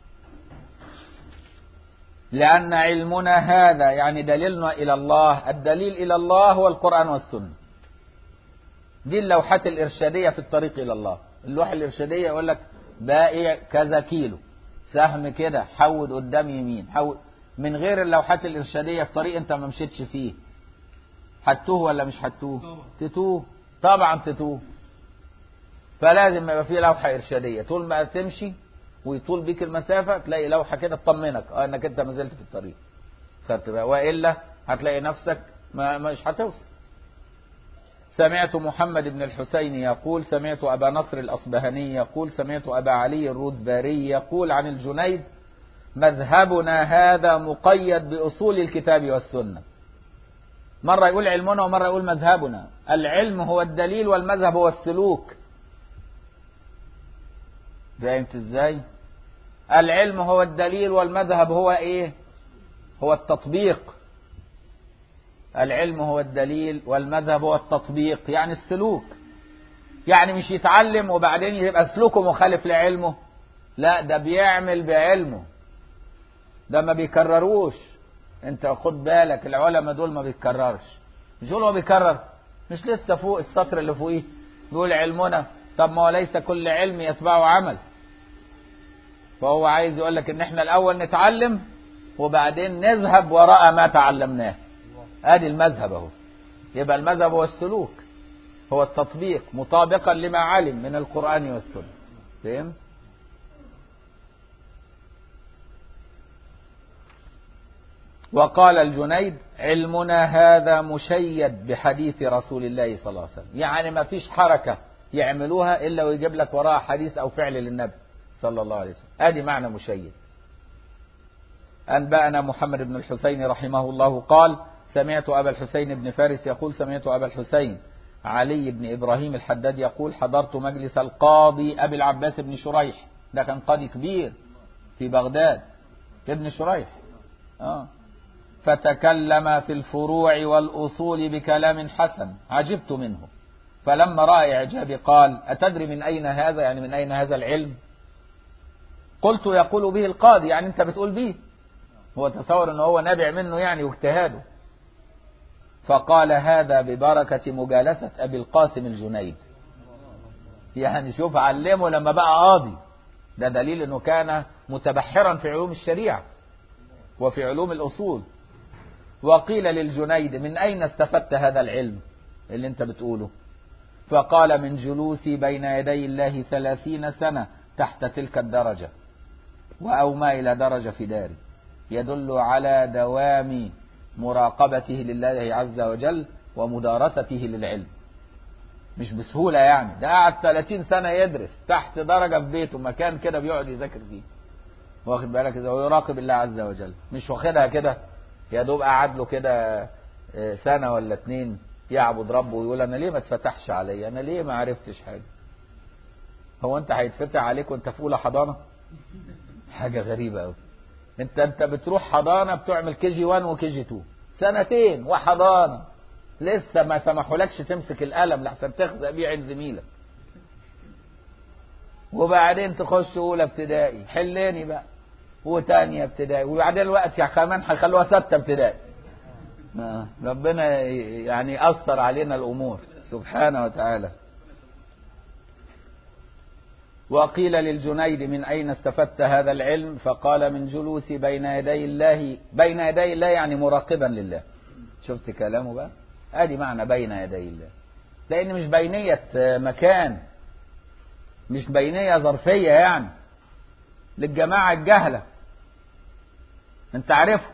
لأن علمنا هذا يعني دليلنا إلى الله، الدليل إلى الله هو القرآن والسنة. دي اللوحات الإرشادية في الطريق إلى الله. اللوحة الإرشادية يقول لك باقي كذا كيلو، سهم كده، حود قدام يمين، حود. من غير اللوحات الإرشادية في طريق أنت ما مشيتش فيه، هتوه ولا مش هتوه؟ تتوه طبعا، تتوه. فلازم يبقى فيه لوحة إرشادية، طول ما تمشي ويطول بيك المسافة تلاقي لوحة كده تطمنك انك انت ما زلت في الطريق، وإلا هتلاقي نفسك مش هتوصل. سمعت محمد بن الحسين يقول سمعت أبا نصر الأصبهاني يقول سمعت أبا علي الرودباري يقول عن الجنيد مذهبنا هذا مقيد بأصول الكتاب والسنة. مرة يقول علمنا ومرة يقول مذهبنا. العلم هو الدليل والمذهب هو السلوك. فهمت ازاي؟ العلم هو الدليل والمذهب هو ايه؟ هو التطبيق. العلم هو الدليل والمذهب هو التطبيق، يعني السلوك. يعني مش يتعلم وبعدين يبقى سلوكه مخالف لعلمه، لا، ده بيعمل بعلمه، ده ما بيكرروش. انت خد بالك العلماء دول ما بيتكررش. مش هو بيكرر؟ مش لسه فوق السطر اللي فوقيه بيقول علمنا؟ طب ما هو ليس كل علم يتبعه عمل. فهو عايز يقول لك ان احنا الاول نتعلم وبعدين نذهب وراء ما تعلمناه. ادي المذهب اهو. يبقى المذهب هو السلوك، هو التطبيق مطابقا لما علم من القرآن والسنة. فهم؟ وقال الجنيد علمنا هذا مشيد بحديث رسول الله صلى الله عليه وسلم، يعني ما فيش حركة يعملوها إلا ويجيب لك وراها حديث أو فعل للنبي صلى الله عليه وسلم. ادي معنى مشيد. أنبأنا محمد بن الحسين رحمه الله قال سمعت أبا الحسين بن فارس يقول سمعت أبا الحسين علي بن إبراهيم الحداد يقول حضرت مجلس القاضي أبي العباس بن شريح، ده كان قاضي كبير في بغداد، ابن شريح. فتكلم في الفروع والأصول بكلام حسن عجبت منه، فلما رأى إعجابي قال أتدري من أين هذا؟ يعني من أين هذا العلم؟ قلت يقول به القاضي، يعني أنت بتقول به، هو تصور أنه هو نابع منه يعني واجتهاده. فقال هذا ببركة مجالسة أبي القاسم الجنيد. يعني شوف علمه لما بقى قاضي، ده دليل أنه كان متبحرا في علوم الشريعة وفي علوم الأصول. وقيل للجنيد من أين استفدت هذا العلم اللي أنت بتقوله؟ فقال من جلوسي بين يدي الله 30 سنة تحت تلك الدرجة، وأوما إلى درجة في داري، يدل على دوام مراقبته لله عز وجل ومدارسته للعلم. مش بسهولة يعني، ده قعد 30 سنة يدرس تحت درجة في بيته، مكان كده بيقعد يذاكر فيه، واخد بالك إذا ويراقب الله عز وجل، مش واخدها كده يا دوب قعد له كده سنة ولا 2 يعبد ربه ويقول أنا ليه ما اتفتحش علي، أنا ليه ما عرفتش حاجة. هو أنت هيتفتح عليك وأنت في أولى حضانة؟ حاجة غريبة أوي. أنت بتروح حضانة بتعمل KG 1 وKG 2 2 وحضانة لسه ما سمحولكش تمسك القلم لحسن تخزق بيه عين زميلك، وبعدين تخش أولى ابتدائي حلاني بقى، وتانية ابتدائي، وبعدين الوقت كمان هيخلوها 6 ابتدائي. ربنا يعني أثر علينا الأمور سبحانه وتعالى. وقيل للجنيد من أين استفدت هذا العلم؟ فقال من جلوسي بين يدي الله. بين يدي الله يعني مراقبا لله. شفت كلامه بقى؟ ادي معنى بين يدي الله، لأن مش بينية مكان، مش بينية ظرفية يعني للجماعة الجهلة، انت عارفه.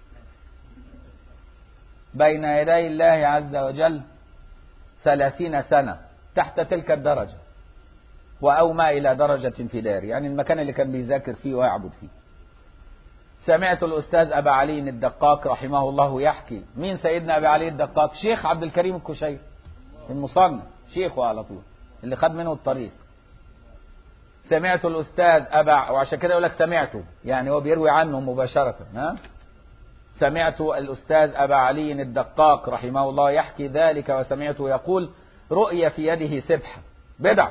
بين يدي الله عز وجل 30 سنة تحت تلك الدرجة، وأومى إلى درجة في دار، يعني المكان اللي كان بيذاكر فيه ويعبد فيه. سمعت الأستاذ أبا علي الدقاق رحمه الله يحكي. مين سيدنا أبا علي الدقاق؟ شيخ عبد الكريم الكشيري المصنف، شيخه على طول اللي خد منه الطريق. سمعت الأستاذ وعشان كده يقول لك سمعته، يعني هو بيروي عنه مباشرة. سمعت الأستاذ أبا علي الدقاق رحمه الله يحكي ذلك، وسمعته يقول رؤية في يده سبحة. بدع،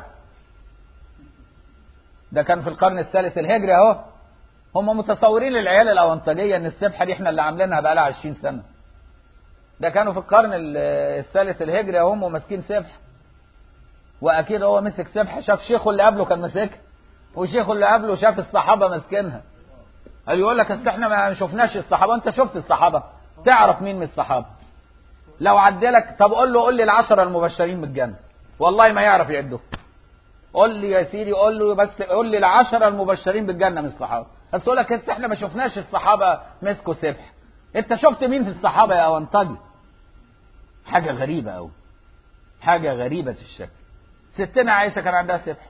ده كان في القرن الثالث الهجري اهو. هم متصورين العيال الأونطجية ان السبحة دي احنا اللي عاملينها بقى لها 20 سنة. ده كانوا في القرن الثالث الهجري هم ماسكين سبحة، واكيد هو مسك سبحة، شاف شيخه اللي قبله كان ماسكها، وشيخه اللي قبله شاف الصحابة ماسكينها. قال يقول لك اصل احنا ما شفناش الصحابة. انت شفت الصحابة؟ تعرف مين من الصحابة؟ لو عدلك طب قول لي ال10 المبشرين بالجنة، والله ما يعرف يعده. قول لي يا سيدي، قول له بس، قول لي ال10 المبشرين بالجنة من الصحابة. بس يقول لك احنا ما شفناش الصحابة مسكوا سبح. انت شفت مين في الصحابة يا أونطجي؟ حاجة غريبة أوي، حاجة غريبة الشكل. ستنا عائشة كان عندها سبح،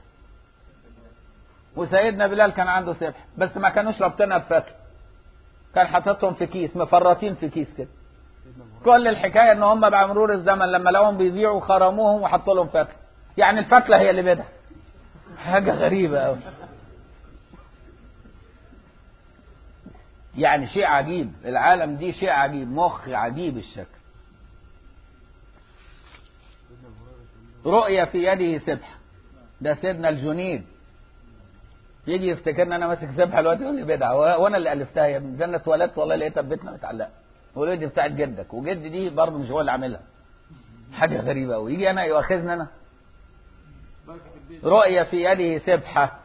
وسيدنا بلال كان عنده سبح، بس ما كانوش رابطينها بفتح، كان حاططهم في كيس، مفرطين في كيس كده. كل الحكاية ان هم بعد مرور الزمن لما لقوهم بيضيعوا خرموهم وحطوا لهم فتلة، يعني الفتلة هي اللي بدها. حاجة غريبة أوي، يعني شيء عجيب. العالم دي شيء عجيب، مخ عجيب الشكل. رؤية في يده سبحة، ده سيدنا الجنيد يجي يفتكرني انا ماسك سبحة دلوقتي يقول لي بدعة، وانا اللي الفتها يا ابني، ده انا اتولدت والله لقيتها في بيتنا متعلقة، يقول لي دي بتاعت جدك، وجدي دي برضه مش هو اللي عاملها. حاجة غريبة قوي، يجي انا يؤاخذني انا. رؤية في يده سبحة،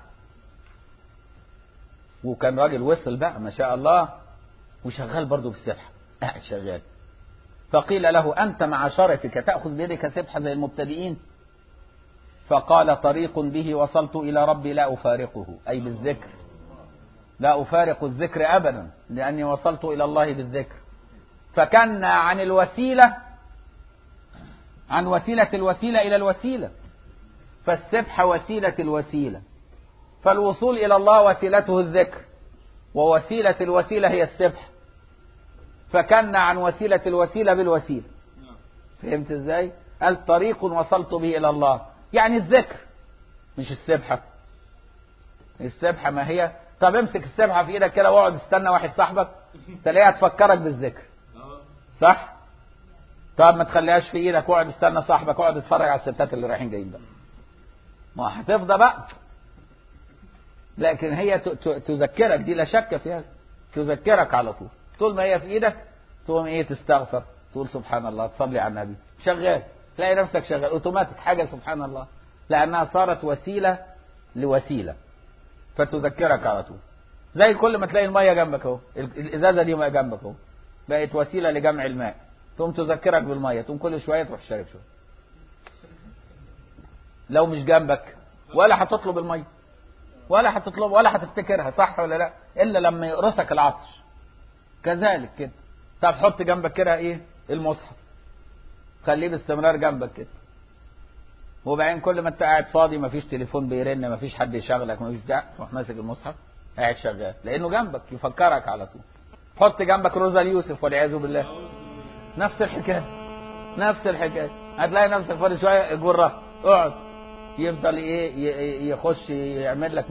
وكان راجل وصل بقى ما شاء الله، وشغال برضه بالسبحة، قاعد شغال. فقيل له أنت مع شرفك تأخذ بيدك سبحة زي المبتدئين؟ فقال طريق به وصلت إلى ربي لا أفارقه، أي بالذكر، لا أفارق الذكر أبدا، لأني وصلت إلى الله بالذكر. فكان عن الوسيلة، عن وسيلة الوسيلة إلى الوسيلة، فالسبحة وسيلة الوسيلة، فالوصول إلى الله وسيلته الذكر، ووسيلة الوسيلة هي السبحة. فكان عن وسيلة الوسيلة بالوسيلة. فهمت ازاي؟ قال طريق وصلت به إلى الله، يعني الذكر مش السبحة. السبحة ما هي، طب امسك السبحة في ايدك كده واقعد استنى واحد صاحبك تلاقيها تفكرك بالذكر، صح؟ طب ما تخليهاش في ايدك واقعد استنى صاحبك، واقعد اتفرج على الستات اللي رايحين جايين بقى، ما هتفضى بقى. لكن هي تذكرك، دي لا شك فيها، تذكرك على طول. طول ما هي في ايدك تقوم ايه؟ تستغفر، تقول سبحان الله، تصلي على النبي، شغال، تلاقي نفسك شغال اوتوماتيك، حاجه سبحان الله، لانها صارت وسيله لوسيله، فتذكرك على طول. زي كل ما تلاقي الميه جنبك اهو، الازازه دي ميه جنبك اهو، بقت وسيله لجمع الماء، تقوم تذكرك بالميه، تقوم كل شويه تروح شارب شويه. لو مش جنبك ولا هتطلب الميه، ولا هتطلب، ولا هتفتكرها، صح ولا لا؟ الا لما يقرصك العطش. كذلك كده طب حط جنبك كده ايه المصحف، خليه باستمرار جنبك كده، وبعدين كل ما انت قاعد فاضي مفيش تليفون بيرن مفيش حد يشغلك مفيش بتاع، تروح ماسك المصحف قاعد شغال لانه جنبك يفكرك على طول. حط جنبك روزا اليوسف والعياذ بالله، نفس الحكايه نفس الحكايه، هتلاقي نفسك فاضي شويه جره اقعد، يفضل ايه يخش يعمل لك